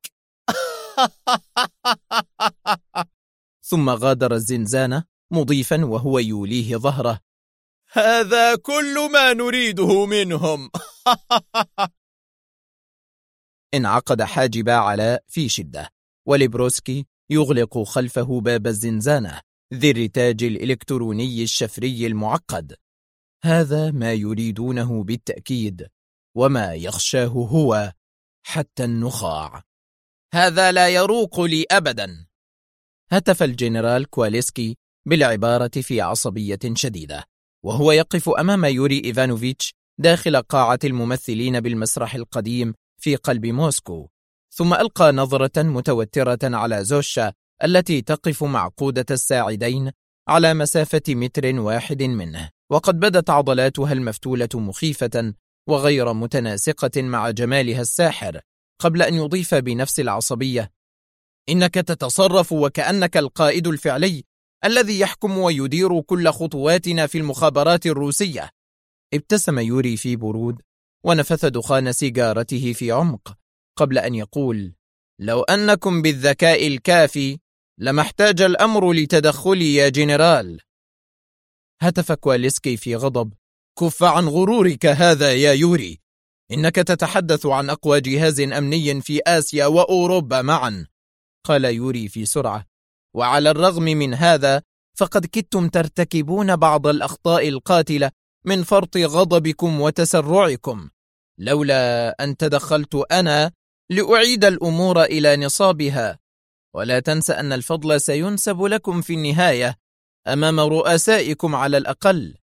Speaker 1: ثم غادر الزنزانة مضيفا وهو يوليه ظهره: هذا كل ما نريده منهم. انعقد حاجب علاء في شدة، ولبروسكي يغلق خلفه باب الزنزانة ذي الرتاج الإلكتروني الشفري المعقد. هذا ما يريدونه بالتأكيد، وما يخشاه هو حتى النخاع. هذا لا يروق لي أبدا. هتف الجنرال كواليسكي بالعبارة في عصبية شديدة وهو يقف أمام يوري إيفانوفيتش داخل قاعة الممثلين بالمسرح القديم في قلب موسكو، ثم ألقى نظرة متوترة على زوشا التي تقف معقودة الساعدين على مسافة 1 متر منه، وقد بدت عضلاتها المفتولة مخيفة وغير متناسقة مع جمالها الساحر، قبل أن يضيف بنفس العصبية: إنك تتصرف وكأنك القائد الفعلي الذي يحكم ويدير كل خطواتنا في المخابرات الروسية. ابتسم يوري في برود ونفث دخان سيجارته في عمق قبل أن يقول: لو أنكم بالذكاء الكافي لما احتاج الأمر لتدخلي يا جنرال. هتف كواليسكي في غضب: كف عن غرورك هذا يا يوري، إنك تتحدث عن أقوى جهاز أمني في آسيا وأوروبا معا. قال يوري في سرعة: وعلى الرغم من هذا فقد كدتم ترتكبون بعض الأخطاء القاتلة من فرط غضبكم وتسرعكم، لولا أن تدخلت أنا لأعيد الأمور إلى نصابها. ولا تنس أن الفضل سينسب لكم في النهاية أمام رؤسائكم على الأقل.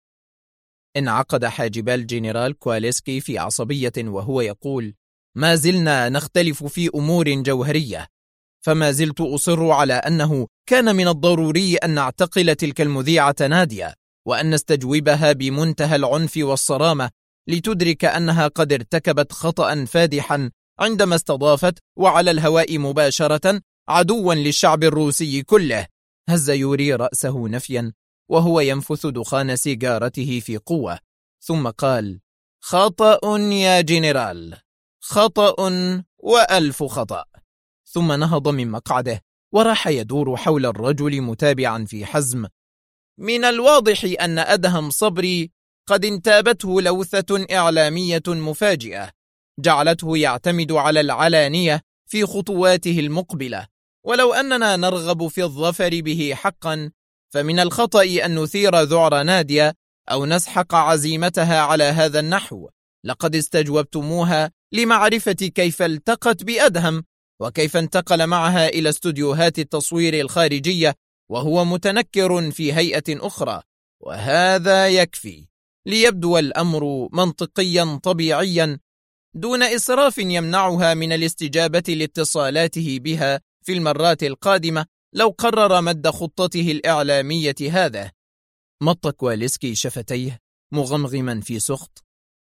Speaker 1: انعقد حاجب الجنرال كواليسكي في عصبية وهو يقول: ما زلنا نختلف في أمور جوهرية، فما زلت أصر على أنه كان من الضروري أن نعتقل تلك المذيعة نادية وأن نستجوبها بمنتهى العنف والصرامة لتدرك أنها قد ارتكبت خطأ فادحا عندما استضافت وعلى الهواء مباشرة عدوا للشعب الروسي كله. هز يوري رأسه نفيا وهو ينفث دخان سيجارته في قوة، ثم قال: خطأ يا جنرال، خطأ وألف خطأ. ثم نهض من مقعده وراح يدور حول الرجل متابعا في حزم: من الواضح أن أدهم صبري قد انتابته لوثة إعلامية مفاجئة جعلته يعتمد على العلانية في خطواته المقبلة، ولو أننا نرغب في الظفر به حقا فمن الخطأ أن نثير ذعر نادية أو نسحق عزيمتها على هذا النحو. لقد استجوبتموها لمعرفة كيف التقت بأدهم وكيف انتقل معها إلى استوديوهات التصوير الخارجية وهو متنكر في هيئة أخرى، وهذا يكفي ليبدو الأمر منطقيا طبيعيا دون إسراف يمنعها من الاستجابة لاتصالاته بها في المرات القادمة لو قرر مد خطته الإعلامية هذا. مط كواليسكي شفتيه مغمغما في سخط: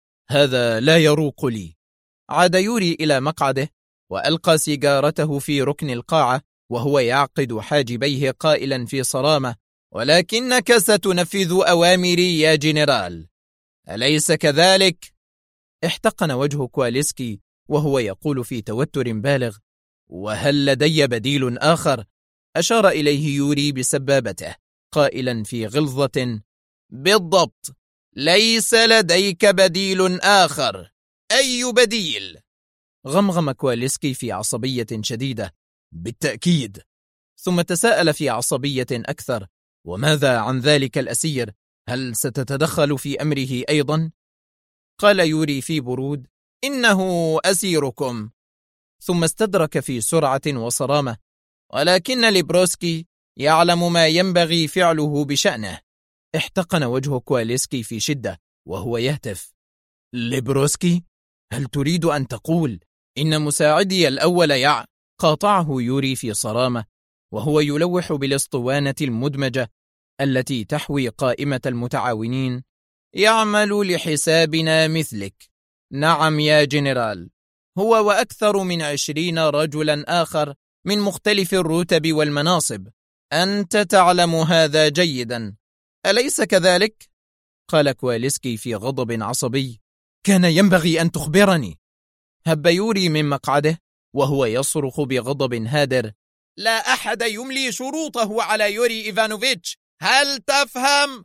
Speaker 1: هذا لا يروق لي. عاد يوري إلى مقعده وألقى سيجارته في ركن القاعة وهو يعقد حاجبيه قائلا في صرامة: ولكنك ستنفذ أوامري يا جنرال، أليس كذلك؟ احتقن وجه كواليسكي وهو يقول في توتر بالغ: وهل لدي بديل آخر؟ أشار إليه يوري بسبابته قائلا في غلظة: بالضبط، ليس لديك بديل آخر. أي بديل؟ غمغم كواليسكي في عصبية شديدة: بالتأكيد. ثم تساءل في عصبية أكثر: وماذا عن ذلك الأسير؟ هل ستتدخل في أمره أيضا؟ قال يوري في برود: إنه أسيركم. ثم استدرك في سرعة وصرامة: ولكن ليبروسكي يعلم ما ينبغي فعله بشأنه. احتقن وجه كواليسكي في شدة وهو يهتف: ليبروسكي؟ هل تريد أن تقول إن مساعدي الأول قاطعه يوري في صرامة وهو يلوح بالاسطوانة المدمجة التي تحوي قائمة المتعاونين: يعمل لحسابنا مثلك. نعم يا جنرال، هو وأكثر من 20 رجلا آخر من مختلف الرتب والمناصب. أنت تعلم هذا جيدا، أليس كذلك؟ قال كواليسكي في غضب عصبي: كان ينبغي أن تخبرني. هب يوري من مقعده وهو يصرخ بغضب هادر: لا أحد يملي شروطه على يوري إيفانوفيتش، هل تفهم؟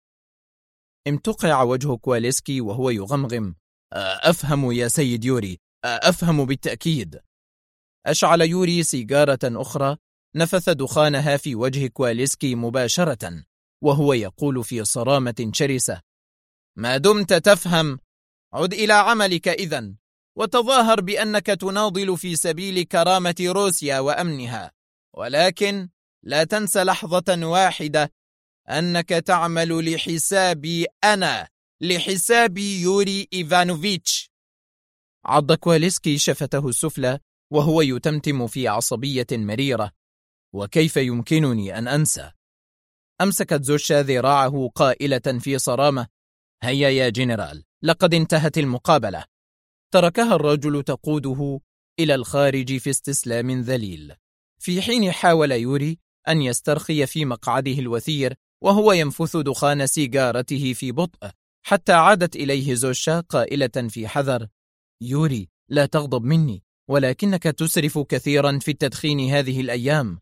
Speaker 1: امتقع وجه كواليسكي وهو يغمغم: أفهم يا سيد يوري، أفهم بالتأكيد. أشعل يوري سيجارة أخرى نفث دخانها في وجه كواليسكي مباشرة وهو يقول في صرامة شرسة: ما دمت تفهم عد إلى عملك إذن، وتظاهر بأنك تناضل في سبيل كرامة روسيا وأمنها، ولكن لا تنسى لحظة واحدة أنك تعمل لحسابي أنا، لحسابي يوري إيفانوفيتش. عض كواليسكي شفته السفلى وهو يتمتم في عصبية مريرة: وكيف يمكنني أن أنسى؟ أمسكت زوشا ذراعه قائلة في صرامة: هيا يا جنرال، لقد انتهت المقابلة. تركها الرجل تقوده إلى الخارج في استسلام ذليل، في حين حاول يوري أن يسترخي في مقعده الوثير وهو ينفث دخان سيجارته في بطء، حتى عادت إليه زوشا قائلة في حذر: يوري، لا تغضب مني، ولكنك تسرف كثيرا في التدخين هذه الأيام.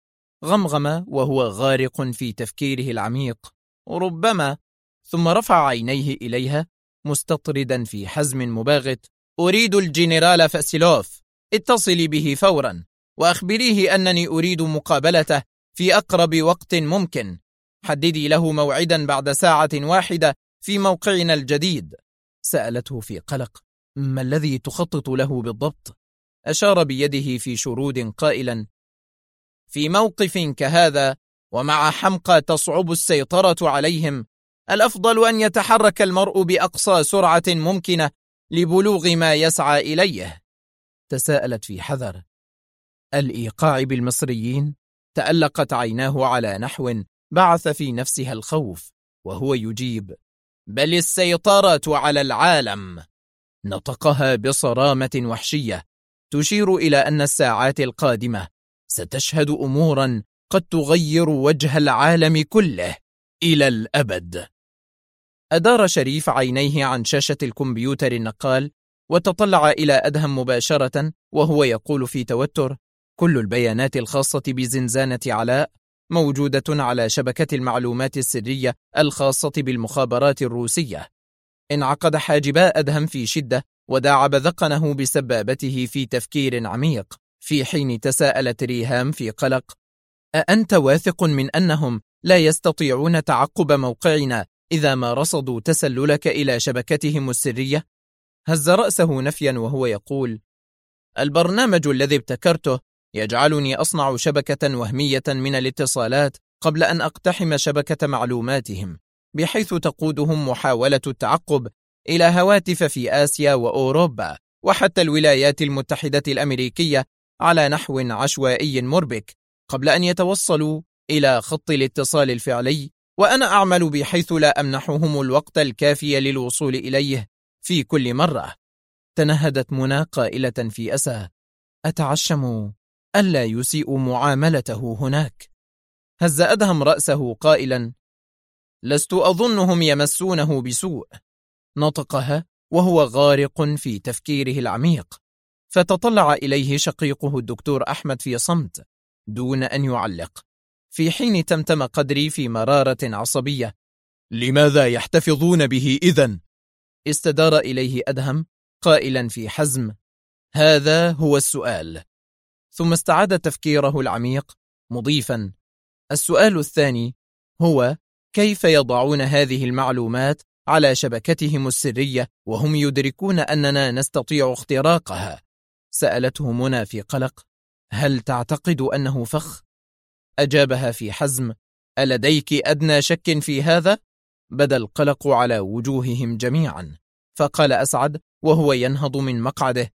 Speaker 1: غمغم وهو غارق في تفكيره العميق: ربما. ثم رفع عينيه إليها مستطردا في حزم مباغت: أريد الجنرال فاسيلوف، اتصلي به فورا وأخبريه أنني أريد مقابلته في أقرب وقت ممكن. حددي له موعدا بعد ساعة واحدة في موقعنا الجديد. سألته في قلق: ما الذي تخطط له بالضبط؟ أشار بيده في شرود قائلا: في موقف كهذا ومع حمقى تصعب السيطرة عليهم، الأفضل أن يتحرك المرء بأقصى سرعة ممكنة لبلوغ ما يسعى إليه. تساءلت في حذر: الإيقاع بالمصريين؟ تألقت عيناه على نحو بعث في نفسها الخوف وهو يجيب: بل السيطرة على العالم. نطقها بصرامة وحشية تشير إلى أن الساعات القادمة ستشهد أمورا قد تغير وجه العالم كله إلى الأبد. أدار شريف عينيه عن شاشة الكمبيوتر النقال وتطلع إلى أدهم مباشرة وهو يقول في توتر: كل البيانات الخاصة بزنزانة علاء موجودة على شبكة المعلومات السرية الخاصة بالمخابرات الروسية. انعقد حاجبا أدهم في شدة وداعب ذقنه بسبابته في تفكير عميق، في حين تساءلت ريهام في قلق: أأنت واثق من أنهم لا يستطيعون تعقب موقعنا إذا ما رصدوا تسللك إلى شبكتهم السرية؟ هز رأسه نفيا وهو يقول: البرنامج الذي ابتكرته يجعلني أصنع شبكة وهمية من الاتصالات قبل أن أقتحم شبكة معلوماتهم، بحيث تقودهم محاولة التعقب إلى هواتف في آسيا وأوروبا وحتى الولايات المتحدة الأمريكية على نحو عشوائي مربك قبل أن يتوصلوا إلى خط الاتصال الفعلي، وأنا أعمل بحيث لا أمنحهم الوقت الكافي للوصول إليه في كل مرة. تنهدت منى قائلة في أسى: أتعشم ألا يسيء معاملته هناك. هز أدهم رأسه قائلا: لست أظنهم يمسونه بسوء. نطقها وهو غارق في تفكيره العميق، فتطلع إليه شقيقه الدكتور أحمد في صمت دون أن يعلق، في حين تمتم قدري في مرارة عصبية: لماذا يحتفظون به إذن؟ استدار إليه أدهم قائلا في حزم: هذا هو السؤال. ثم استعاد تفكيره العميق مضيفا: السؤال الثاني هو كيف يضعون هذه المعلومات على شبكتهم السرية وهم يدركون أننا نستطيع اختراقها؟ سألته منى في قلق: هل تعتقد أنه فخ؟ أجابها في حزم: ألديك أدنى شك في هذا؟ بدا القلق على وجوههم جميعا. فقال أسعد وهو ينهض من مقعده: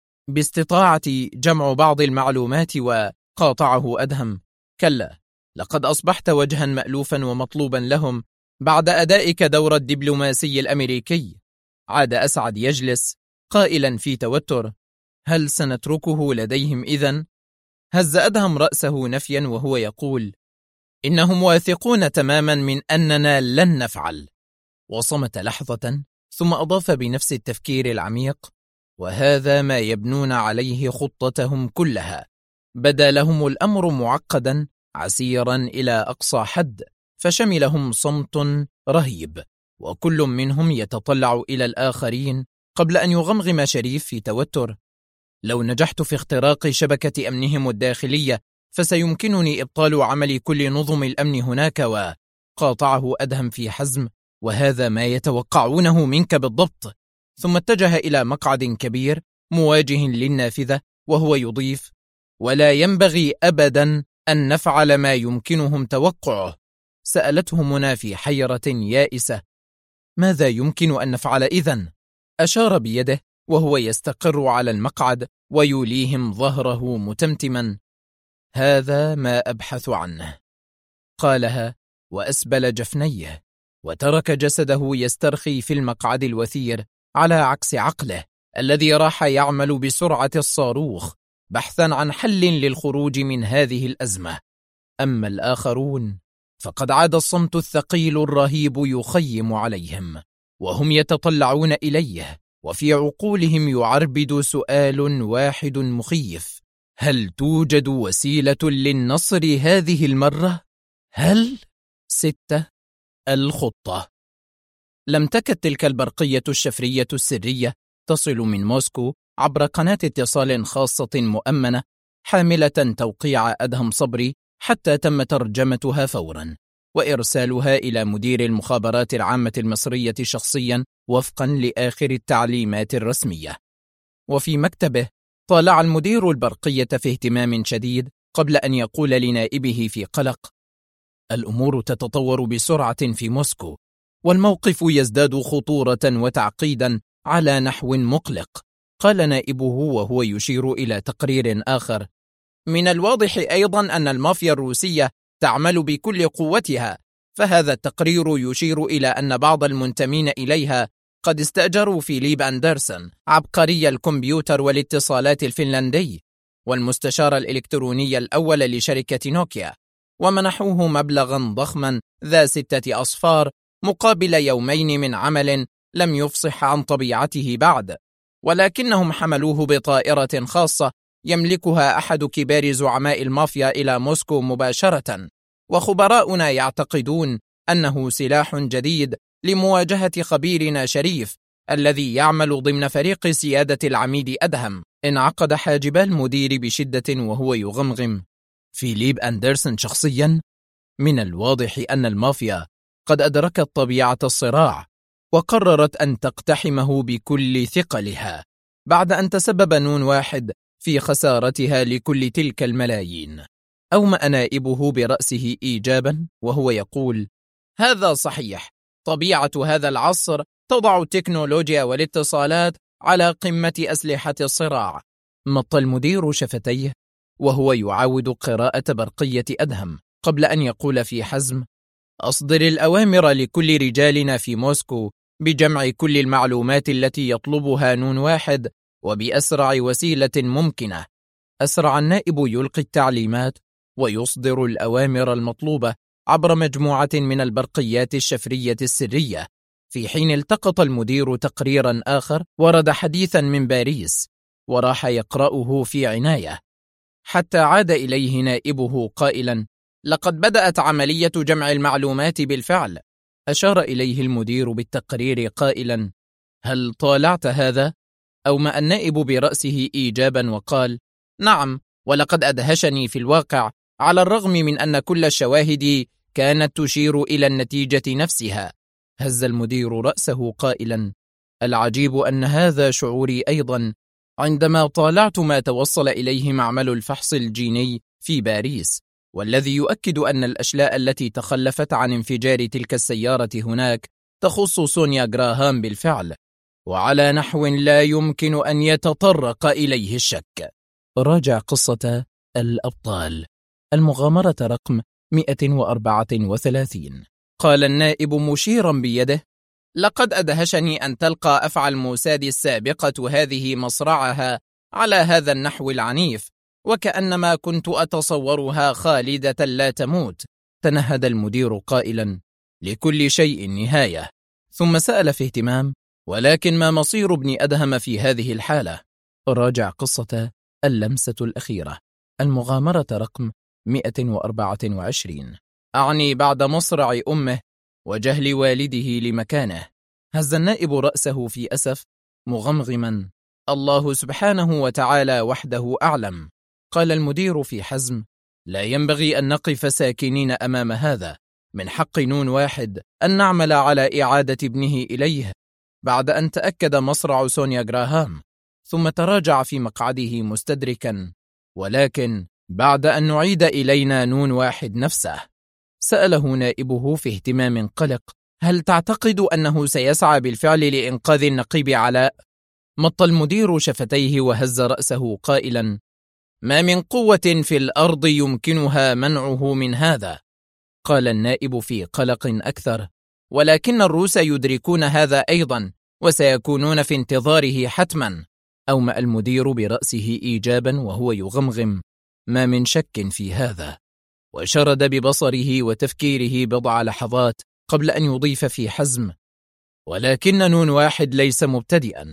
Speaker 1: باستطاعتي جمع بعض المعلومات. وقاطعه أدهم: كلا، لقد أصبحت وجها مألوفا ومطلوبا لهم بعد أدائك دور الدبلوماسي الأمريكي. عاد أسعد يجلس قائلا في توتر: هل سنتركه لديهم إذن؟ هز أدهم رأسه نفيا وهو يقول: إنهم واثقون تماما من أننا لن نفعل. وصمت لحظة ثم أضاف بنفس التفكير العميق: وهذا ما يبنون عليه خطتهم كلها. بدا لهم الأمر معقدا عسيرا إلى أقصى حد، فشملهم صمت رهيب، وكل منهم يتطلع إلى الآخرين قبل أن يغمغم شريف في توتر: لو نجحت في اختراق شبكة أمنهم الداخلية فسيمكنني إبطال عمل كل نظم الأمن هناك. وقاطعه أدهم في حزم: وهذا ما يتوقعونه منك بالضبط. ثم اتجه إلى مقعد كبير مواجه للنافذة وهو يضيف: ولا ينبغي أبدا أن نفعل ما يمكنهم توقعه. سألته منى في حيرة يائسة: ماذا يمكن أن نفعل إذن؟ أشار بيده وهو يستقر على المقعد ويوليهم ظهره متمتما: هذا ما أبحث عنه. قالها وأسبل جفنيه، وترك جسده يسترخي في المقعد الوثير على عكس عقله الذي راح يعمل بسرعة الصاروخ بحثا عن حل للخروج من هذه الأزمة. أما الآخرون فقد عاد الصمت الثقيل الرهيب يخيم عليهم، وهم يتطلعون إليه، وفي عقولهم يعربد سؤال واحد مخيف: هل توجد وسيلة للنصر هذه المرة؟ هل؟ 6. الخطة. لم تكد تلك البرقية الشفرية السرية تصل من موسكو عبر قناة اتصال خاصة مؤمنة حاملة توقيع أدهم صبري حتى تم ترجمتها فورا وإرسالها إلى مدير المخابرات العامة المصرية شخصيا وفقا لآخر التعليمات الرسمية. وفي مكتبه طالع المدير البرقية في اهتمام شديد قبل أن يقول لنائبه في قلق: الأمور تتطور بسرعة في موسكو، والموقف يزداد خطورة وتعقيدا على نحو مقلق. قال نائبه وهو يشير إلى تقرير آخر: من الواضح أيضا أن المافيا الروسية تعمل بكل قوتها، فهذا التقرير يشير إلى أن بعض المنتمين إليها قد استأجروا فيليب أندرسون عبقري الكمبيوتر والاتصالات الفنلندي والمستشار الإلكتروني الأول لشركة نوكيا، ومنحوه مبلغا ضخما ذا 6 أصفار مقابل يومين من عمل لم يفصح عن طبيعته بعد، ولكنهم حملوه بطائرة خاصة يملكها أحد كبار زعماء المافيا إلى موسكو مباشرة، وخبراؤنا يعتقدون أنه سلاح جديد لمواجهة خبيرنا شريف الذي يعمل ضمن فريق سيادة العميد أدهم. انعقد حاجبا المدير بشدة وهو يغمغم: فيليب أندرسون شخصيا؟ من الواضح أن المافيا قد أدركت طبيعة الصراع وقررت أن تقتحمه بكل ثقلها بعد أن تسبب نون واحد في خسارتها لكل تلك الملايين. أومأ نائبه برأسه إيجابا وهو يقول: هذا صحيح، طبيعة هذا العصر تضع التكنولوجيا والاتصالات على قمة أسلحة الصراع. مط المدير شفتيه وهو يعاود قراءة برقية أدهم قبل أن يقول في حزم: أصدر الأوامر لكل رجالنا في موسكو بجمع كل المعلومات التي يطلبها نون واحد وبأسرع وسيلة ممكنة. أسرع النائب يلقي التعليمات ويصدر الأوامر المطلوبة عبر مجموعة من البرقيات الشفرية السرية، في حين التقط المدير تقريرا آخر ورد حديثا من باريس وراح يقرأه في عناية، حتى عاد إليه نائبه قائلا: لقد بدأت عملية جمع المعلومات بالفعل. أشار إليه المدير بالتقرير قائلا: هل طالعت هذا؟ أومأ النائب برأسه إيجابا وقال: نعم، ولقد أدهشني في الواقع، على الرغم من أن كل الشواهد كانت تشير إلى النتيجة نفسها. هز المدير رأسه قائلا: العجيب أن هذا شعوري أيضا عندما طالعت ما توصل إليه معمل الفحص الجيني في باريس، والذي يؤكد أن الأشلاء التي تخلفت عن انفجار تلك السيارة هناك تخص سونيا غراهام بالفعل، وعلى نحو لا يمكن أن يتطرق إليه الشك. راجع قصة الأبطال، المغامرة رقم 134. قال النائب مشيرا بيده: لقد أدهشني أن تلقى أفعى الموساد السابقة هذه مصرعها على هذا النحو العنيف، وكأنما كنت أتصورها خالدة لا تموت. تنهد المدير قائلا: لكل شيء نهاية. ثم سأل في اهتمام: ولكن ما مصير ابن أدهم في هذه الحالة؟ راجع قصة اللمسة الأخيرة، المغامرة رقم 124. أعني بعد مصرع أمه وجهل والده لمكانه. هز النائب رأسه في أسف مغمغما: الله سبحانه وتعالى وحده أعلم. قال المدير في حزم: لا ينبغي أن نقف ساكنين أمام هذا، من حق نون واحد أن نعمل على إعادة ابنه إليه بعد أن تأكد مصرع سونيا غراهام. ثم تراجع في مقعده مستدركا: ولكن بعد أن نعيد إلينا نون واحد نفسه. سأله نائبه في اهتمام قلق: هل تعتقد أنه سيسعى بالفعل لإنقاذ النقيب علاء؟ مط المدير شفتيه وهز رأسه قائلا: ما من قوة في الأرض يمكنها منعه من هذا. قال النائب في قلق أكثر: ولكن الروس يدركون هذا أيضا وسيكونون في انتظاره حتما. أومأ المدير برأسه إيجابا وهو يغمغم: ما من شك في هذا. وشرد ببصره وتفكيره بضع لحظات قبل أن يضيف في حزم: ولكن نون واحد ليس مبتدئا،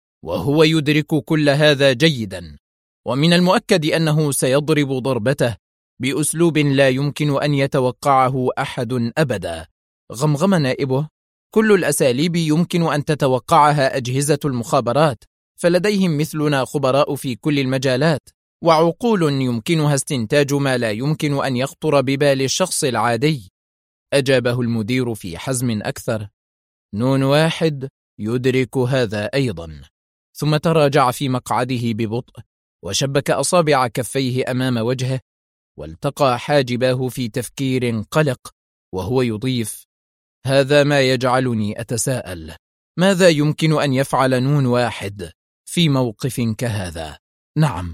Speaker 1: وهو يدرك كل هذا جيدا، ومن المؤكد أنه سيضرب ضربته بأسلوب لا يمكن أن يتوقعه أحد أبدا. غمغم نائبه: كل الأساليب يمكن أن تتوقعها أجهزة المخابرات، فلديهم مثلنا خبراء في كل المجالات، وعقول يمكنها استنتاج ما لا يمكن أن يخطر ببال الشخص العادي. أجابه المدير في حزم أكثر: نون واحد يدرك هذا أيضا. ثم تراجع في مقعده ببطء، وشبك أصابع كفيه أمام وجهه، والتقى حاجباه في تفكير قلق، وهو يضيف: هذا ما يجعلني أتساءل، ماذا يمكن أن يفعل نون واحد في موقف كهذا؟ نعم،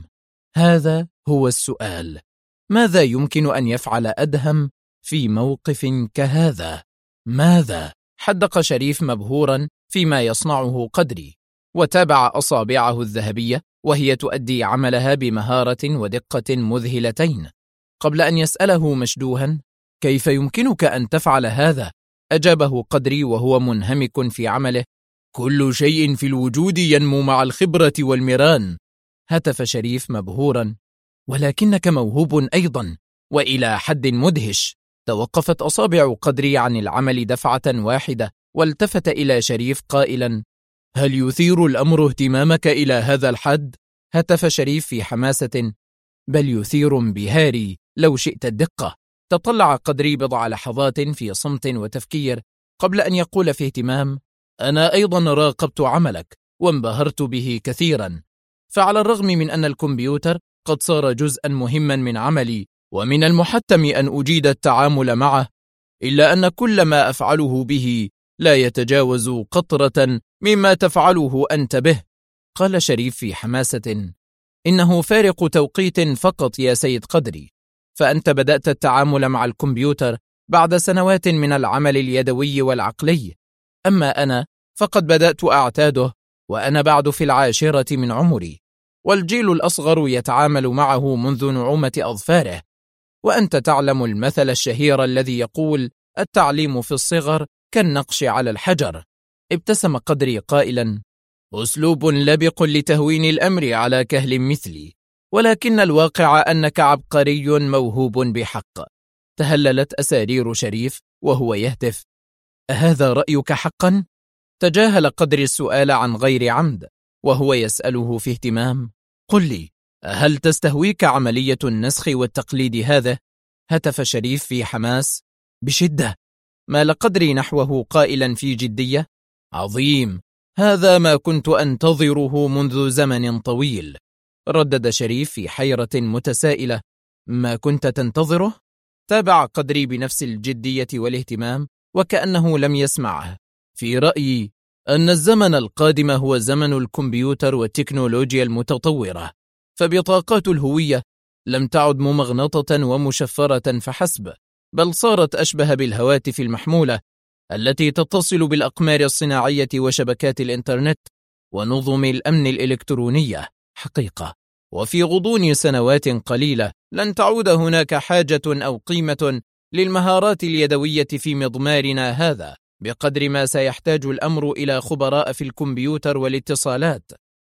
Speaker 1: هذا هو السؤال. ماذا يمكن أن يفعل أدهم في موقف كهذا؟ ماذا؟ حدق شريف مبهورا فيما يصنعه قدري، وتابع أصابعه الذهبية وهي تؤدي عملها بمهارة ودقة مذهلتين، قبل أن يسأله مشدوها: كيف يمكنك أن تفعل هذا؟ أجابه قدري وهو منهمك في عمله: كل شيء في الوجود ينمو مع الخبرة والمران. هتف شريف مبهورا: ولكنك موهوب أيضا، وإلى حد مدهش. توقفت أصابع قدري عن العمل دفعة واحدة، والتفت إلى شريف قائلا: هل يثير الأمر اهتمامك إلى هذا الحد؟ هتف شريف في حماسة: بل يثير انبهاري لو شئت الدقة. تطلع قدري بضع لحظات في صمت وتفكير قبل أن يقول في اهتمام: أنا أيضا راقبت عملك وانبهرت به كثيرا، فعلى الرغم من أن الكمبيوتر قد صار جزءا مهما من عملي ومن المحتم أن أجيد التعامل معه، إلا أن كل ما أفعله به لا يتجاوز قطرة مما تفعله أنت به. قال شريف في حماسة: إنه فارق توقيت فقط يا سيد قدري، فأنت بدأت التعامل مع الكمبيوتر بعد سنوات من العمل اليدوي والعقلي، أما أنا فقد بدأت أعتاده وأنا بعد في 10 من عمري، والجيل الأصغر يتعامل معه منذ نعومة أظفاره. وأنت تعلم المثل الشهير الذي يقول: التعليم في الصغر كالنقش على الحجر. ابتسم قدري قائلا: أسلوب لبق لتهوين الأمر على كهل مثلي، ولكن الواقع أنك عبقري موهوب بحق. تهللت أسارير شريف وهو يهتف: أهذا رأيك حقا؟ تجاهل قدري السؤال عن غير عمد، وهو يسأله في اهتمام: قل لي، هل تستهويك عملية النسخ والتقليد هذا؟ هتف شريف في حماس: بشدة. مال قدري نحوه قائلا في جدية: عظيم، هذا ما كنت أنتظره منذ زمن طويل. ردد شريف في حيرة متسائلة: ما كنت تنتظره؟ تابع قدري بنفس الجدية والاهتمام وكأنه لم يسمعه: في رأيي أن الزمن القادم هو زمن الكمبيوتر والتكنولوجيا المتطورة، فبطاقات الهوية لم تعد ممغنطة ومشفرة فحسب، بل صارت أشبه بالهواتف المحمولة التي تتصل بالأقمار الصناعية وشبكات الإنترنت ونظم الأمن الإلكترونية. حقيقة، وفي غضون سنوات قليلة لن تعود هناك حاجة أو قيمة للمهارات اليدوية في مضمارنا هذا، بقدر ما سيحتاج الأمر إلى خبراء في الكمبيوتر والاتصالات.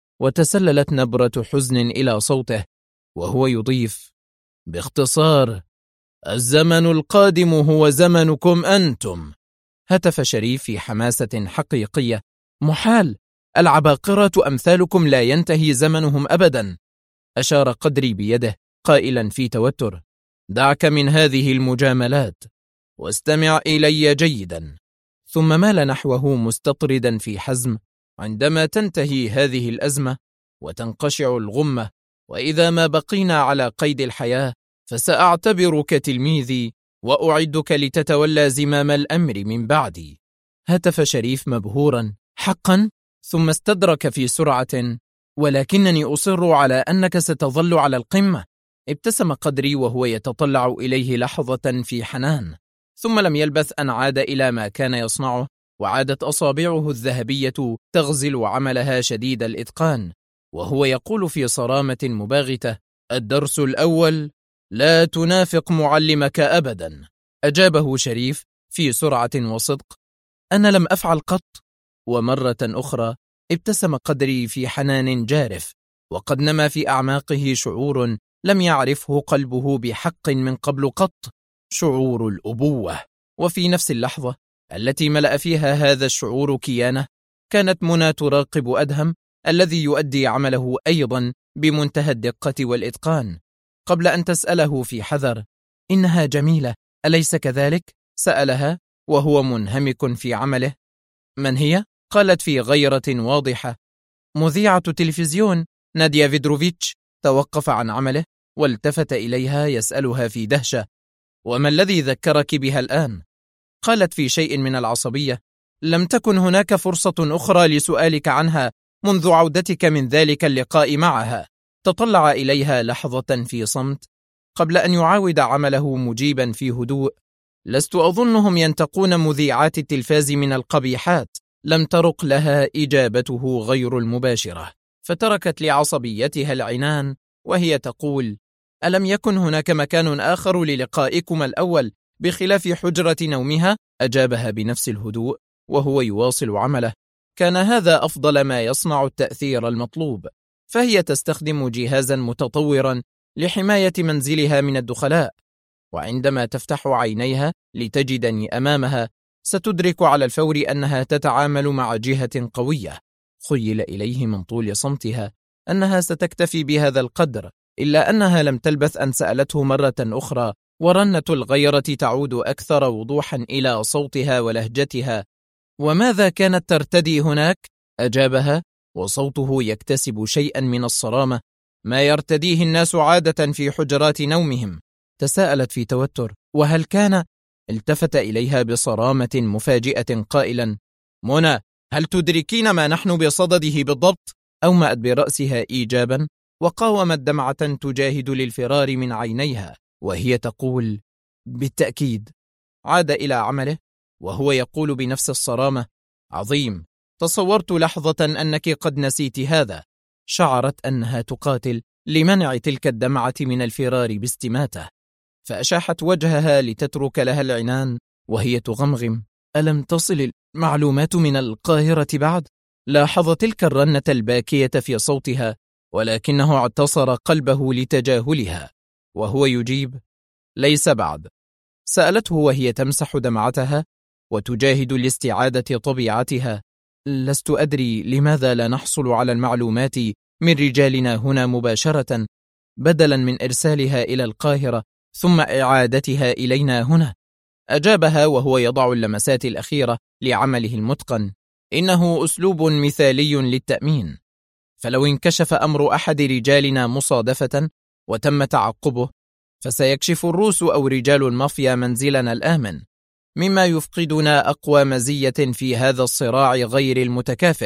Speaker 1: وتسللت نبرة حزن إلى صوته وهو يضيف: باختصار، الزمن القادم هو زمنكم أنتم. هتف شريف في حماسة حقيقية: محال، العباقرة أمثالكم لا ينتهي زمنهم أبدا. أشار قدري بيده قائلا في توتر: دعك من هذه المجاملات واستمع إلي جيدا. ثم مال نحوه مستطردا في حزم: عندما تنتهي هذه الأزمة وتنقشع الغمة، وإذا ما بقينا على قيد الحياة، فسأعتبرك تلميذي وأعدك لتتولى زمام الأمر من بعدي. هتف شريف مبهورا: حقا؟ ثم استدرك في سرعة: ولكنني أصر على أنك ستظل على القمة. ابتسم قدري وهو يتطلع إليه لحظة في حنان، ثم لم يلبث أن عاد إلى ما كان يصنعه، وعادت أصابعه الذهبية تغزل عملها شديد الإتقان، وهو يقول في صرامة مباغتة: الدرس الأول: لا تنافق معلمك أبدا. أجابه شريف في سرعة وصدق: أنا لم أفعل قط. ومرة أخرى ابتسم قدري في حنان جارف، وقد نما في أعماقه شعور لم يعرفه قلبه بحق من قبل قط، شعور الأبوة. وفي نفس اللحظة التي ملأ فيها هذا الشعور كيانه، كانت منى تراقب أدهم الذي يؤدي عمله أيضا بمنتهى الدقة والإتقان. قبل أن تسأله في حذر: إنها جميلة أليس كذلك؟ سألها وهو منهمك في عمله. من هي؟ قالت في غيرة واضحة: مذيعة تلفزيون ناديا فيدروفيتش. توقف عن عمله والتفت إليها يسألها في دهشة: وما الذي ذكرك بها الآن؟ قالت في شيء من العصبية: لم تكن هناك فرصة أخرى لسؤالك عنها منذ عودتك من ذلك اللقاء معها. تطلع إليها لحظة في صمت قبل أن يعاود عمله مجيبا في هدوء: لست أظنهم ينتقون مذيعات التلفاز من القبيحات. لم ترق لها إجابته غير المباشرة، فتركت لعصبيتها العنان وهي تقول: ألم يكن هناك مكان آخر للقائكما الأول بخلاف حجرة نومها؟ أجابها بنفس الهدوء وهو يواصل عمله. كان هذا أفضل ما يصنع التأثير المطلوب، فهي تستخدم جهازا متطورا لحماية منزلها من الدخلاء، وعندما تفتح عينيها لتجدني أمامها ستدرك على الفور أنها تتعامل مع جهة قوية. خيل إليه من طول صمتها أنها ستكتفي بهذا القدر، إلا أنها لم تلبث أن سألته مرة أخرى، ورنة الغيرة تعود أكثر وضوحا إلى صوتها ولهجتها: وماذا كانت ترتدي هناك؟ أجابها وصوته يكتسب شيئا من الصرامة: ما يرتديه الناس عادة في حجرات نومهم. تساءلت في توتر: وهل كان؟ التفت إليها بصرامة مفاجئة قائلا: منى، هل تدركين ما نحن بصدده بالضبط؟ أومأت برأسها إيجابا، وقاومت دمعة تجاهد للفرار من عينيها وهي تقول: بالتأكيد. عاد إلى عمله وهو يقول بنفس الصرامة: عظيم، تصورت لحظة أنك قد نسيت هذا. شعرت أنها تقاتل لمنع تلك الدمعة من الفرار باستماتة، فأشاحت وجهها لتترك لها العنان وهي تغمغم: ألم تصل المعلومات من القاهرة بعد؟ لاحظ تلك الرنة الباكية في صوتها، ولكنه اعتصر قلبه لتجاهلها وهو يجيب: ليس بعد. سألته وهي تمسح دمعتها وتجاهد لاستعادة طبيعتها: لست أدري لماذا لا نحصل على المعلومات من رجالنا هنا مباشرة، بدلا من إرسالها إلى القاهرة ثم إعادتها إلينا هنا. أجابها وهو يضع اللمسات الأخيرة لعمله المتقن: إنه أسلوب مثالي للتأمين، فلو انكشف أمر أحد رجالنا مصادفة وتم تعقبه، فسيكشف الروس أو رجال المافيا منزلنا الآمن، مما يفقدنا أقوى مزية في هذا الصراع غير المتكافئ،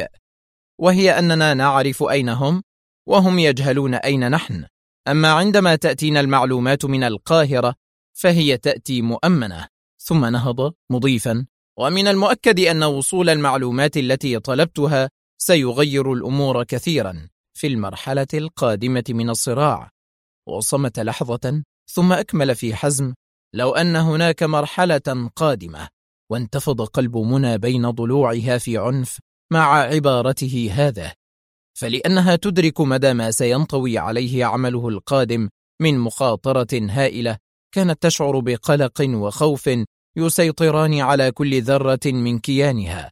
Speaker 1: وهي أننا نعرف أين هم وهم يجهلون أين نحن. أما عندما تأتينا المعلومات من القاهرة فهي تأتي مؤمنة. ثم نهض مضيفا: ومن المؤكد أن وصول المعلومات التي طلبتها سيغير الأمور كثيرا في المرحلة القادمة من الصراع. وصمت لحظة ثم أكمل في حزم: لو أن هناك مرحلة قادمة. وانتفض قلب منى بين ضلوعها في عنف مع عبارته هذه، فلأنها تدرك مدى ما سينطوي عليه عمله القادم من مخاطرة هائلة، كانت تشعر بقلق وخوف يسيطران على كل ذرة من كيانها.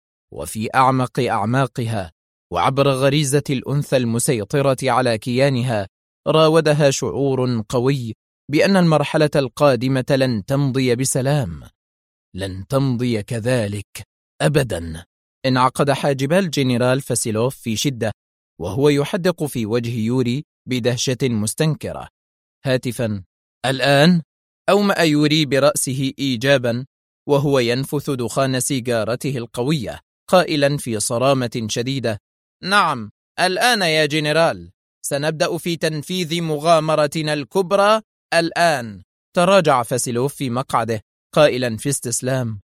Speaker 1: وفي أعمق أعماقها وعبر غريزة الأنثى المسيطرة على كيانها راودها شعور قوي بأن المرحلة القادمة لن تمضي بسلام، لن تمضي كذلك أبدا. انعقد حاجبا الجنرال فاسيلوف في شدة وهو يحدق في وجه يوري بدهشة مستنكرة. هاتفا: الآن؟ أومأ يوري برأسه إيجابا وهو ينفث دخان سيجارته القوية، قائلا في صرامة شديدة: نعم، الآن يا جنرال، سنبدأ في تنفيذ مغامرتنا الكبرى الآن. تراجع فاسيلوف في مقعده قائلا في استسلام: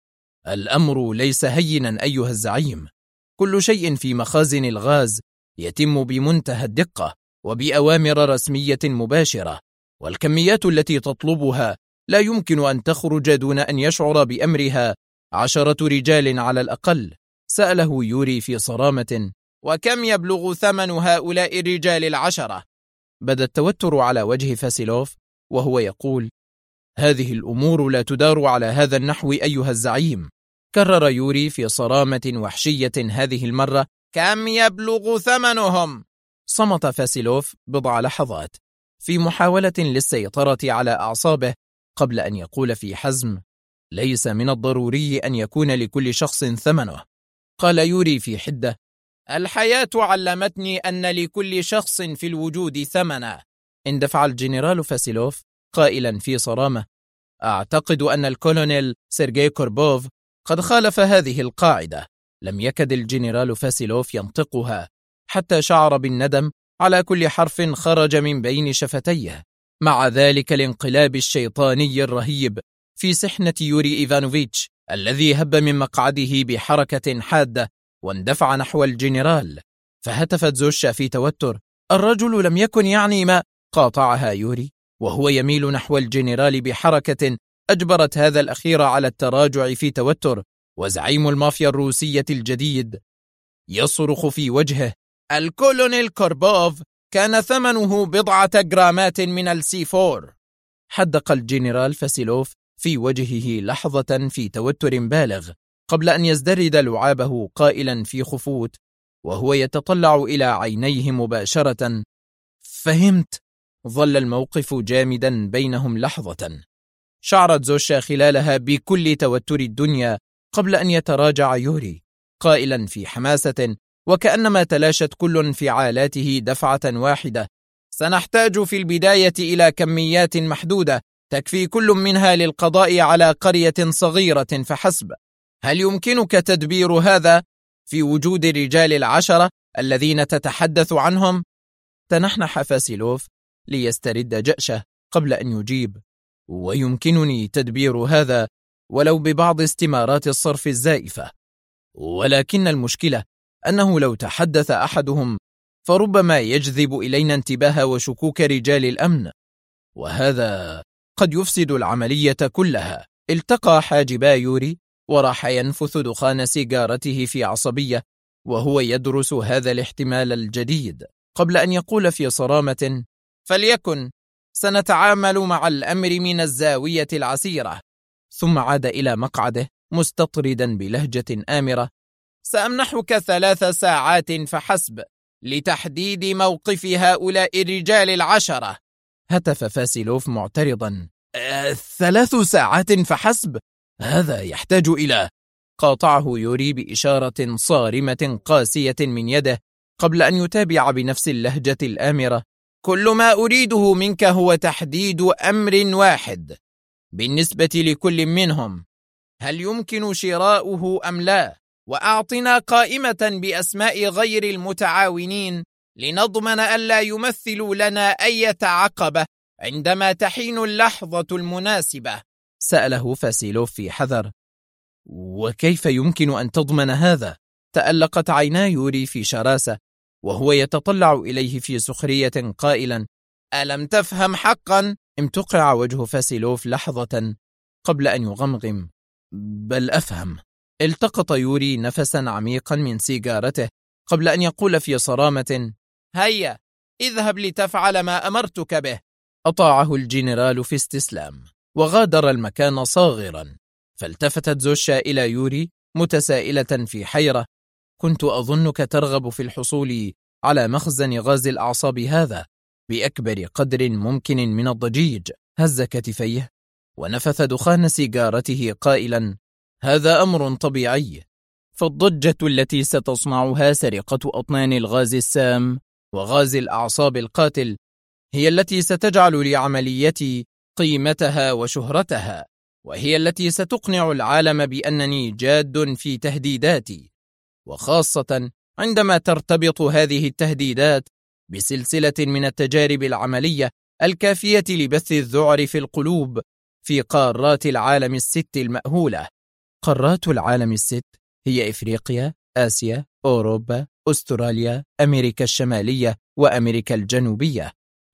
Speaker 1: الأمر ليس هينا أيها الزعيم، كل شيء في مخازن الغاز يتم بمنتهى الدقة وبأوامر رسمية مباشرة، والكميات التي تطلبها لا يمكن أن تخرج دون أن يشعر بأمرها 10 رجال على الأقل. سأله يوري في صرامة: وكم يبلغ ثمن هؤلاء الرجال 10؟ بدا التوتر على وجه فاسيلوف وهو يقول: هذه الأمور لا تدار على هذا النحو أيها الزعيم. كرر يوري في صرامة وحشية هذه المرة: كم يبلغ ثمنهم؟ صمت فاسيلوف بضع لحظات في محاولة للسيطرة على أعصابه قبل أن يقول في حزم: ليس من الضروري أن يكون لكل شخص ثمنه. قال يوري في حدة: الحياة علمتني أن لكل شخص في الوجود ثمنا. اندفع الجنرال فاسيلوف قائلا في صرامة: أعتقد أن الكولونيل سيرجي كوربوف قد خالف هذه القاعدة. لم يكد الجنرال فاسيلوف ينطقها حتى شعر بالندم على كل حرف خرج من بين شفتيه، مع ذلك الانقلاب الشيطاني الرهيب في سحنة يوري إيفانوفيتش الذي هب من مقعده بحركة حادة واندفع نحو الجنرال. فهتفت زوشا في توتر: الرجل لم يكن يعني ما. قاطعها يوري وهو يميل نحو الجنرال بحركة أجبرت هذا الأخير على التراجع في توتر، وزعيم المافيا الروسية الجديد يصرخ في وجهه: الكولونيل كوربوف كان ثمنه 10 جرامات من السي4. حدق الجنرال فاسيلوف في وجهه لحظة في توتر بالغ قبل أن يزدرد لعابه قائلا في خفوت وهو يتطلع إلى عينيه مباشرة: فهمت. ظل الموقف جامدا بينهم لحظة شعرت زوشا خلالها بكل توتر الدنيا قبل أن يتراجع يوري قائلا في حماسة وكأنما تلاشت كل انفعالاته دفعة واحدة: سنحتاج في البداية إلى كميات محدودة تكفي كل منها للقضاء على قرية صغيرة فحسب. هل يمكنك تدبير هذا في وجود الرجال 10 الذين تتحدث عنهم؟ تنحنح فاسيلوف ليسترد جأشه قبل أن يجيب: ويمكنني تدبير هذا ولو ببعض استمارات الصرف الزائفة، ولكن المشكلة أنه لو تحدث أحدهم فربما يجذب إلينا انتباه وشكوك رجال الأمن، وهذا قد يفسد العملية كلها. التقى حاجبا يوري وراح ينفث دخان سيجارته في عصبية وهو يدرس هذا الاحتمال الجديد قبل أن يقول في صرامة: فليكن، سنتعامل مع الأمر من الزاوية العسيرة. ثم عاد إلى مقعده مستطردا بلهجة آمرة: سأمنحك 3 ساعات فحسب لتحديد موقف هؤلاء الرجال 10. هتف فاسيلوف معترضا: 3 ساعات فحسب؟ هذا يحتاج إلى... قاطعه يوري بإشارة صارمة قاسية من يده قبل أن يتابع بنفس اللهجة الآمرة: كل ما أريده منك هو تحديد أمر واحد بالنسبة لكل منهم، هل يمكن شراؤه أم لا؟ وأعطنا قائمة بأسماء غير المتعاونين لنضمن ألا يمثلوا لنا أي عقبة عندما تحين اللحظة المناسبة. سأله فاسيلوف في حذر: وكيف يمكن أن تضمن هذا؟ تألقت عينا يوري في شراسة وهو يتطلع إليه في سخرية قائلا: ألم تفهم حقا؟ امتقع وجه فاسيلوف لحظة قبل أن يغمغم: بل أفهم. التقط يوري نفسا عميقا من سيجارته قبل أن يقول في صرامة: هيا اذهب لتفعل ما أمرتك به. أطاعه الجنرال في استسلام وغادر المكان صاغرا. فالتفتت زوشا إلى يوري متسائلة في حيرة: كنت أظنك ترغب في الحصول على مخزن غاز الأعصاب هذا بأكبر قدر ممكن من الضجيج. هز كتفيه ونفث دخان سيجارته قائلا: هذا أمر طبيعي، فالضجة التي ستصنعها سرقة أطنان الغاز السام وغاز الأعصاب القاتل هي التي ستجعل لعمليتي قيمتها وشهرتها، وهي التي ستقنع العالم بأنني جاد في تهديداتي، وخاصة عندما ترتبط هذه التهديدات بسلسلة من التجارب العملية الكافية لبث الذعر في القلوب في قارات العالم الست المأهولة. قارات العالم الست هي إفريقيا، آسيا، أوروبا، أستراليا، أمريكا الشمالية وأمريكا الجنوبية.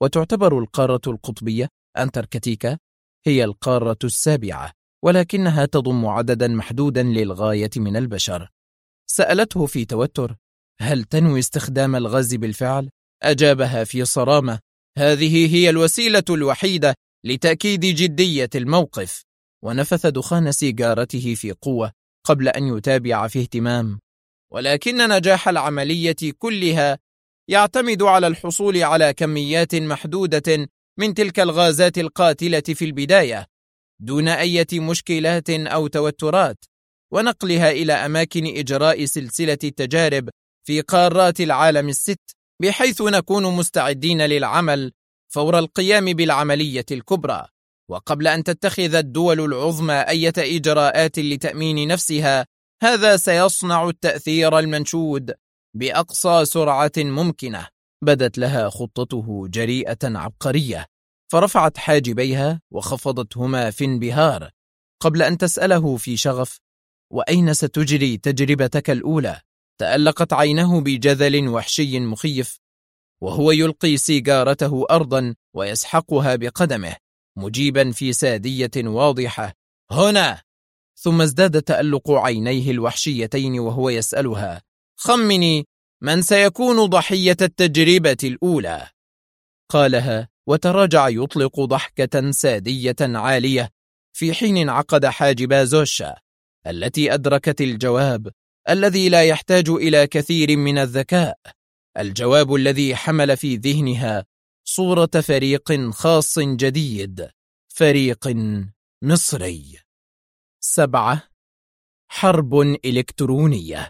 Speaker 1: وتعتبر القارة القطبية أنتاركتيكا هي القارة السابعة، ولكنها تضم عددا محدودا للغاية من البشر. سألته في توتر: هل تنوي استخدام الغاز بالفعل؟ أجابها في صرامة: هذه هي الوسيلة الوحيدة لتأكيد جدية الموقف. ونفث دخان سيجارته في قوة قبل أن يتابع في اهتمام: ولكن نجاح العملية كلها يعتمد على الحصول على كميات محدودة من تلك الغازات القاتلة في البداية دون أي مشكلات أو توترات، ونقلها إلى أماكن إجراء سلسلة التجارب في قارات العالم الست، بحيث نكون مستعدين للعمل فور القيام بالعملية الكبرى، وقبل أن تتخذ الدول العظمى أي إجراءات لتأمين نفسها. هذا سيصنع التأثير المنشود بأقصى سرعة ممكنة. بدت لها خطته جريئة عبقرية، فرفعت حاجبيها وخفضتهما في انبهار قبل أن تسأله في شغف: وأين ستجري تجربتك الأولى؟ تألقت عينه بجذل وحشي مخيف وهو يلقي سيجارته أرضا ويسحقها بقدمه، مجيبا في سادية واضحة: هنا. ثم ازداد تألق عينيه الوحشيتين وهو يسألها: خمني من سيكون ضحية التجربة الأولى؟ قالها وتراجع يطلق ضحكة سادية عالية، في حين انعقد حاجب زوشا التي أدركت الجواب الذي لا يحتاج إلى كثير من الذكاء، الجواب الذي حمل في ذهنها صورة فريق خاص جديد، فريق مصري. 7. حرب إلكترونية.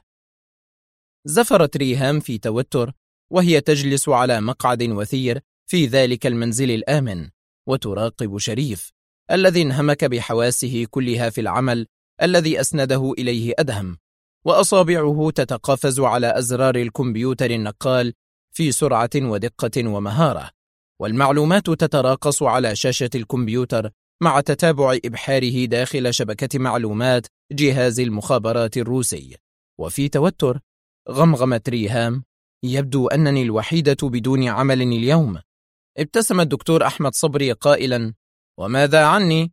Speaker 1: زفرت ريهام في توتر وهي تجلس على مقعد وثير في ذلك المنزل الآمن، وتراقب شريف الذي انهمك بحواسه كلها في العمل الذي أسنده إليه أدهم، وأصابعه تتقافز على أزرار الكمبيوتر النقال في سرعة ودقة ومهارة، والمعلومات تتراقص على شاشة الكمبيوتر مع تتابع إبحاره داخل شبكة معلومات جهاز المخابرات الروسي. وفي توتر غمغمت ريهام: يبدو أنني الوحيدة بدون عمل اليوم. ابتسم الدكتور أحمد صبري قائلا: وماذا عني؟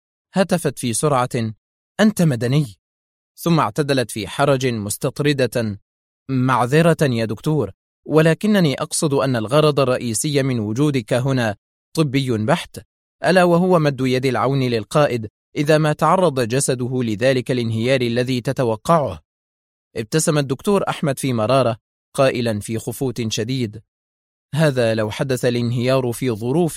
Speaker 1: هتفت في سرعة: أنت مدني. ثم اعتدلت في حرج مستطردة: معذرة يا دكتور، ولكنني أقصد أن الغرض الرئيسي من وجودك هنا طبي بحت، ألا وهو مد يد العون للقائد إذا ما تعرض جسده لذلك الانهيار الذي تتوقعه. ابتسم الدكتور أحمد في مرارة قائلا في خفوت شديد: هذا لو حدث الانهيار في ظروف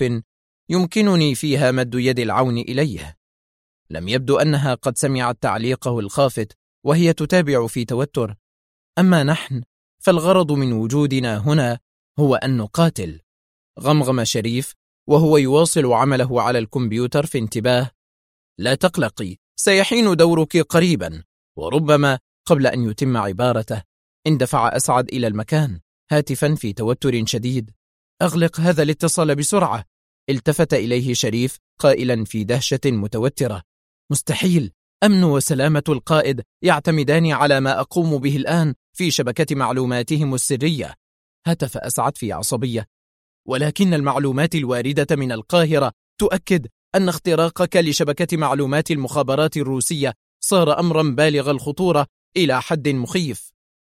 Speaker 1: يمكنني فيها مد يد العون إليه. لم يبدو أنها قد سمعت تعليقه الخافت وهي تتابع في توتر: أما نحن فالغرض من وجودنا هنا هو أن نقاتل. غمغم شريف وهو يواصل عمله على الكمبيوتر في انتباه: لا تقلقي، سيحين دورك قريبا. وربما قبل أن يتم عبارته اندفع أسعد إلى المكان هاتفا في توتر شديد: أغلق هذا الاتصال بسرعة. التفت إليه شريف قائلا في دهشة متوترة: مستحيل، أمن وسلامة القائد يعتمدان على ما أقوم به الآن في شبكة معلوماتهم السرية. هتف أسعد في عصبية: ولكن المعلومات الواردة من القاهرة تؤكد أن اختراقك لشبكة معلومات المخابرات الروسية صار أمرا بالغ الخطورة إلى حد مخيف.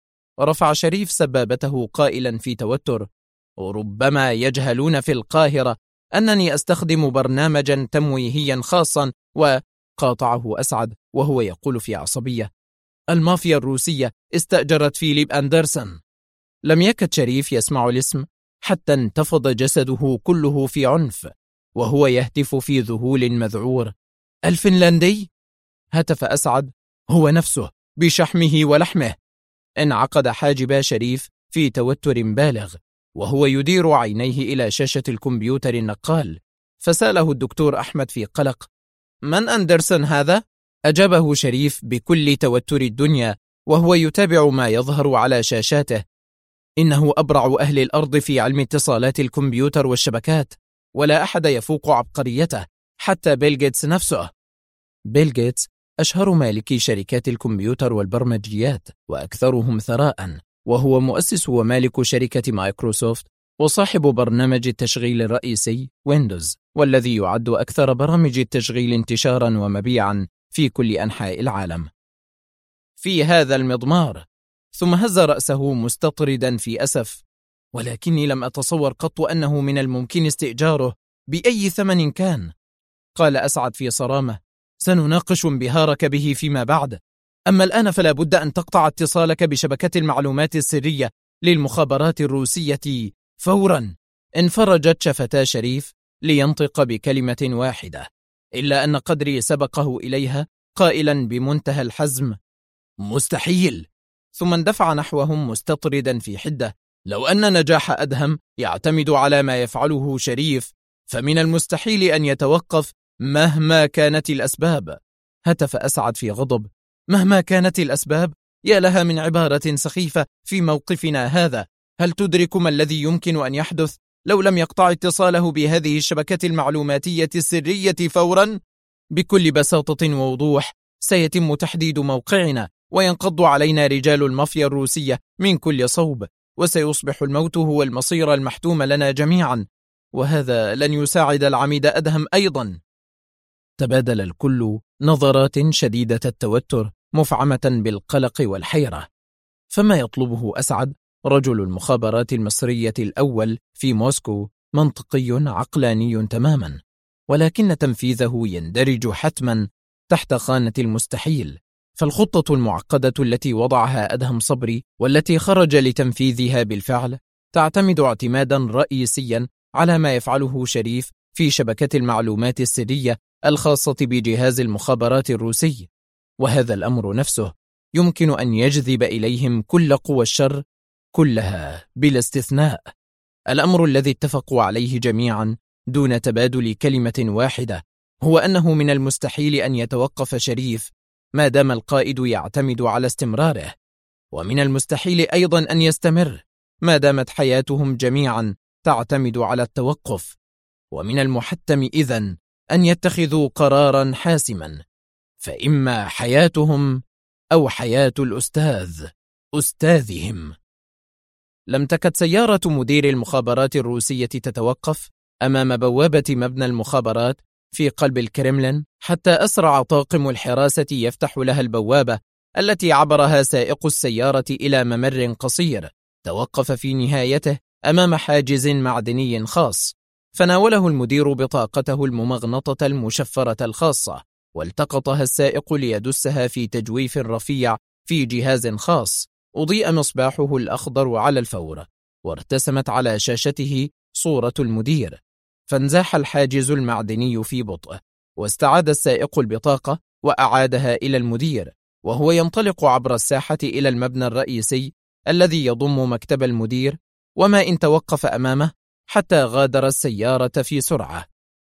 Speaker 1: رفع شريف سبابته قائلا في توتر: وربما يجهلون في القاهرة أنني أستخدم برنامجا تمويهيا خاصا. وقاطعه أسعد وهو يقول في عصبية: المافيا الروسية استأجرت فيليب أندرسون. لم يكد شريف يسمع الاسم حتى انتفض جسده كله في عنف وهو يهتف في ذهول مذعور: الفنلندي؟ هتف أسعد: هو نفسه بشحمه ولحمه. انعقد حاجب شريف في توتر بالغ وهو يدير عينيه إلى شاشة الكمبيوتر النقال، فسأله الدكتور أحمد في قلق: من أندرسون هذا؟ أجابه شريف بكل توتر الدنيا وهو يتابع ما يظهر على شاشاته: إنه أبرع أهل الأرض في علم اتصالات الكمبيوتر والشبكات، ولا أحد يفوق عبقريته حتى بيل غيتس نفسه. بيل غيتس أشهر مالكي شركات الكمبيوتر والبرمجيات وأكثرهم ثراء، وهو مؤسس ومالك شركة مايكروسوفت وصاحب برنامج التشغيل الرئيسي ويندوز، والذي يعد أكثر برامج التشغيل انتشارا ومبيعا في كل أنحاء العالم. في هذا المضمار. ثم هز رأسه مستطردا في أسف. ولكني لم أتصور قط أنه من الممكن استئجاره بأي ثمن كان. قال أسعد في صرامة: سنناقش انبهارك به فيما بعد، أما الآن فلا بد أن تقطع اتصالك بشبكة المعلومات السرية للمخابرات الروسية فورا. انفرجت شفتا شريف لينطق بكلمة واحدة، إلا أن قدري سبقه إليها قائلا بمنتهى الحزم: مستحيل. ثم اندفع نحوهم مستطردا في حدة: لو أن نجاح أدهم يعتمد على ما يفعله شريف فمن المستحيل أن يتوقف مهما كانت الأسباب. هتف أسعد في غضب: مهما كانت الأسباب؟ يا لها من عبارة سخيفة في موقفنا هذا. هل تدرك ما الذي يمكن أن يحدث لو لم يقطع اتصاله بهذه الشبكة المعلوماتية السرية فورا؟ بكل بساطة ووضوح سيتم تحديد موقعنا، وينقض علينا رجال المافيا الروسية من كل صوب، وسيصبح الموت هو المصير المحتوم لنا جميعا، وهذا لن يساعد العميد أدهم أيضا. تبادل الكل نظرات شديدة التوتر مفعمة بالقلق والحيرة. فما يطلبه أسعد رجل المخابرات المصرية الأول في موسكو منطقي عقلاني تماما، ولكن تنفيذه يندرج حتما تحت خانة المستحيل. فالخطة المعقدة التي وضعها أدهم صبري والتي خرج لتنفيذها بالفعل تعتمد اعتمادا رئيسيا على ما يفعله شريف في شبكة المعلومات السرية الخاصة بجهاز المخابرات الروسي، وهذا الأمر نفسه يمكن أن يجذب إليهم كل قوى الشر كلها بلا استثناء. الأمر الذي اتفقوا عليه جميعا دون تبادل كلمة واحدة هو أنه من المستحيل أن يتوقف شريف ما دام القائد يعتمد على استمراره، ومن المستحيل أيضا أن يستمر ما دامت حياتهم جميعا تعتمد على التوقف، ومن المحتم إذن أن يتخذوا قرارا حاسما، فإما حياتهم أو حياة أستاذهم. لم تكد سيارة مدير المخابرات الروسية تتوقف أمام بوابة مبنى المخابرات في قلب الكرملين حتى أسرع طاقم الحراسة يفتح لها البوابة التي عبرها سائق السيارة إلى ممر قصير توقف في نهايته أمام حاجز معدني خاص، فناوله المدير بطاقته الممغنطة المشفرة الخاصة، والتقطها السائق ليدسها في تجويف رفيع في جهاز خاص أضيء مصباحه الأخضر على الفور، وارتسمت على شاشته صورة المدير، فانزاح الحاجز المعدني في بطء، واستعاد السائق البطاقة وأعادها إلى المدير، وهو ينطلق عبر الساحة إلى المبنى الرئيسي الذي يضم مكتب المدير، وما إن توقف أمامه حتى غادر السيارة في سرعة،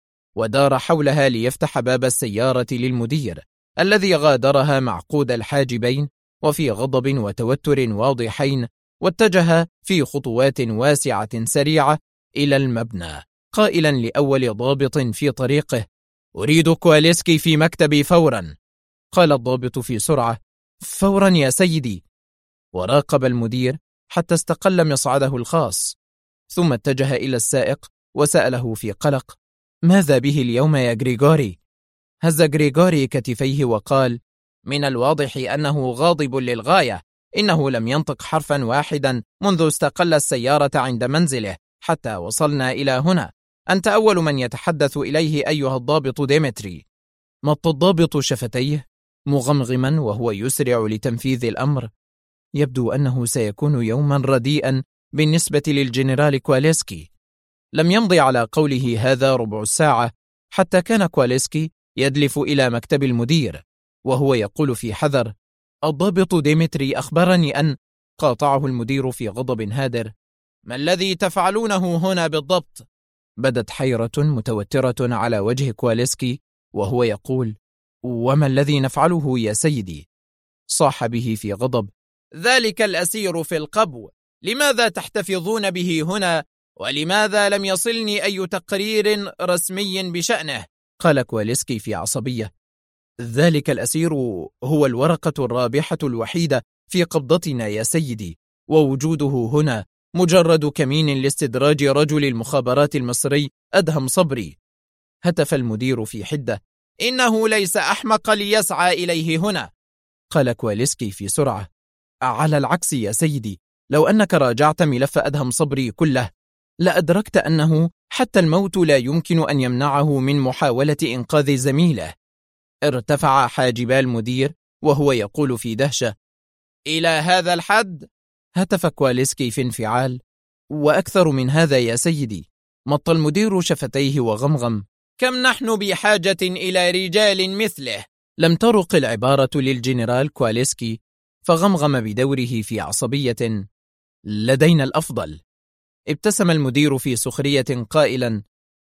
Speaker 1: ودار حولها ليفتح باب السيارة للمدير الذي غادرها معقود الحاجبين وفي غضب وتوتر واضحين، واتجه في خطوات واسعة سريعة إلى المبنى قائلا لأول ضابط في طريقه: أريد كواليسكي في مكتبي فورا. قال الضابط في سرعة: فورا يا سيدي. وراقب المدير حتى استقل مصعده الخاص، ثم اتجه إلى السائق وسأله في قلق: ماذا به اليوم يا غريغوري؟ هز غريغوري كتفيه وقال: من الواضح أنه غاضب للغاية، إنه لم ينطق حرفا واحدا منذ استقل السيارة عند منزله حتى وصلنا إلى هنا. أنت أول من يتحدث إليه أيها الضابط ديمتري. مط الضابط شفتيه مغمغما وهو يسرع لتنفيذ الأمر. يبدو أنه سيكون يوما رديئا بالنسبة للجنرال كواليسكي. لم يمضي على قوله هذا ربع الساعة حتى كان كواليسكي يدلف إلى مكتب المدير وهو يقول في حذر: الضابط ديمتري أخبرني أن... قاطعه المدير في غضب هادر: ما الذي تفعلونه هنا بالضبط؟ بدت حيرة متوترة على وجه كواليسكي وهو يقول: وما الذي نفعله يا سيدي؟ صاح به في غضب: ذلك الأسير في القبو، لماذا تحتفظون به هنا؟ ولماذا لم يصلني أي تقرير رسمي بشأنه؟ قال كواليسكي في عصبية: ذلك الأسير هو الورقة الرابحة الوحيدة في قبضتنا يا سيدي، ووجوده هنا مجرد كمين لاستدراج رجل المخابرات المصري أدهم صبري. هتف المدير في حدة: إنه ليس أحمق ليسعى إليه هنا. قال كواليسكي في سرعة: على العكس يا سيدي، لو أنك راجعت ملف أدهم صبري كله لأدركت أنه حتى الموت لا يمكن أن يمنعه من محاولة إنقاذ زميله. ارتفع حاجبا المدير وهو يقول في دهشة: إلى هذا الحد؟ هتف كواليسكي في انفعال: وأكثر من هذا يا سيدي. مط المدير شفتيه وغمغم: كم نحن بحاجة إلى رجال مثله. لم ترق العبارة للجنرال كواليسكي، فغمغم بدوره في عصبية: لدينا الأفضل. ابتسم المدير في سخرية قائلا: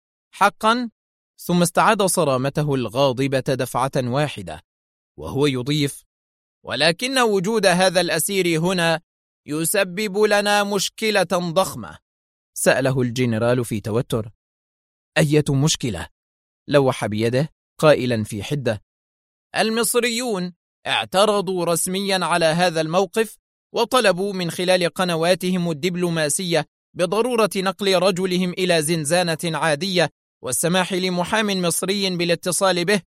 Speaker 1: حقا؟ ثم استعاد صرامته الغاضبة دفعة واحدة وهو يضيف: ولكن وجود هذا الأسير هنا يسبب لنا مشكلة ضخمة. سأله الجنرال في توتر: أية مشكلة؟ لوح بيده قائلا في حدة: المصريون اعترضوا رسميا على هذا الموقف وطلبوا من خلال قنواتهم الدبلوماسية بضرورة نقل رجلهم إلى زنزانة عادية والسماح لمحام مصري بالاتصال به.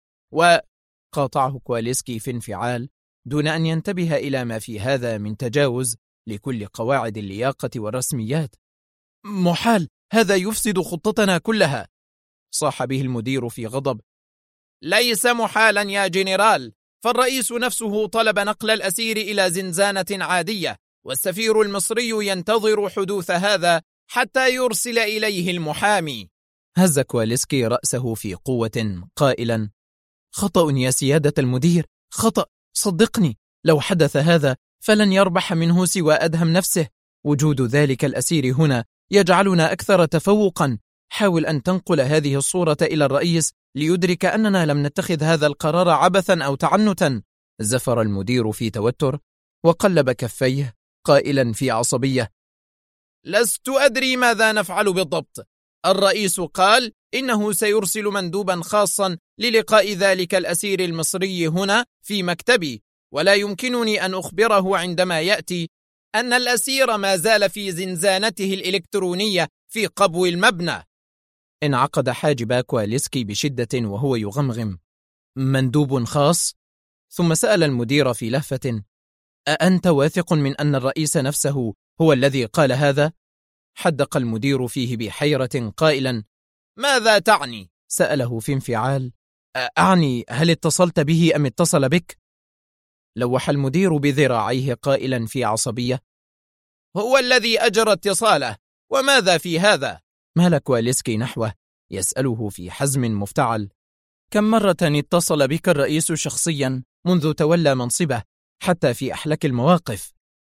Speaker 1: وقاطعه كواليسكي في انفعال دون أن ينتبه إلى ما في هذا من تجاوز لكل قواعد اللياقة والرسميات. محال، هذا يفسد خطتنا كلها. صاح به المدير في غضب: ليس محالا يا جنرال، فالرئيس نفسه طلب نقل الأسير إلى زنزانة عادية، والسفير المصري ينتظر حدوث هذا حتى يرسل إليه المحامي. هز كواليسكي رأسه في قوة قائلا: خطأ يا سيادة المدير، خطأ، صدقني، لو حدث هذا فلن يربح منه سوى أدهم نفسه. وجود ذلك الأسير هنا يجعلنا أكثر تفوقا. حاول أن تنقل هذه الصورة إلى الرئيس ليدرك أننا لم نتخذ هذا القرار عبثا أو تعنتا. زفر المدير في توتر وقلب كفيه قائلا في عصبية: لست أدري ماذا نفعل بالضبط. الرئيس قال إنه سيرسل مندوبا خاصا للقاء ذلك الأسير المصري هنا في مكتبي، ولا يمكنني أن أخبره عندما يأتي أن الأسير ما زال في زنزانته الإلكترونية في قبو المبنى. انعقد حاجب كواليسكي بشدة وهو يغمغم: مندوب خاص؟ ثم سأل المدير في لهفة: أأنت واثق من أن الرئيس نفسه هو الذي قال هذا؟ حدق المدير فيه بحيرة قائلا: ماذا تعني؟ سأله في انفعال: أعني هل اتصلت به أم اتصل بك؟ لوح المدير بذراعيه قائلا في عصبية: هو الذي أجرى اتصاله، وماذا في هذا؟ مال كواليسكي نحوه يسأله في حزم مفتعل: كم مرة اتصل بك الرئيس شخصيا منذ تولى منصبه حتى في أحلك المواقف؟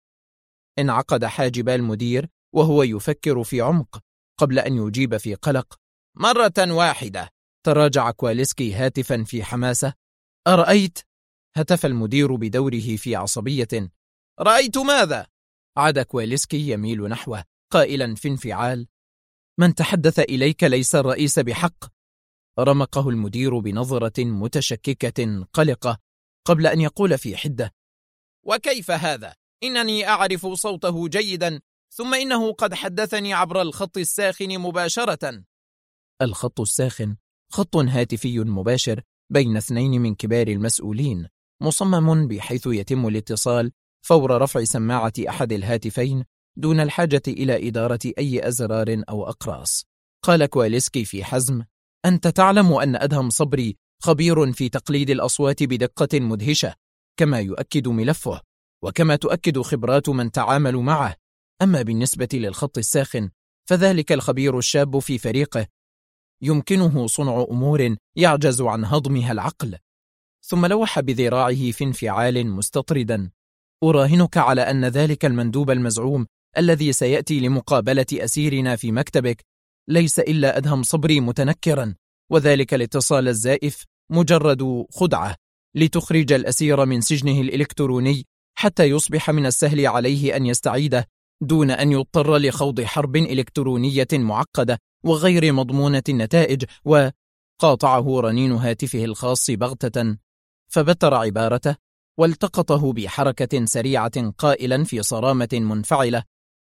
Speaker 1: انعقد حاجب المدير وهو يفكر في عمق قبل أن يجيب في قلق: مرة واحدة. تراجع كواليسكي هاتفا في حماسة: أرأيت؟ هتف المدير بدوره في عصبية: رأيت ماذا؟ عاد كواليسكي يميل نحوه قائلا في انفعال: من تحدث إليك ليس الرئيس بحق. رمقه المدير بنظرة متشككة قلقة قبل أن يقول في حدة: وكيف هذا؟ إنني أعرف صوته جيدا، ثم إنه قد حدثني عبر الخط الساخن مباشرة. الخط الساخن خط هاتفي مباشر بين اثنين من كبار المسؤولين، مصمم بحيث يتم الاتصال فور رفع سماعة أحد الهاتفين دون الحاجة إلى إدارة أي أزرار أو أقراص. قال كواليسكي في حزم: أنت تعلم أن أدهم صبري خبير في تقليد الأصوات بدقة مدهشة، كما يؤكد ملفه وكما تؤكد خبرات من تعاملوا معه. أما بالنسبة للخط الساخن فذلك الخبير الشاب في فريقه يمكنه صنع أمور يعجز عن هضمها العقل. ثم لوح بذراعه في انفعال مستطردا: أراهنك على أن ذلك المندوب المزعوم الذي سيأتي لمقابلة أسيرنا في مكتبك ليس إلا أدهم صبري متنكرا، وذلك الاتصال الزائف مجرد خدعة لتخرج الأسير من سجنه الإلكتروني حتى يصبح من السهل عليه أن يستعيده دون أن يضطر لخوض حرب إلكترونية معقدة وغير مضمونة النتائج. وقاطعه رنين هاتفه الخاص بغتة فبتر عبارته والتقطه بحركة سريعة قائلا في صرامة منفعلة: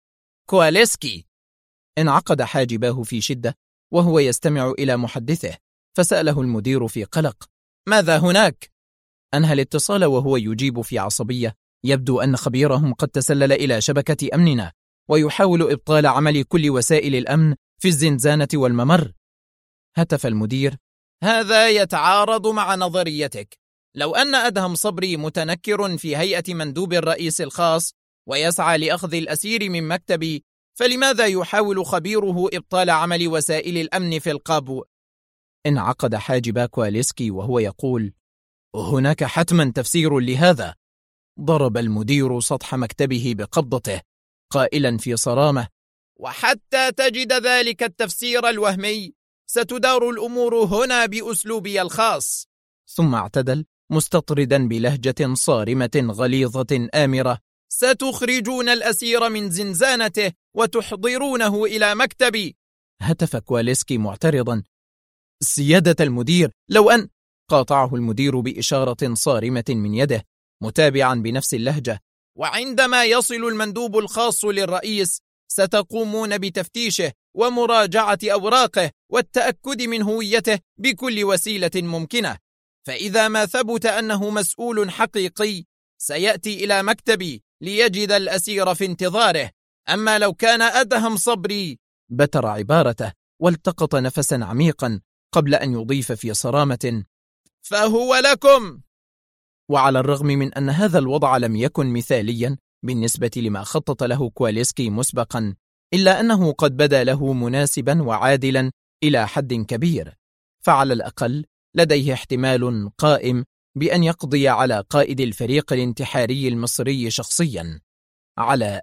Speaker 1: كواليسكي. انعقد حاجباه في شدة وهو يستمع إلى محدثه، فسأله المدير في قلق: ماذا هناك؟ أنهى الاتصال وهو يجيب في عصبية: يبدو أن خبيرهم قد تسلل إلى شبكة أمننا ويحاول إبطال عمل كل وسائل الأمن في الزنزانة والممر. هتف المدير: هذا يتعارض مع نظريتك. لو أن أدهم صبري متنكر في هيئة مندوب الرئيس الخاص ويسعى لأخذ الأسير من مكتبي، فلماذا يحاول خبيره إبطال عمل وسائل الأمن في القابو؟ انعقد حاجب كواليسكي وهو يقول: هناك حتما تفسير لهذا. ضرب المدير سطح مكتبه بقبضته قائلا في صرامة: وحتى تجد ذلك التفسير الوهمي ستدار الأمور هنا بأسلوبي الخاص. ثم اعتدل مستطردا بلهجة صارمة غليظة آمرة: ستخرجون الأسير من زنزانته وتحضرونه إلى مكتبي. هتف كواليسكي معترضا: سيادة المدير، لو أن... قاطعه المدير بإشارة صارمة من يده متابعا بنفس اللهجة: وعندما يصل المندوب الخاص للرئيس ستقومون بتفتيشه ومراجعة أوراقه والتأكد من هويته بكل وسيلة ممكنة، فإذا ما ثبت أنه مسؤول حقيقي سيأتي إلى مكتبي ليجد الأسير في انتظاره. أما لو كان أدهم صبري... بتر عبارته والتقط نفسا عميقا قبل أن يضيف في صرامة: فهو لكم. وعلى الرغم من أن هذا الوضع لم يكن مثاليا بالنسبة لما خطط له كواليسكي مسبقا، إلا أنه قد بدا له مناسبا وعادلا إلى حد كبير، فعلى الأقل لديه احتمال قائم بأن يقضي على قائد الفريق الانتحاري المصري شخصيا، على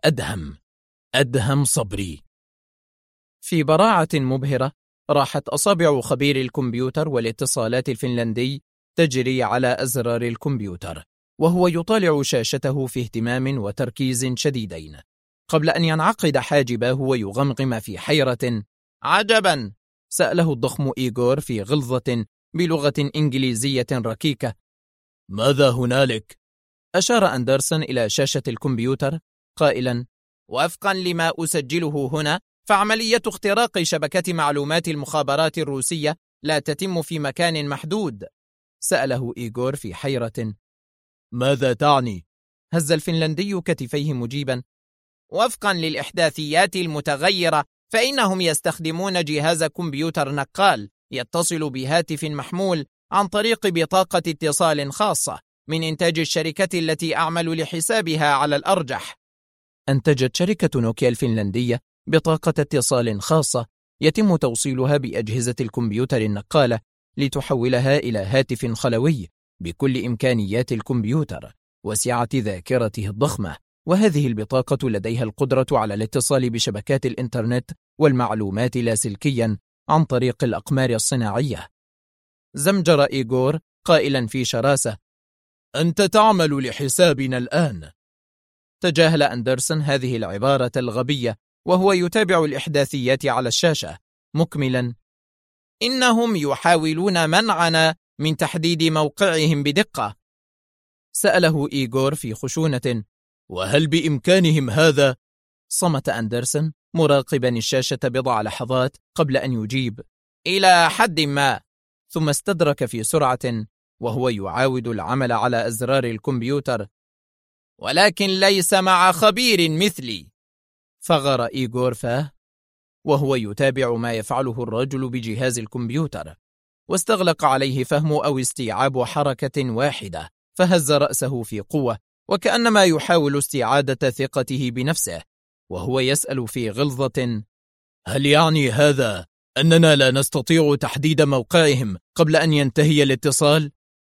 Speaker 1: أدهم صبري. في براعة مبهرة راحت أصابع خبير الكمبيوتر والاتصالات الفنلندي تجري على أزرار الكمبيوتر وهو يطالع شاشته في اهتمام وتركيز شديدين، قبل أن ينعقد حاجباه ويغمغم في حيرة: عجبا؟ سأله الضخم إيغور في غلظة بلغة إنجليزية ركيكة. ماذا هنالك؟ أشار أندرسون إلى شاشة الكمبيوتر قائلا: وفقا لما أسجله هنا، فعملية اختراق شبكة معلومات المخابرات الروسية لا تتم في مكان محدود. سأله إيغور في حيرة: ماذا تعني؟ هز الفنلندي كتفيه مجيبا: وفقا للإحداثيات المتغيرة فإنهم يستخدمون جهاز كمبيوتر نقال يتصل بهاتف محمول عن طريق بطاقة اتصال خاصة من إنتاج الشركة التي أعمل لحسابها على الأرجح. أنتجت شركة نوكيا الفنلندية بطاقة اتصال خاصة يتم توصيلها بأجهزة الكمبيوتر النقالة لتحولها إلى هاتف خلوي بكل إمكانيات الكمبيوتر وسعة ذاكرته الضخمة، وهذه البطاقة لديها القدرة على الاتصال بشبكات الإنترنت والمعلومات لاسلكيا عن طريق الأقمار الصناعية. زمجر إيغور قائلا في شراسة: أنت تعمل لحسابنا الآن. تجاهل أندرسون هذه العبارة الغبية وهو يتابع الإحداثيات على الشاشة مكملا: إنهم يحاولون منعنا من تحديد موقعهم بدقة. سأله إيغور في خشونة: وهل بإمكانهم هذا؟ صمت أندرسون مراقبا الشاشة بضع لحظات قبل أن يجيب: إلى حد ما. ثم استدرك في سرعة وهو يعاود العمل على أزرار الكمبيوتر: ولكن ليس مع خبير مثلي. فغر إيغور فاه وهو يتابع ما يفعله الرجل بجهاز الكمبيوتر، واستغلق عليه فهم أو استيعاب حركة واحدة، فهز رأسه في قوة وكأنما يحاول استعادة ثقته بنفسه، وهو يسأل في غلظة: هل يعني هذا أننا لا نستطيع تحديد موقعهم قبل أن ينتهي الاتصال؟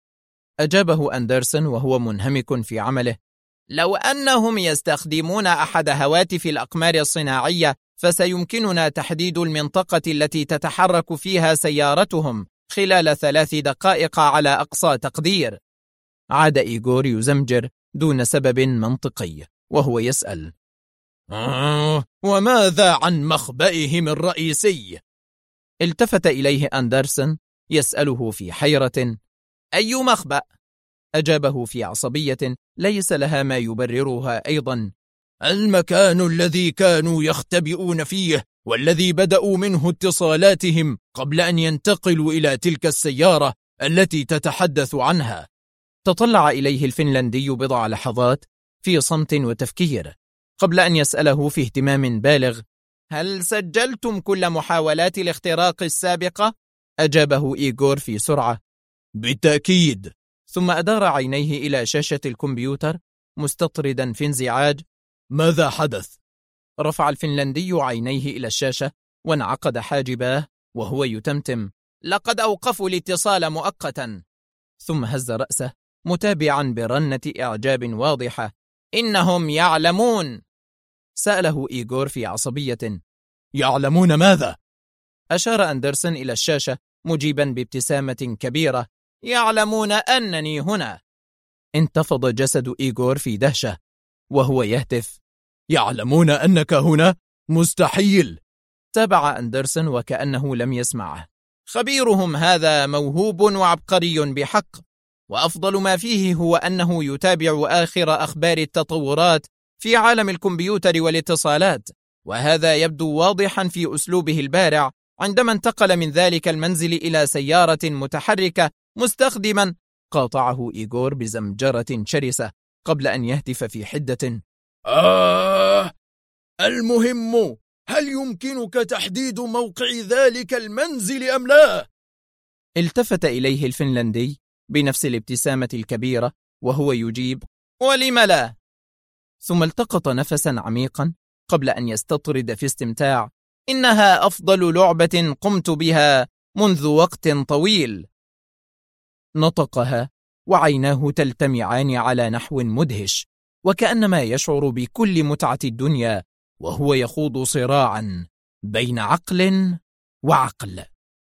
Speaker 1: أجابه أندرسون وهو منهمك في عمله: لو أنهم يستخدمون أحد هواتف الأقمار الصناعية فسيمكننا تحديد المنطقة التي تتحرك فيها سيارتهم خلال 3 دقائق على أقصى تقدير. عاد إيغور يزمجر دون سبب منطقي وهو يسأل: وماذا عن مخبئهم الرئيسي؟ التفت إليه أندرسون يسأله في حيرة: أي مخبأ؟ أجابه في عصبية ليس لها ما يبررها أيضا:
Speaker 2: المكان الذي كانوا يختبئون فيه والذي بدأوا منه اتصالاتهم قبل أن ينتقلوا إلى تلك السيارة التي تتحدث عنها.
Speaker 1: تطلع إليه الفنلندي بضع لحظات في صمت وتفكير قبل أن يسأله في اهتمام بالغ: هل سجلتم كل محاولات الاختراق السابقة؟ أجابه إيغور في سرعة:
Speaker 2: بالتأكيد.
Speaker 1: ثم أدار عينيه إلى شاشة الكمبيوتر مستطردا في انزعاج.
Speaker 2: ماذا حدث؟
Speaker 1: رفع الفنلندي عينيه إلى الشاشة وانعقد حاجباه وهو يتمتم: لقد أوقفوا الاتصال مؤقتا. ثم هز رأسه متابعا برنة إعجاب واضحة: إنهم يعلمون. سأله إيغور في عصبية:
Speaker 2: يعلمون ماذا؟
Speaker 1: أشار أندرسون إلى الشاشة مجيبا بابتسامة كبيرة: يعلمون أنني هنا. انتفض جسد إيغور في دهشة وهو يهتف:
Speaker 2: يعلمون أنك هنا؟ مستحيل.
Speaker 1: تابع أندرسون وكأنه لم يسمعه: خبيرهم هذا موهوب وعبقري بحق، وأفضل ما فيه هو أنه يتابع آخر أخبار التطورات في عالم الكمبيوتر والاتصالات، وهذا يبدو واضحا في أسلوبه البارع عندما انتقل من ذلك المنزل إلى سيارة متحركة مستخدما. قاطعه إيغور بزمجرة شرسة قبل أن يهتف في حدة:
Speaker 2: المهم، هل يمكنك تحديد موقع ذلك المنزل أم لا؟
Speaker 1: التفت إليه الفنلندي بنفس الابتسامة الكبيرة وهو يجيب: ولم لا؟ ثم التقط نفسا عميقا قبل أن يستطرد في استمتاع: إنها أفضل لعبة قمت بها منذ وقت طويل. نطقها وعيناه تلتمعان على نحو مدهش، وكأنما يشعر بكل متعة الدنيا وهو يخوض صراعا بين عقل وعقل.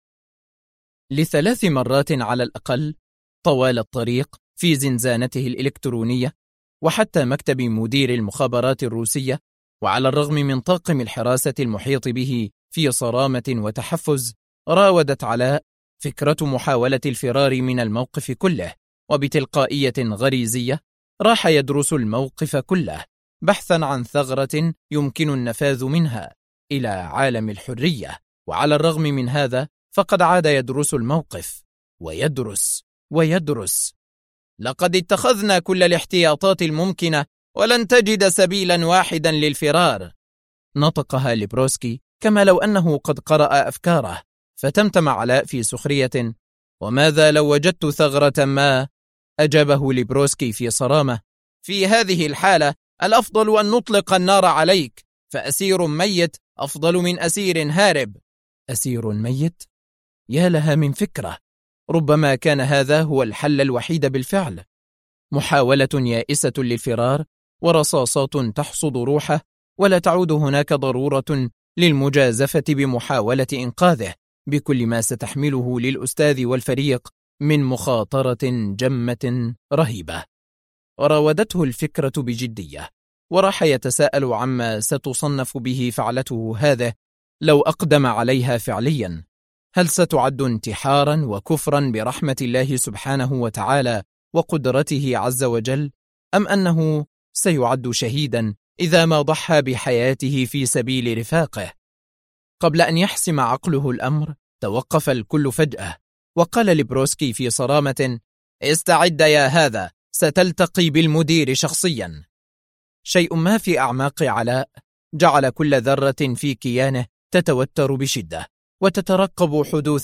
Speaker 1: ل3 مرات على الأقل طوال الطريق في زنزانته الإلكترونية وحتى مكتب مدير المخابرات الروسية، وعلى الرغم من طاقم الحراسة المحيط به في صرامة وتحفز، راودت علاء فكرة محاولة الفرار من الموقف كله، وبتلقائية غريزية راح يدرس الموقف كله بحثا عن ثغرة يمكن النفاذ منها إلى عالم الحرية. وعلى الرغم من هذا فقد عاد يدرس الموقف ويدرس. لقد اتخذنا كل الاحتياطات الممكنة ولن تجد سبيلا واحدا للفرار. نطقها لبروسكي كما لو أنه قد قرأ أفكاره، فتمتم علاء في سخرية: وماذا لو وجدت ثغرة ما؟ أجابه لبروسكي في صرامة: في هذه الحالة الأفضل أن نطلق النار عليك، فأسير ميت أفضل من أسير هارب. أسير ميت؟ يا لها من فكرة! ربما كان هذا هو الحل الوحيد بالفعل. محاولة يائسة للفرار ورصاصات تحصد روحه، ولا تعود هناك ضرورة للمجازفة بمحاولة إنقاذه بكل ما ستحمله للأستاذ والفريق من مخاطرة جمة رهيبة. وراودته الفكرة بجدية، وراح يتساءل عما ستصنف به فعلته هذا لو أقدم عليها فعليا. هل ستعد انتحارا وكفرا برحمة الله سبحانه وتعالى وقدرته عز وجل، أم أنه سيعد شهيدا إذا ما ضحى بحياته في سبيل رفاقه؟ قبل أن يحسم عقله الأمر توقف الكل فجأة، وقال لبروسكي في صرامة: استعد يا هذا، ستلتقي بالمدير شخصيا. شيء ما في أعماق علاء جعل كل ذرة في كيانه تتوتر بشدة وتترقب حدوث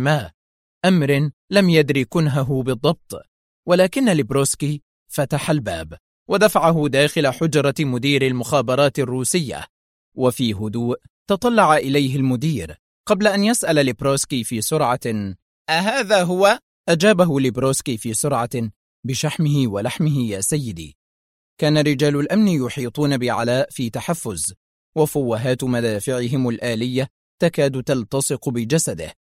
Speaker 1: أمر لم يدري كنهه بالضبط. ولكن لبروسكي فتح الباب ودفعه داخل حجرة مدير المخابرات الروسية، وفي هدوء تطلع إليه المدير قبل أن يسأل لبروسكي في سرعة: أهذا هو؟ أجابه لبروسكي في سرعة: بشحمه ولحمه يا سيدي. كان رجال الأمن يحيطون بعلاء في تحفز، وفوهات مدافعهم الآلية تكاد تلتصق بجسده.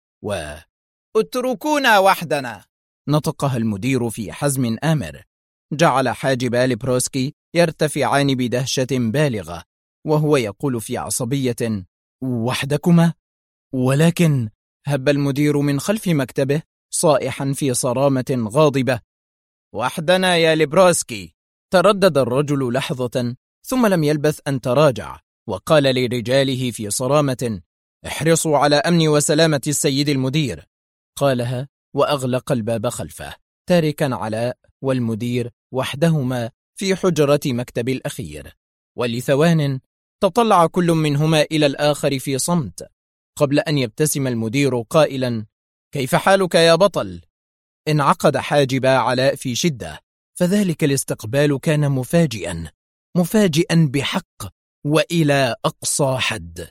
Speaker 1: اتركونا وحدنا، نطقها المدير في حزم آمر. جعل حاجب لبروسكي يرتفعان بدهشة بالغة وهو يقول في عصبية: وحدكما؟ ولكن هب المدير من خلف مكتبه صائحا في صرامة غاضبة: وحدنا يا لبروسكي. تردد الرجل لحظة ثم لم يلبث أن تراجع وقال لرجاله في صرامة: احرصوا على أمن وسلامة السيد المدير. قالها وأغلق الباب خلفه، تاركا علاء والمدير وحدهما في حجرة مكتب الأخير. ولثوان تطلع كل منهما إلى الآخر في صمت، قبل أن يبتسم المدير قائلا: كيف حالك يا بطل؟ انعقد حاجب علاء في شدة، فذلك الاستقبال كان مفاجئا بحق وإلى أقصى حد.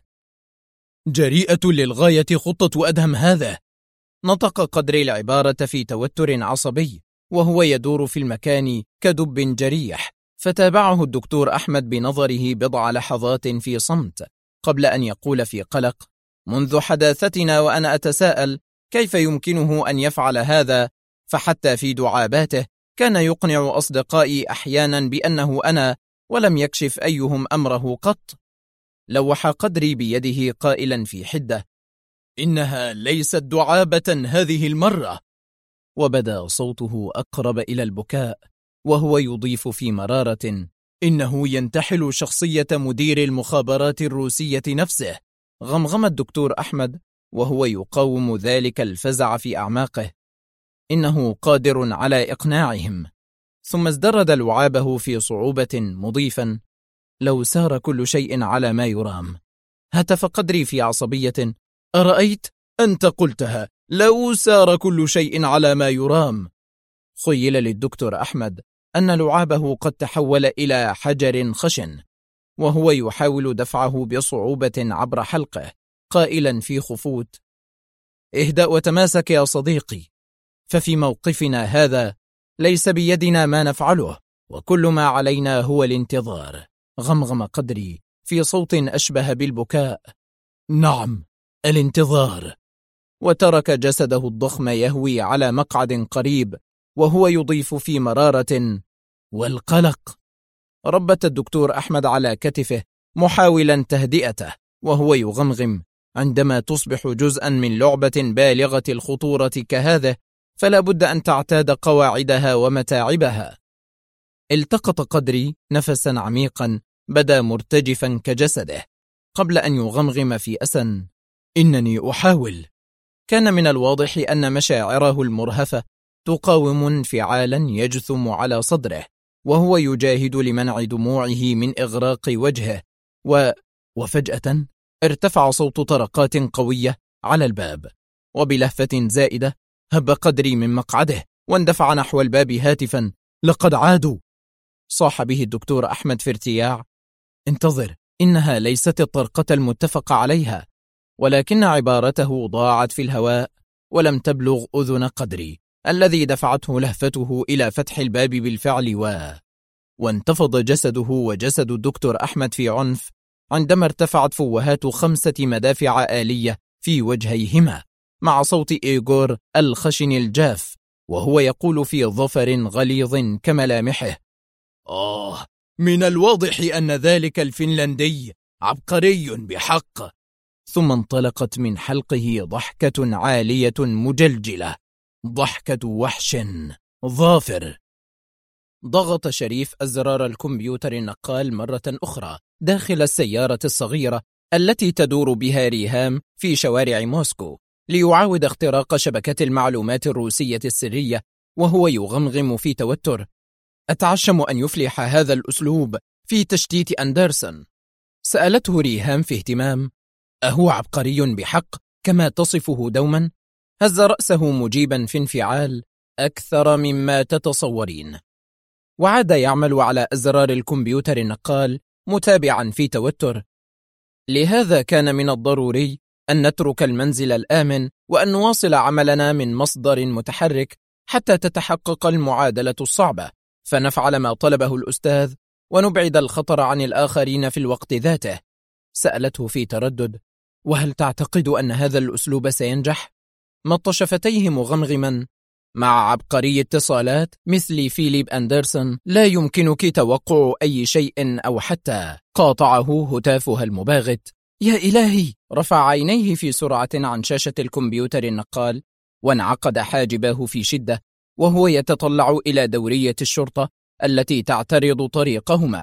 Speaker 1: جريئة للغاية خطة أدهم هذا. نطق قدري العبارة في توتر عصبي وهو يدور في المكان كدب جريح، فتابعه الدكتور أحمد بنظره بضع لحظات في صمت قبل أن يقول في قلق: منذ حداثتنا وأنا أتساءل كيف يمكنه أن يفعل هذا، فحتى في دعاباته كان يقنع أصدقائي أحيانا بأنه أنا، ولم يكشف أيهم أمره قط. لوح قدري بيده قائلا في حدة: إنها ليست دعابة هذه المرة. وبدا صوته أقرب إلى البكاء وهو يضيف في مرارة: إنه ينتحل شخصية مدير المخابرات الروسية نفسه. غمغم الدكتور أحمد وهو يقاوم ذلك الفزع في أعماقه: إنه قادر على إقناعهم. ثم ازدرد لعابه في صعوبة مضيفا: لو سار كل شيء على ما يرام. هتف قدري في عصبية: أرأيت؟ أنت قلتها، لو سار كل شيء على ما يرام. خيل للدكتور أحمد أن لعابه قد تحول إلى حجر خشن، وهو يحاول دفعه بصعوبة عبر حلقه، قائلا في خفوت: اهدأ وتماسك يا صديقي، ففي موقفنا هذا ليس بيدنا ما نفعله، وكل ما علينا هو الانتظار. غمغم قدري في صوت أشبه بالبكاء: نعم، الانتظار. وترك جسده الضخم يهوي على مقعد قريب وهو يضيف في مرارة: والقلق. ربت الدكتور أحمد على كتفه محاولا تهدئته وهو يغمغم: عندما تصبح جزءا من لعبة بالغة الخطورة كهذه فلا بد أن تعتاد قواعدها ومتاعبها. التقط قدري نفسا عميقا بدا مرتجفا كجسده قبل أن يغمغم في أسى: إنني أحاول. كان من الواضح أن مشاعره المرهفة تقاوم انفعالا يجثم على صدره، وهو يجاهد لمنع دموعه من إغراق وجهه. وفجأة ارتفع صوت طرقات قوية على الباب، وبلهفة زائدة هب قدري من مقعده واندفع نحو الباب هاتفا: لقد عادوا. صاح به الدكتور أحمد في ارتياع: انتظر، إنها ليست الطرقة المتفق عليها. ولكن عبارته ضاعت في الهواء ولم تبلغ أذن قدري الذي دفعته لهفته إلى فتح الباب بالفعل. وانتفض جسده وجسد الدكتور أحمد في عنف عندما ارتفعت فوهات 5 مدافع آلية في وجهيهما مع صوت إيغور الخشن الجاف وهو يقول في ظفر غليظ كملامحه: من الواضح أن ذلك الفنلندي عبقري بحق. ثم انطلقت من حلقه ضحكة عالية مجلجلة، ضحكة وحش ظافر. ضغط شريف أزرار الكمبيوتر النقال مرة أخرى داخل السيارة الصغيرة التي تدور بها ريهام في شوارع موسكو ليعاود اختراق شبكة المعلومات الروسية السرية، وهو يغمغم في توتر: أتعشم أن يفلح هذا الأسلوب في تشتيت أندرسون. سألته ريهام في اهتمام: أهو عبقري بحق كما تصفه دوما؟ هز رأسه مجيبا في انفعال: أكثر مما تتصورين. وعاد يعمل على أزرار الكمبيوتر النقال متابعا في توتر: لهذا كان من الضروري أن نترك المنزل الآمن وأن نواصل عملنا من مصدر متحرك حتى تتحقق المعادلة الصعبة، فنفعل ما طلبه الأستاذ ونبعد الخطر عن الآخرين في الوقت ذاته. سألته في تردد: وهل تعتقد أن هذا الأسلوب سينجح؟ مط شفتيه مغمغما: مع عبقري اتصالات مثل فيليب أندرسون لا يمكنك توقع أي شيء أو حتى. قاطعه هتافها المباغت: يا إلهي! رفع عينيه في سرعة عن شاشة الكمبيوتر النقال وانعقد حاجباه في شدة وهو يتطلع إلى دورية الشرطة التي تعترض طريقهما،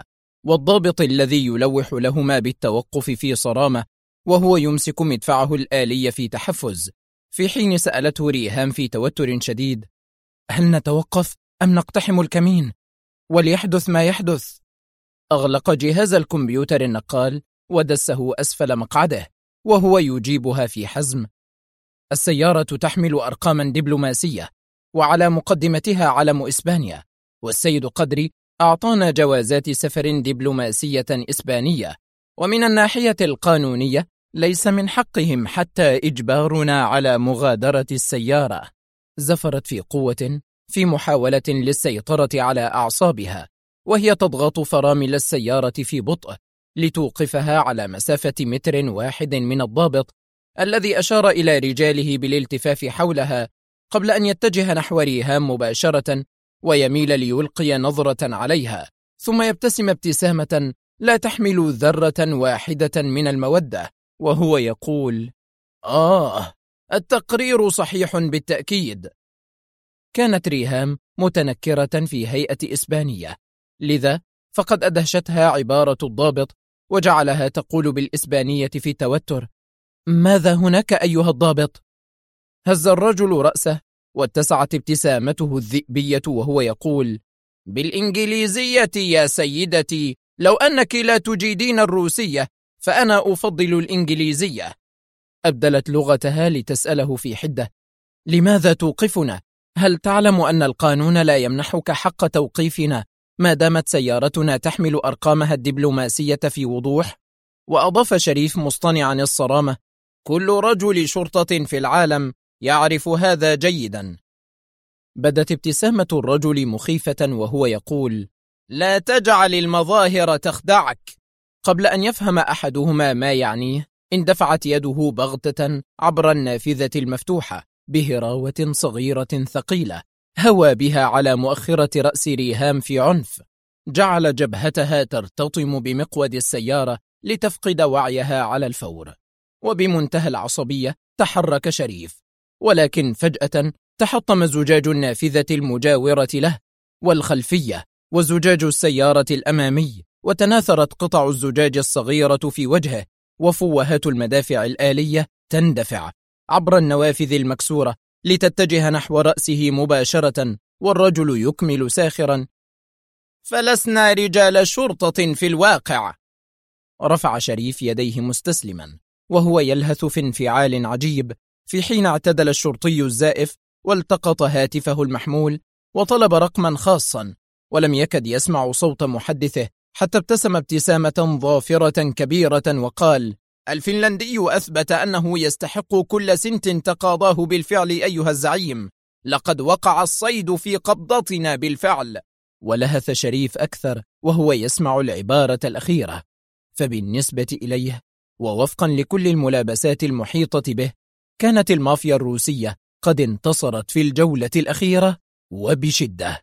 Speaker 1: والضابط الذي يلوح لهما بالتوقف في صرامة وهو يمسك مدفعه الآلي في تحفز، في حين سألته ريهام في توتر شديد: هل نتوقف أم نقتحم الكمين؟ وليحدث ما يحدث. أغلق جهاز الكمبيوتر النقال ودسه أسفل مقعده وهو يجيبها في حزم: السيارة تحمل أرقاما دبلوماسية وعلى مقدمتها علم إسبانيا، والسيد قدري أعطانا جوازات سفر دبلوماسية إسبانية، ومن الناحية القانونية ليس من حقهم حتى إجبارنا على مغادرة السيارة. زفرت في قوة في محاولة للسيطرة على أعصابها، وهي تضغط فرامل السيارة في بطء لتوقفها على مسافة 1 متر من الضابط الذي أشار إلى رجاله بالالتفاف حولها قبل أن يتجه نحو ريهام مباشرة ويميل ليلقي نظرة عليها، ثم يبتسم ابتسامة لا تحمل ذرة واحدة من المودة وهو يقول: التقرير صحيح بالتأكيد. كانت ريهام متنكرة في هيئة إسبانية، لذا فقد أدهشتها عبارة الضابط وجعلها تقول بالإسبانية في توتر: ماذا هناك أيها الضابط؟ هز الرجل رأسه واتسعت ابتسامته الذئبية وهو يقول: بالإنجليزية يا سيدتي، لو أنك لا تجيدين الروسية فأنا أفضل الإنجليزية. أبدلت لغتها لتسأله في حدة: لماذا توقفنا؟ هل تعلم أن القانون لا يمنحك حق توقيفنا ما دامت سيارتنا تحمل أرقامها الدبلوماسية في وضوح؟ وأضاف شريف مصطنعا الصرامة: كل رجل شرطة في العالم يعرف هذا جيدا. بدت ابتسامة الرجل مخيفة وهو يقول: لا تجعل المظاهر تخدعك. قبل أن يفهم أحدهما ما يعنيه اندفعت يده بغتة عبر النافذة المفتوحة بهراوة صغيرة ثقيلة هوى بها على مؤخرة رأس ريهام في عنف، جعل جبهتها ترتطم بمقود السيارة لتفقد وعيها على الفور. وبمنتهى العصبية تحرك شريف، ولكن فجأة تحطم زجاج النافذة المجاورة له والخلفية وزجاج السيارة الأمامي، وتناثرت قطع الزجاج الصغيرة في وجهه، وفوهات المدافع الآلية تندفع عبر النوافذ المكسورة لتتجه نحو رأسه مباشرة، والرجل يكمل ساخرا: فلسنا رجال شرطة في الواقع. رفع شريف يديه مستسلما وهو يلهث في انفعال عجيب، في حين اعتدل الشرطي الزائف والتقط هاتفه المحمول وطلب رقما خاصا، ولم يكد يسمع صوت محدثه حتى ابتسم ابتسامة ظافرة كبيرة وقال: الفنلندي أثبت أنه يستحق كل سنت تقاضاه بالفعل أيها الزعيم، لقد وقع الصيد في قبضتنا بالفعل. ولهث شريف أكثر وهو يسمع العبارة الأخيرة، فبالنسبة إليه ووفقا لكل الملابسات المحيطة به كانت المافيا الروسية قد انتصرت في الجولة الأخيرة وبشدة.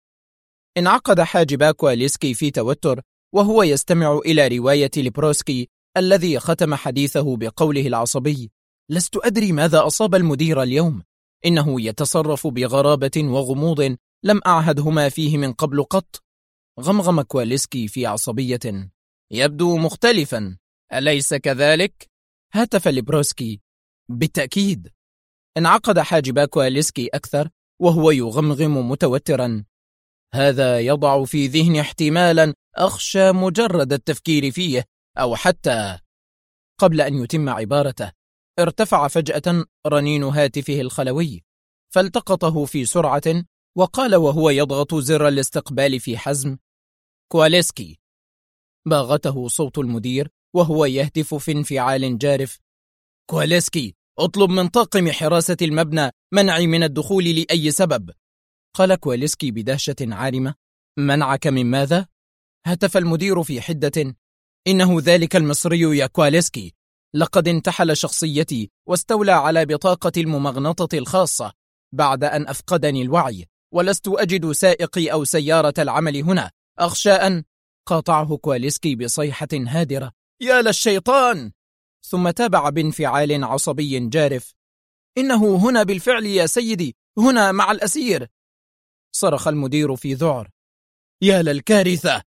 Speaker 1: انعقد حاجب كواليسكي في توتر وهو يستمع إلى رواية لبروسكي الذي ختم حديثه بقوله العصبي: لست أدري ماذا أصاب المدير اليوم، إنه يتصرف بغرابة وغموض لم أعهدهما فيه من قبل قط. غمغم كواليسكي في عصبية: يبدو مختلفا، أليس كذلك؟ هاتف لبروسكي: بالتأكيد. انعقد حاجب كواليسكي أكثر وهو يغمغم متوترا: هذا يضع في ذهني احتمالا أخشى مجرد التفكير فيه، أو حتى. قبل أن يتم عبارته ارتفع فجأة رنين هاتفه الخلوي، فالتقطه في سرعة وقال وهو يضغط زر الاستقبال في حزم: كواليسكي. باغته صوت المدير وهو يهتف في انفعال جارف: كواليسكي، اطلب من طاقم حراسة المبنى منعي من الدخول لأي سبب. قال كواليسكي بدهشة عارمة: منعك من ماذا؟ هتف المدير في حدة: إنه ذلك المصري يا كواليسكي، لقد انتحل شخصيتي واستولى على بطاقة الممغنطة الخاصة بعد أن أفقدني الوعي، ولست أجد سائقي أو سيارة العمل هنا. أخشى أن. قاطعه كواليسكي بصيحة هادرة: يا للشيطان! ثم تابع بانفعال عصبي جارف: إنه هنا بالفعل يا سيدي، هنا مع الأسير. صرخ المدير في ذعر: يا للكارثة!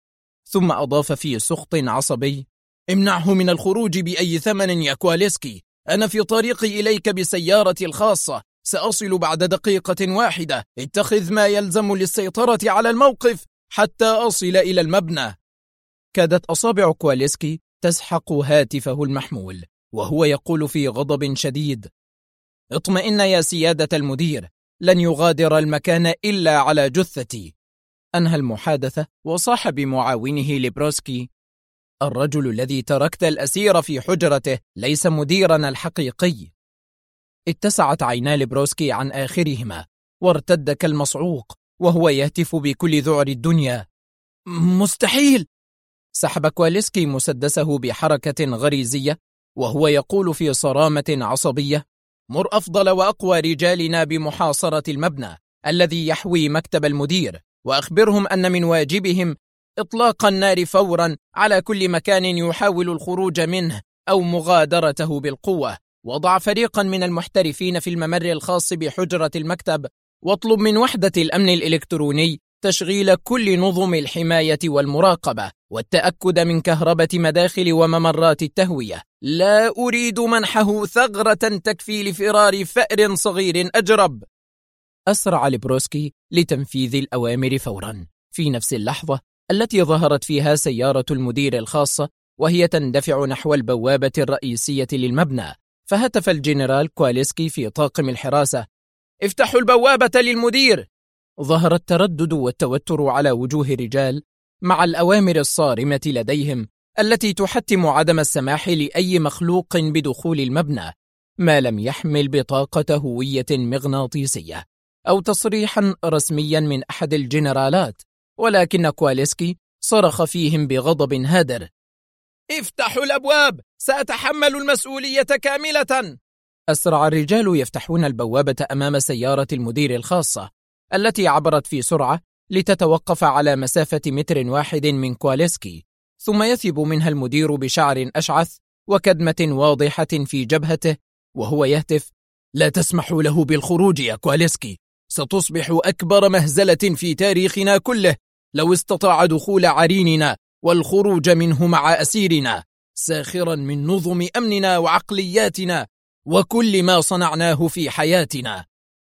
Speaker 1: ثم أضاف في سخط عصبي:
Speaker 2: امنعه من الخروج بأي ثمن يا كواليسكي. أنا في طريقي إليك بسيارتي الخاصة، سأصل بعد دقيقة واحدة. اتخذ ما يلزم للسيطرة على الموقف حتى أصل إلى المبنى.
Speaker 1: كادت أصابع كواليسكي تسحق هاتفه المحمول وهو يقول في غضب شديد: اطمئن يا سيادة المدير، لن يغادر المكان إلا على جثتي. أنهى المحادثة وصاح بمعاونه لبروسكي: الرجل الذي تركت الأسير في حجرته ليس مديرنا الحقيقي. اتسعت عينا لبروسكي عن آخرهما وارتد كالمصعوق وهو يهتف بكل ذعر الدنيا:
Speaker 2: مستحيل!
Speaker 1: سحب كواليسكي مسدسه بحركة غريزية وهو يقول في صرامة عصبية: مر أفضل وأقوى رجالنا بمحاصرة المبنى الذي يحوي مكتب المدير، وأخبرهم أن من واجبهم إطلاق النار فورا على كل مكان يحاول الخروج منه أو مغادرته بالقوة. وضع فريقا من المحترفين في الممر الخاص بحجرة المكتب، واطلب من وحدة الأمن الإلكتروني تشغيل كل نظم الحماية والمراقبة والتأكد من كهربة مداخل وممرات التهوية. لا أريد منحه ثغرة تكفي لفرار فأر صغير أجرب. أسرع لبروسكي لتنفيذ الأوامر فورا في نفس اللحظة التي ظهرت فيها سيارة المدير الخاصة وهي تندفع نحو البوابة الرئيسية للمبنى. فهتف الجنرال كواليسكي في طاقم الحراسة: افتحوا البوابة للمدير. ظهر التردد والتوتر على وجوه الرجال مع الأوامر الصارمة لديهم التي تحتم عدم السماح لأي مخلوق بدخول المبنى ما لم يحمل بطاقة هوية مغناطيسية أو تصريحا رسميا من أحد الجنرالات. ولكن كواليسكي صرخ فيهم بغضب هادر:
Speaker 2: افتحوا الأبواب، سأتحمل المسؤولية كاملة.
Speaker 1: أسرع الرجال يفتحون البوابة أمام سيارة المدير الخاصة التي عبرت في سرعة لتتوقف على مسافة 1 متر من كواليسكي، ثم يثب منها المدير بشعر أشعث وكدمة واضحة في جبهته وهو يهتف:
Speaker 2: لا تسمحوا له بالخروج يا كواليسكي، ستصبح أكبر مهزلة في تاريخنا كله لو استطاع دخول عريننا والخروج منه مع أسيرنا، ساخرا من نظم أمننا وعقلياتنا وكل ما صنعناه في حياتنا.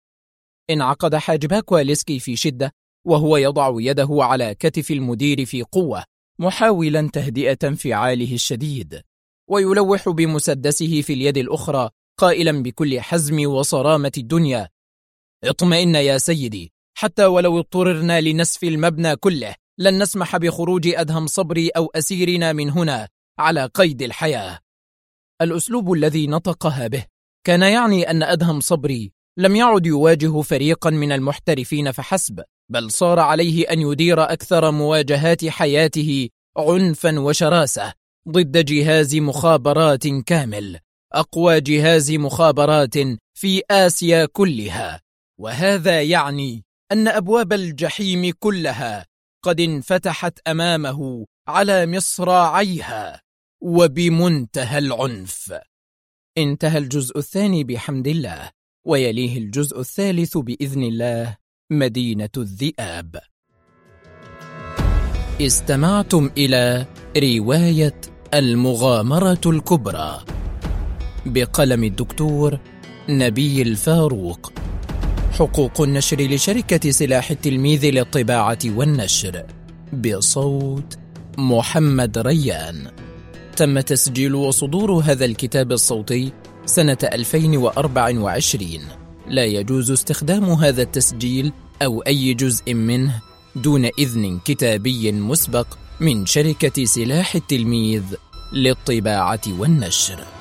Speaker 1: انعقد حاجب كواليسكي في شدة وهو يضع يده على كتف المدير في قوة محاولا تهدئة انفعاله الشديد، ويلوح بمسدسه في اليد الأخرى قائلا بكل حزم وصرامة الدنيا: اطمئن يا سيدي، حتى ولو اضطررنا لنسف المبنى كله لن نسمح بخروج أدهم صبري أو أسيرنا من هنا على قيد الحياة. الأسلوب الذي نطقها به كان يعني أن أدهم صبري لم يعد يواجه فريقا من المحترفين فحسب، بل صار عليه أن يدير أكثر مواجهات حياته عنفا وشراسة ضد جهاز مخابرات كامل، أقوى جهاز مخابرات في آسيا كلها. وهذا يعني أن أبواب الجحيم كلها قد انفتحت أمامه على مصراعيها وبمنتهى العنف. انتهى الجزء الثاني بحمد الله، ويليه الجزء الثالث بإذن الله، مدينة الذئاب. استمعتم إلى رواية المغامرة الكبرى بقلم الدكتور نبيل فاروق. حقوق النشر لشركة سلاح التلميذ للطباعة والنشر، بصوت محمد ريان. تم تسجيل وصدور هذا الكتاب الصوتي سنة 2024. لا يجوز استخدام هذا التسجيل أو أي جزء منه دون إذن كتابي مسبق من شركة سلاح التلميذ للطباعة والنشر.